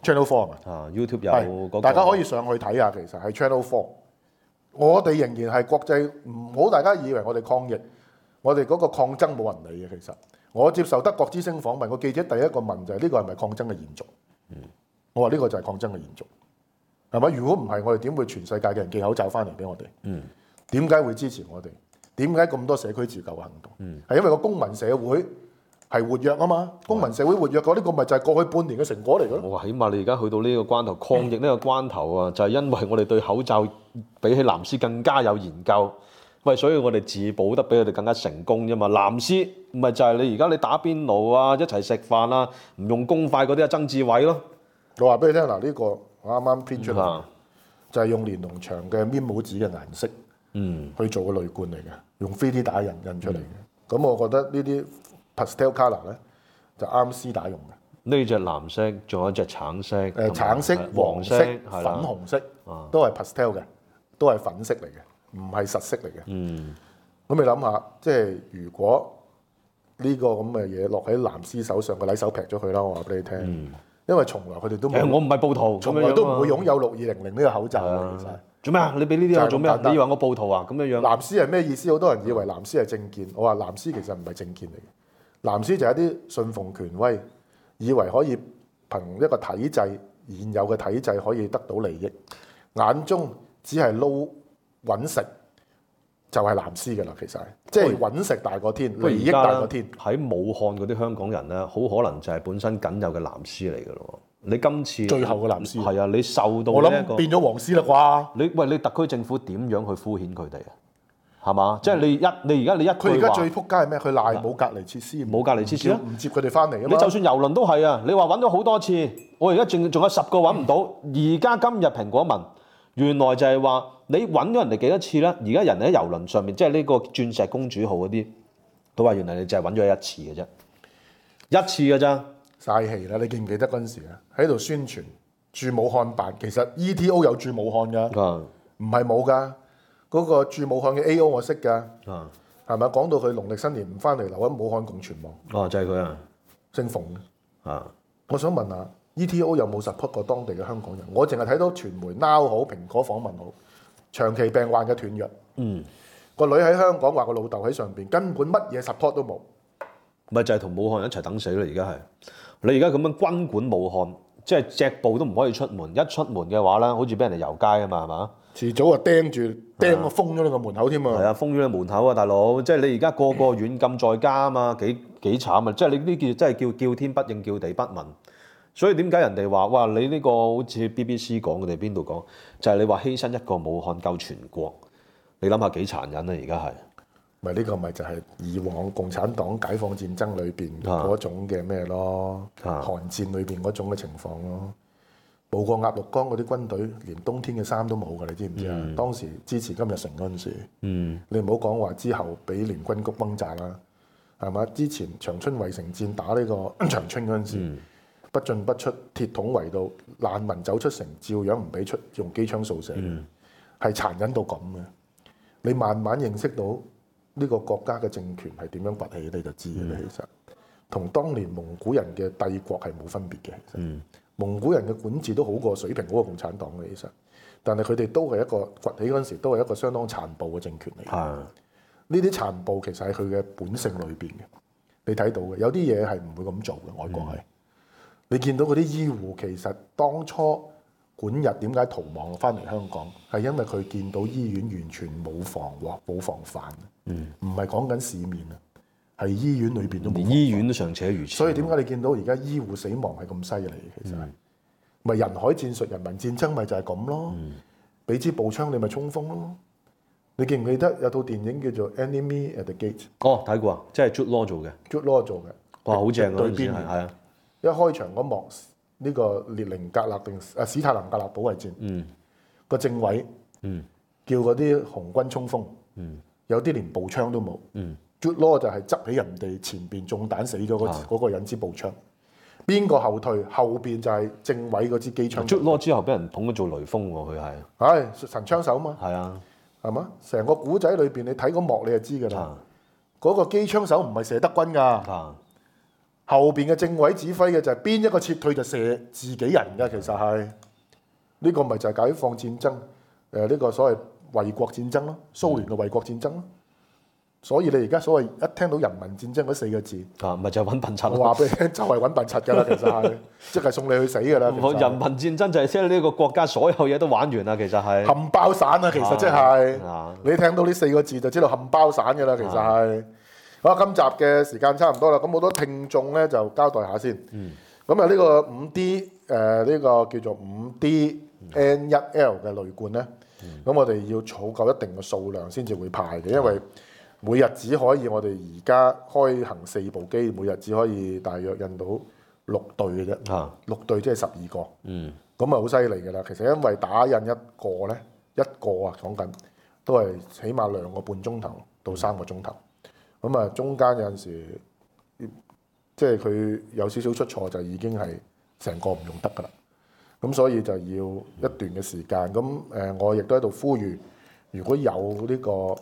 4 YouTube 有嗰個， 大家可以上去睇下。其實係 Channel 4，我哋仍然係國際，唔好大家以為我哋抗疫，我哋嗰個抗爭冇人理嘅。其實我接受德國之聲訪問，個記者第一個問就係呢個係咪抗爭嘅延續？我話呢個就係抗爭嘅延續，係咪？如果唔係，我哋點會全世界嘅人寄口罩翻嚟俾我哋？點解會支持我哋？點解咁多社區自救行動？係因為個公民社會係活躍啊嘛！公民社會活躍嘅呢個咪就係過去半年嘅成果嚟嘅咯。 我話起碼你而家去到呢個關頭，抗疫呢個關頭啊，就係因為我哋對口罩比起藍絲更加有研究，喂，所以我哋自保得比佢哋更加成功啫嘛。藍絲唔係就係你而家你打邊爐啊，一齊食飯啊，唔用公筷嗰啲啊，曾志偉咯。 我話俾你聽嗱，呢個我啱啱編出嚟，就係用連儂牆嘅棉帽紙嘅顏色，去做個濾罐嚟嘅，用 3D 打印出嚟嘅。咁我覺得呢啲 pastel colour 咧就啱絲打用嘅。 呢隻藍色，仲有一隻橙色， 橙色、黃色、粉紅色，都係 pastel 嘅，都係粉色嚟嘅，唔係實色嚟嘅。咁你諗下，即係如果呢個咁嘅嘢落喺藍絲手上，個禮手劈咗佢啦！我話俾你聽。因為從來佢哋都冇， 我唔係暴徒， 從來都唔會擁有6200呢個口罩嘅。其實做咩啊？你俾呢啲我做咩？你以為我暴徒啊？咁樣樣。 藍絲係咩意思？好多人以為藍絲係政見，我話藍絲其實唔係政見嚟嘅。藍絲就係一啲信奉權威，以為可以憑一個體制現有嘅體制可以得到利益，眼中只係撈揾食。就係藍絲嘅啦，其實係即係揾食大過天，利益大過天。 喺武漢嗰啲香港人咧，好可能就係本身僅有嘅藍絲嚟嘅咯。你今次最後嘅藍絲係啊，你受到我諗變咗黃絲啦啩？你特區政府點樣去敷衍佢哋啊？係嘛？即係你而家佢而家最撲街係咩？佢賴冇隔離設施， 冇隔離設施咯， 唔接佢哋翻嚟啊嘛！ 你就算郵輪都係啊！你話揾咗好多次，我而家仲有10個揾唔到。而家今日蘋果問。原來就係話你揾咗人哋幾多次咧？而家人喺郵輪上面，即係呢個鑽石公主號嗰啲，都話原來你就係揾咗一次嘅啫，一次嘅咋？ 嘥氣啦！你記唔記得嗰陣時啊？喺度宣傳駐武漢辦，其實 ETO 有駐武漢㗎，唔係冇㗎。嗰個駐武漢嘅 AO 我識㗎，係咪？講到佢農曆新年唔翻嚟，留喺武漢共存亡。 就係佢啊， 姓馮嘅。我想問下。ETO 有冇 support 過當地嘅香港人？我淨係睇到傳媒 Now 好、蘋果訪問好，長期病患嘅斷藥。個女喺香港話個老豆喺上邊，根本乜嘢 support 都冇。 咪就係同武漢一齊等死咯！而家係你而家咁樣軍管武漢，即係隻步都唔可以出門。一出門嘅話咧，好似俾人哋遊街啊嘛，係嘛？遲早啊釘封咗你個門口添啊！ 係啊，封咗你門口啊，大佬！即係你而家個軟禁在家啊嘛，幾慘啊！即係你呢啲真係叫天不應，叫地不聞。所以點解人哋話哇？你呢個好似 BBC 講嘅定邊度講？就係你話犧牲一個武漢救全國，你諗下幾殘忍啊！而家係咪呢個咪就係以往共產黨解放戰爭裏邊嗰種嘅咩咯？韓戰裏邊嗰種嘅情況咯。冇過鴨綠江嗰啲軍隊，連冬天嘅衫都冇㗎，你知唔知啊？當時支持金日成嗰陣時，你唔好講話之後俾聯軍局轟炸啦，係嘛？之前長春圍城戰打呢個長春嗰陣時。不進不出，鐵桶圍到難民走出城，照樣唔俾出，用機槍掃射，係殘忍到咁嘅。你慢慢認識到呢個國家嘅政權係點樣崛起，你就知嘅。其實同當年蒙古人嘅帝國係冇分別嘅。其實蒙古人嘅管治都好過水平好過共產黨嘅，其實，但係佢哋都係一個崛起嗰陣時，都係一個相當殘暴嘅政權嚟。呢啲殘暴其實係佢嘅本性裏邊嘅，你睇到嘅。有啲嘢係唔會咁做嘅，外國係。你見到嗰啲醫護，其實當初管日點解逃亡翻嚟香港，係因為佢見到醫院完全冇防範，唔係講緊市面啊，係醫院裏邊都冇。連醫院都尚且如此。 所以點解你見到而家醫護死亡係咁犀利？其實係咪人海戰術、人民戰爭咪就係咁咯？俾支步槍你咪衝鋒咯。你記唔記得有套電影叫做《Enemy at the Gate》？ 睇過啊，即係 Jude Law 做嘅。 Jude Law 做嘅。 哇，好正啊！ 對邊係啊。 一開場嗰幕，呢個列寧格勒定史太林格勒保衛戰，個政委叫嗰啲紅軍衝鋒，有啲連步槍都冇。Jude Law 就係執起人哋前邊中彈死咗嗰個人支步槍，邊個後退，後邊就係政委嗰支機槍。 Jude Law 之後俾人捧咗做雷鋒喎，佢係神槍手嘛。 係啊， 係嘛？成個古仔裏邊，你睇個幕你就知㗎啦。嗰個機槍手唔係射德軍㗎，後邊嘅政委指揮嘅就係邊一個撤退就射自己人㗎。其實係呢個咪就係解放戰爭呢個所謂衛國戰爭咯，蘇聯嘅衛國戰爭咯。所以你而家所謂一聽到人民戰爭嗰4個字， 咪就係揾笨柒。 我話俾你聽，就係揾笨柒㗎啦，其實係即係送你去死㗎啦。 人民戰爭就係即係呢個國家所有嘢都玩完啦，其實係冚包散啊！其實即係你聽到呢4個字就知道冚包散㗎啦，其實係。好，今集嘅時間差唔多啦，咁好多聽眾咧就交代下先。咁啊呢個5D 呢個叫做5D N1L 嘅雷罐咧，咁我哋要儲夠一定嘅數量先至會派嘅，因為每日只可以我哋而家開行4部機，每日只可以大約印到6對嘅啫。6對即係12個。咁啊好犀利㗎啦！其實因為打印一個咧，講緊都係起碼2個半鐘頭到3個鐘頭。咁啊中間有陣時即係佢有少少出錯就已經係成個唔用得㗎啦。咁所以就要一段嘅時間。咁我亦都喺度呼籲，如果有呢個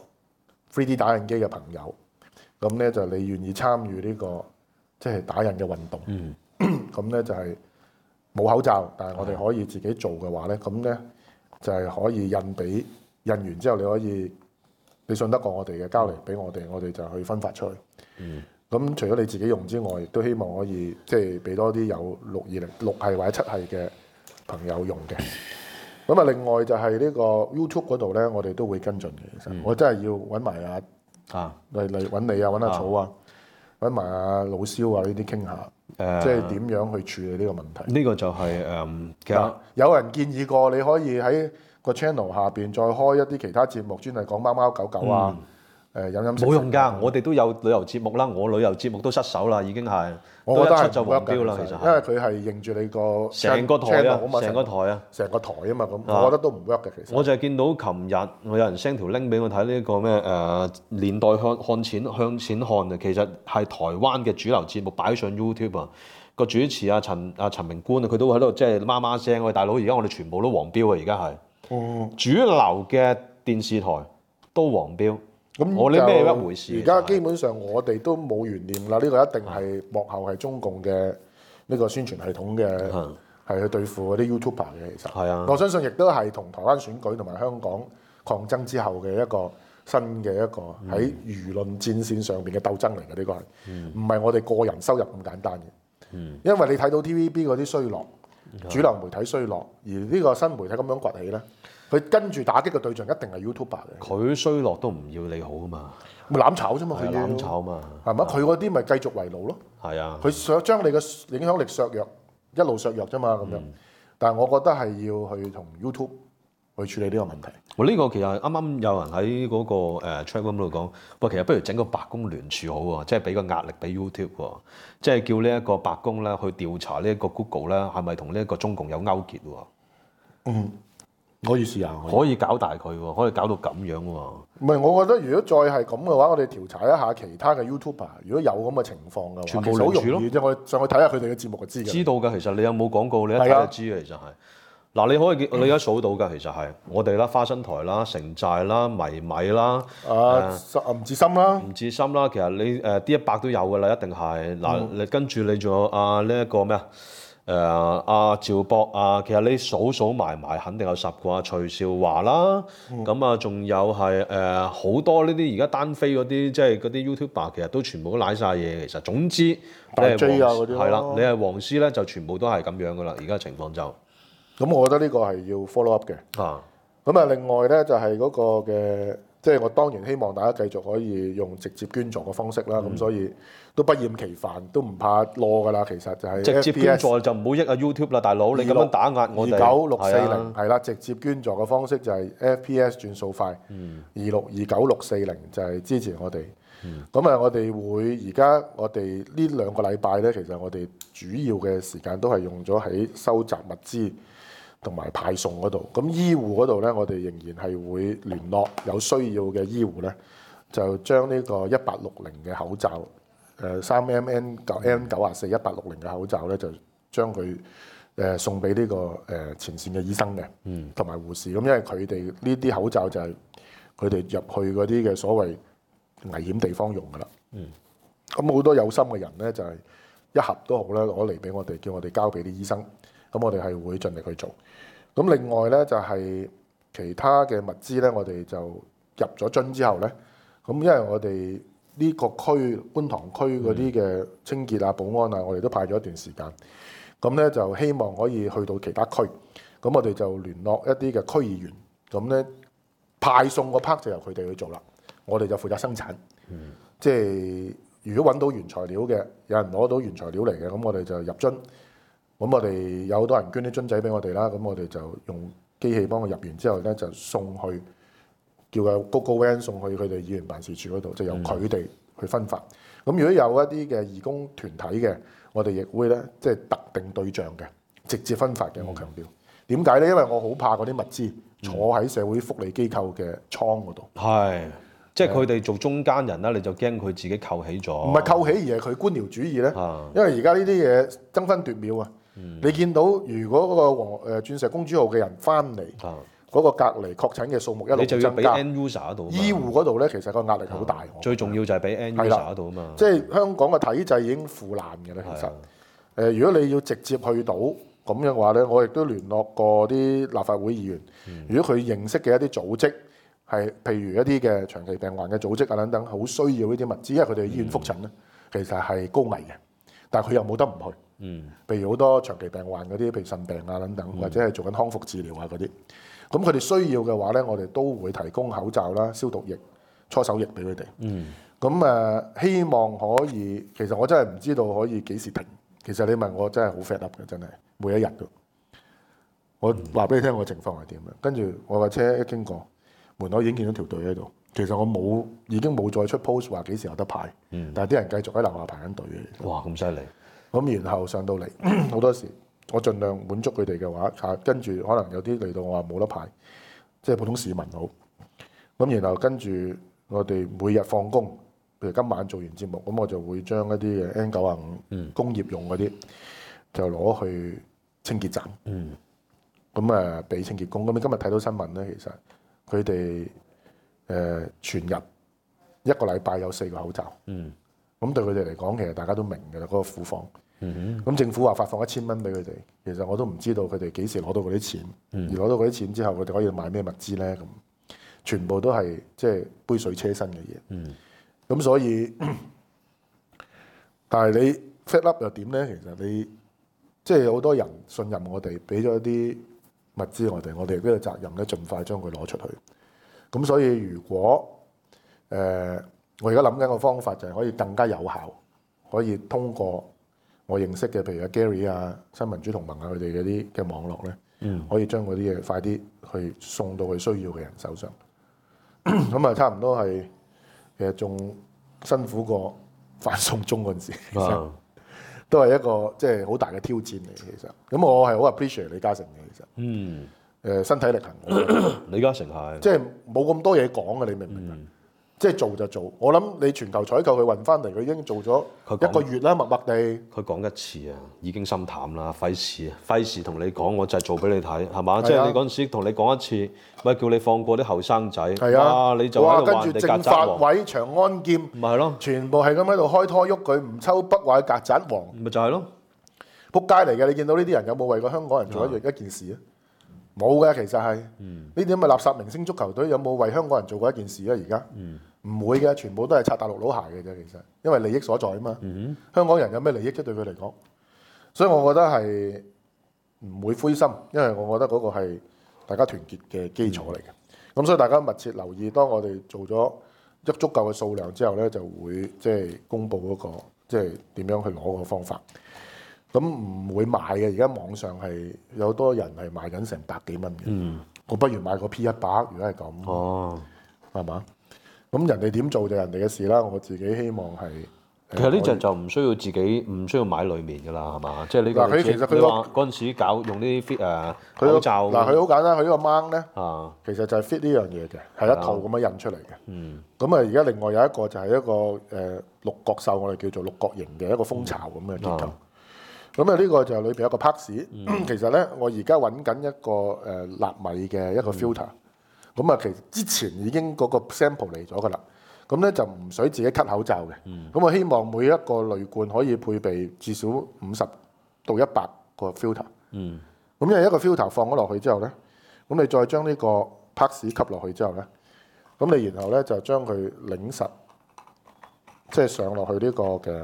3D 打印機嘅朋友，咁咧就你願意參與呢個即係打印嘅運動，咁咧就係冇口罩，但係我哋可以自己做嘅話咧，咁咧就係可以印完之後你可以你信得過我哋嘅交嚟俾我哋，我哋就去分發出去。咁除咗你自己用之外，亦都希望可以即係俾多啲有6系或者7系嘅朋友用嘅。咁啊，另外就係呢個 YouTube 嗰度咧，我哋都會跟進嘅。其實我真係要揾埋嚟揾你啊，揾阿草啊，揾埋阿老蕭啊呢啲傾下，即係點樣去處理呢個問題。 呢個就係其實有人建議過，你可以喺個 channel 下邊再開一啲其他節目，專係講貓貓狗狗啊。飲食冇用㗎，我哋都有旅遊節目啦，我旅遊節目都失手啦，已經係， 我覺得一出就黃標啦，其實因為佢係認住你個成個台啊，成個台啊嘛，咁我覺得都唔 work 嘅其實。我就係見到琴日我有人 send 條 link 俾我睇呢個咩年代向錢看啊，其實係台灣嘅主流節目擺上 YouTube 啊，個主持陳明官啊，佢都喺度即係媽媽聲，喂大佬，而家我哋全部都黃標啊，而家係，主流嘅電視台都黃標。咁我呢咩一回事？ 而家基本上我哋都冇懸念啦，呢個一定係幕後係中共嘅呢個宣傳系統嘅，係去對付嗰啲 YouTuber 嘅。其實我相信亦都係同台灣選舉同埋香港抗爭之後嘅一個新嘅一個喺輿論戰線上邊嘅鬥爭嚟嘅。呢個係唔係我哋個人收入咁簡單嘅？因為你睇到 TVB 嗰啲衰落，主流媒體衰落，而呢個新媒體咁樣崛起咧。佢跟住打擊嘅對象一定係 YouTuber 嘅， 佢衰落都唔要你好啊嘛， 咪攬炒啫嘛，佢攬炒嘛， 係嘛？佢嗰啲咪繼續圍爐咯， 係啊， 佢想將你嘅影響力削弱，一路削弱啫嘛咁樣。但係我覺得係要去同 YouTube 去處理呢個問題。 我呢個其實啱啱有人喺嗰個chat room 度講，喂，其實不如整個白宮聯署好喎，即係俾個壓力俾 YouTube 喎，即係叫呢一個白宮咧去調查呢一個 Google 咧係咪同呢一個中共有勾結喎。 可以試下， 可以搞大佢喎，可以搞到咁樣喎。 唔係，我覺得如果再係咁嘅話，我哋調查一下其他嘅 YouTuber，如果有咁嘅情況嘅話， 全部聯署咯。 即係我上去睇下佢哋嘅節目就知嘅。 知道㗎，其實你有冇廣告，你一睇就知嘅，其實係。嗱，你可以你而家數到㗎，其實係我哋啦、花生台啦、城寨啦、迷米啦、 吳志森啦、 吳志森啦，其實你D100都有㗎啦，一定係。嗱，你跟住你仲有呢一個咩啊？阿趙博啊，其實你數埋肯定有10個。徐少華啦，咁啊仲有係好多呢啲而家單飛嗰啲，即係嗰啲 YouTuber，其實都全部都瀨晒嘢。其實總之你係係啦，你係黃絲咧，就全部都係咁樣噶啦。而家情況就咁，我覺得呢個係要 follow up 嘅。咁啊，另外咧就係嗰個嘅。即係我當然希望大家繼續可以用直接捐助嘅方式啦，咁所以都不厭其煩，都唔怕攞㗎啦。其實就係直接捐助就唔好益啊 YouTube 啦，大佬你咁樣打壓我哋。 29640係啦，直接捐助嘅方式就係 FPS 轉數快，2629640就係支持我哋。咁我哋會而家我哋呢2個禮拜咧，其實我哋主要嘅時間都係用咗喺收集物資同埋派送嗰度，咁醫護嗰度咧，我哋仍然係會聯絡有需要嘅醫護咧，就將呢個1860嘅口罩3MN94 1860嘅口罩咧，就將佢送俾呢個前線嘅醫生嘅，同埋護士。咁因為佢哋呢啲口罩就係佢哋入去嗰啲嘅所謂危險地方用㗎啦。咁好多有心嘅人咧，就係一盒都好啦，攞嚟俾我哋，叫我哋交俾啲醫生。咁我哋係會盡力去做。咁另外咧就係其他嘅物資咧，我哋就入咗樽之後咧，咁因為我哋呢個區觀塘區嗰啲嘅清潔啊、保安啊，我哋都派咗一段時間。咁咧就希望可以去到其他區。咁我哋就聯絡一啲嘅區議員，咁咧派送個 part 就由佢哋去做啦。我哋就負責生產。即係如果揾到原材料嘅，有人攞到原材料嚟嘅，咁我哋就入樽。咁我哋有好多人捐啲樽仔俾我哋啦，咁我哋就用機器幫佢入完之後咧，就送去叫個 GoGo Van 送去佢哋議員辦事處嗰度，就由佢哋去分發。咁如果有一啲嘅義工團體嘅，我哋亦會咧即係特定對象嘅直接分發嘅。我強調點解咧？因為我好怕嗰啲物資坐喺社會福利機構嘅倉嗰度。 係。即係佢哋做中間人啦，你就驚佢自己扣起咗。唔係扣起，而係佢官僚主義咧。因為而家呢啲嘢爭分奪秒啊！你見到如果嗰個鑽石公主號嘅人翻嚟，嗰個隔離確診嘅數目一路增加， 你就要俾 end user 嗰度。 醫護嗰度咧，其實個壓力好大。 最重要就係俾 end user 嗰度啊嘛。 即係香港嘅體制已經腐爛嘅啦，其實。如果你要直接去到咁樣嘅話咧，我亦都聯絡過啲立法會議員。如果佢認識嘅一啲組織，係譬如一啲嘅長期病患嘅組織啊等等，好需要呢啲物資，因為佢哋醫院覆診咧，其實係高危嘅，但係佢又冇得唔去。譬如好多長期病患嗰啲，譬如腎病啊等等，或者係做緊康復治療啊嗰啲，咁佢哋需要嘅話咧，我哋都會提供口罩啦、消毒液、搓手液俾佢哋。咁希望可以，其實我真係唔知道可以幾時停。其實你問我真係好 fed up 嘅，真係每一日都。我話俾你聽，我情況係點樣？跟住我架車一經過門口已經見到條隊喺度。其實我已經冇再出 post 話幾時有得派，但係啲人繼續喺樓下排緊隊嘅。 哇！咁犀利。咁然後上到嚟好多時，我盡量滿足佢哋嘅話，跟住可能有啲嚟到我話冇得派，即係普通市民好。咁然後跟住我哋每日放工，譬如今晚做完節目，咁我就會將一啲嘅 N95工業用嗰啲就攞去清潔站。咁俾清潔工。咁你今日睇到新聞咧，其實佢哋全日一個禮拜有4個口罩。咁對佢哋嚟講，其實大家都明嘅啦，嗰個苦況。咁政府話發放1000蚊俾佢哋，其實我都唔知道佢哋幾時攞到嗰啲錢。而攞到嗰啲錢之後，佢哋可以買咩物資咧？咁全部都係即係杯水車薪嘅嘢。咁所以，但係你 fit up 又點咧？其實你即係有好多人信任我哋，俾咗一啲物資我哋亦都有責任咧，盡快將佢攞出去。咁所以如果我而家諗緊個方法就係可以更加有效，可以通過我認識嘅，譬如阿 Gary 啊、新民主同盟啊佢哋嗰啲嘅網絡咧，可以將嗰啲嘢快啲去送到佢需要嘅人手上。咁啊，差唔多係其實仲辛苦過反送中嗰陣時，其實都係一個即係好大嘅挑戰嚟。其實咁我係好 appreciate 李嘉誠嘅，其實身體力行。 李嘉誠係即係冇咁多嘢講嘅，你明唔明啊？即係做就做，我諗你全球採購佢運翻嚟，佢已經做咗1個月啦，默默地。 佢講一次啊，已經心淡啦，費事同你講，我就係做俾你睇，係嘛？即係你嗰陣時同你講一次，咪叫你放過啲後生仔。係啊，你就喺度話人哋曱甴王。跟住政法委、長安劍，咪係咯，全部係咁喺度開拖喐佢，唔抽筆話曱甴王， 咪就係咯， 仆街嚟嘅。你見到呢啲人有冇為過香港人做一件事啊？冇嘅，其實係呢啲咁嘅垃圾明星足球隊有冇為香港人做過一件事啊？而家唔會嘅，全部都係擦大陸佬鞋嘅啫。其實因為利益所在啊嘛。香港人有咩利益啫？對佢嚟講，所以我覺得係唔會灰心，因為我覺得嗰個係大家團結嘅基礎嚟嘅。咁所以大家密切留意，當我哋做咗足夠嘅數量之後咧，就會即係公佈嗰個即係點樣去攞個方法。咁唔會賣嘅，而家網上係有好多人係賣緊成100幾蚊嘅。我不如買個 P100，如果係咁，係嘛？咁人哋點做就人哋嘅事啦。我自己希望係其實呢隻就唔需要自己唔需要買裡面㗎啦，係嘛？即係呢個嗱，佢其實佢話嗰陣時搞用啲 fit 口罩嗱，佢好簡單，佢呢個掹咧，其實就係 fit 呢樣嘢嘅，係一套咁樣印出嚟嘅。咁啊，而家另外有一個就係一個六角獸，我哋叫做六角形嘅一個蜂巢咁嘅結構。咁啊，呢個就裏邊有個 parts。其實咧，我而家揾緊一個納米嘅一個 filter， 咁啊，其實之前已經嗰個 sample 嚟咗㗎啦。咁咧就唔使自己咳口罩嘅。咁我希望每一個濾罐可以配備至少50到100個 filter。咁因為一個 filter 放咗落去之後咧，咁你再將呢個 pass 吸落去之後咧，咁你然後咧就將佢擰實，即係上落去呢個嘅，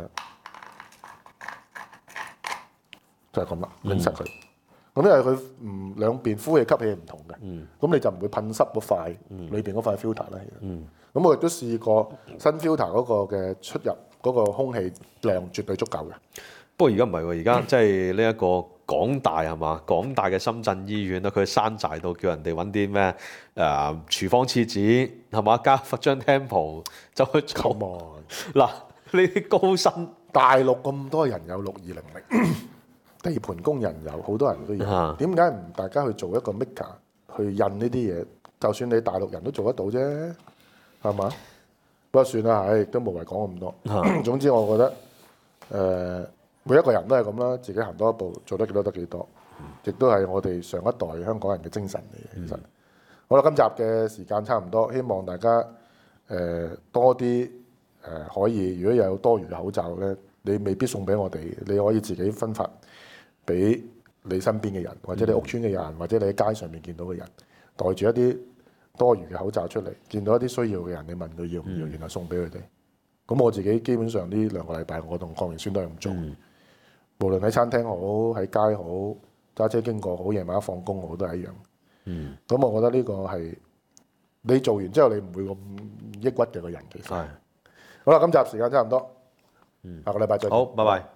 就係咁啦，擰實佢。咁因為佢兩邊呼氣吸氣唔同嘅，咁你就唔會噴濕嗰塊裏邊嗰塊 filter 啦。咁我亦都試過新 filter 嗰個嘅出入嗰個空氣量絕對足夠嘅。 不過而家唔係喎，而家即係呢一個港大係嘛？港大嘅深圳醫院啦，佢山寨度叫人哋揾啲咩廚房廁紙係嘛？加張 temple 就去做。嗱，呢啲高薪大陸咁多人有6200，地盤工人有好多人都有。點解唔大家去做一個 maker 去印呢啲嘢？就算你大陸人都做得到啫，係嘛？不過算啦，都無謂講咁多。總之我覺得每一個人都係咁啦，自己行多一步，做得幾多得幾多，亦都係我哋上一代香港人嘅精神嚟嘅。其實好啦，今集嘅時間差唔多，希望大家多啲可以，如果有多餘嘅口罩咧，你未必送俾我哋，你可以自己分發俾你身邊嘅人，或者你屋村嘅人，或者你喺街上面見到嘅人，袋住一啲多餘嘅口罩出嚟，見到一啲需要嘅人，你問佢要唔要，然後送俾佢哋。咁我自己基本上呢2個禮拜，我同鄺明孫都係咁做。無論喺餐廳好，喺街好，揸車經過好，夜晚放工好，都係一樣。咁我覺得呢個係你做完之後，你唔會咁抑鬱嘅個人其實。好啦，今集時間差唔多，下個禮拜再見。 好，拜拜。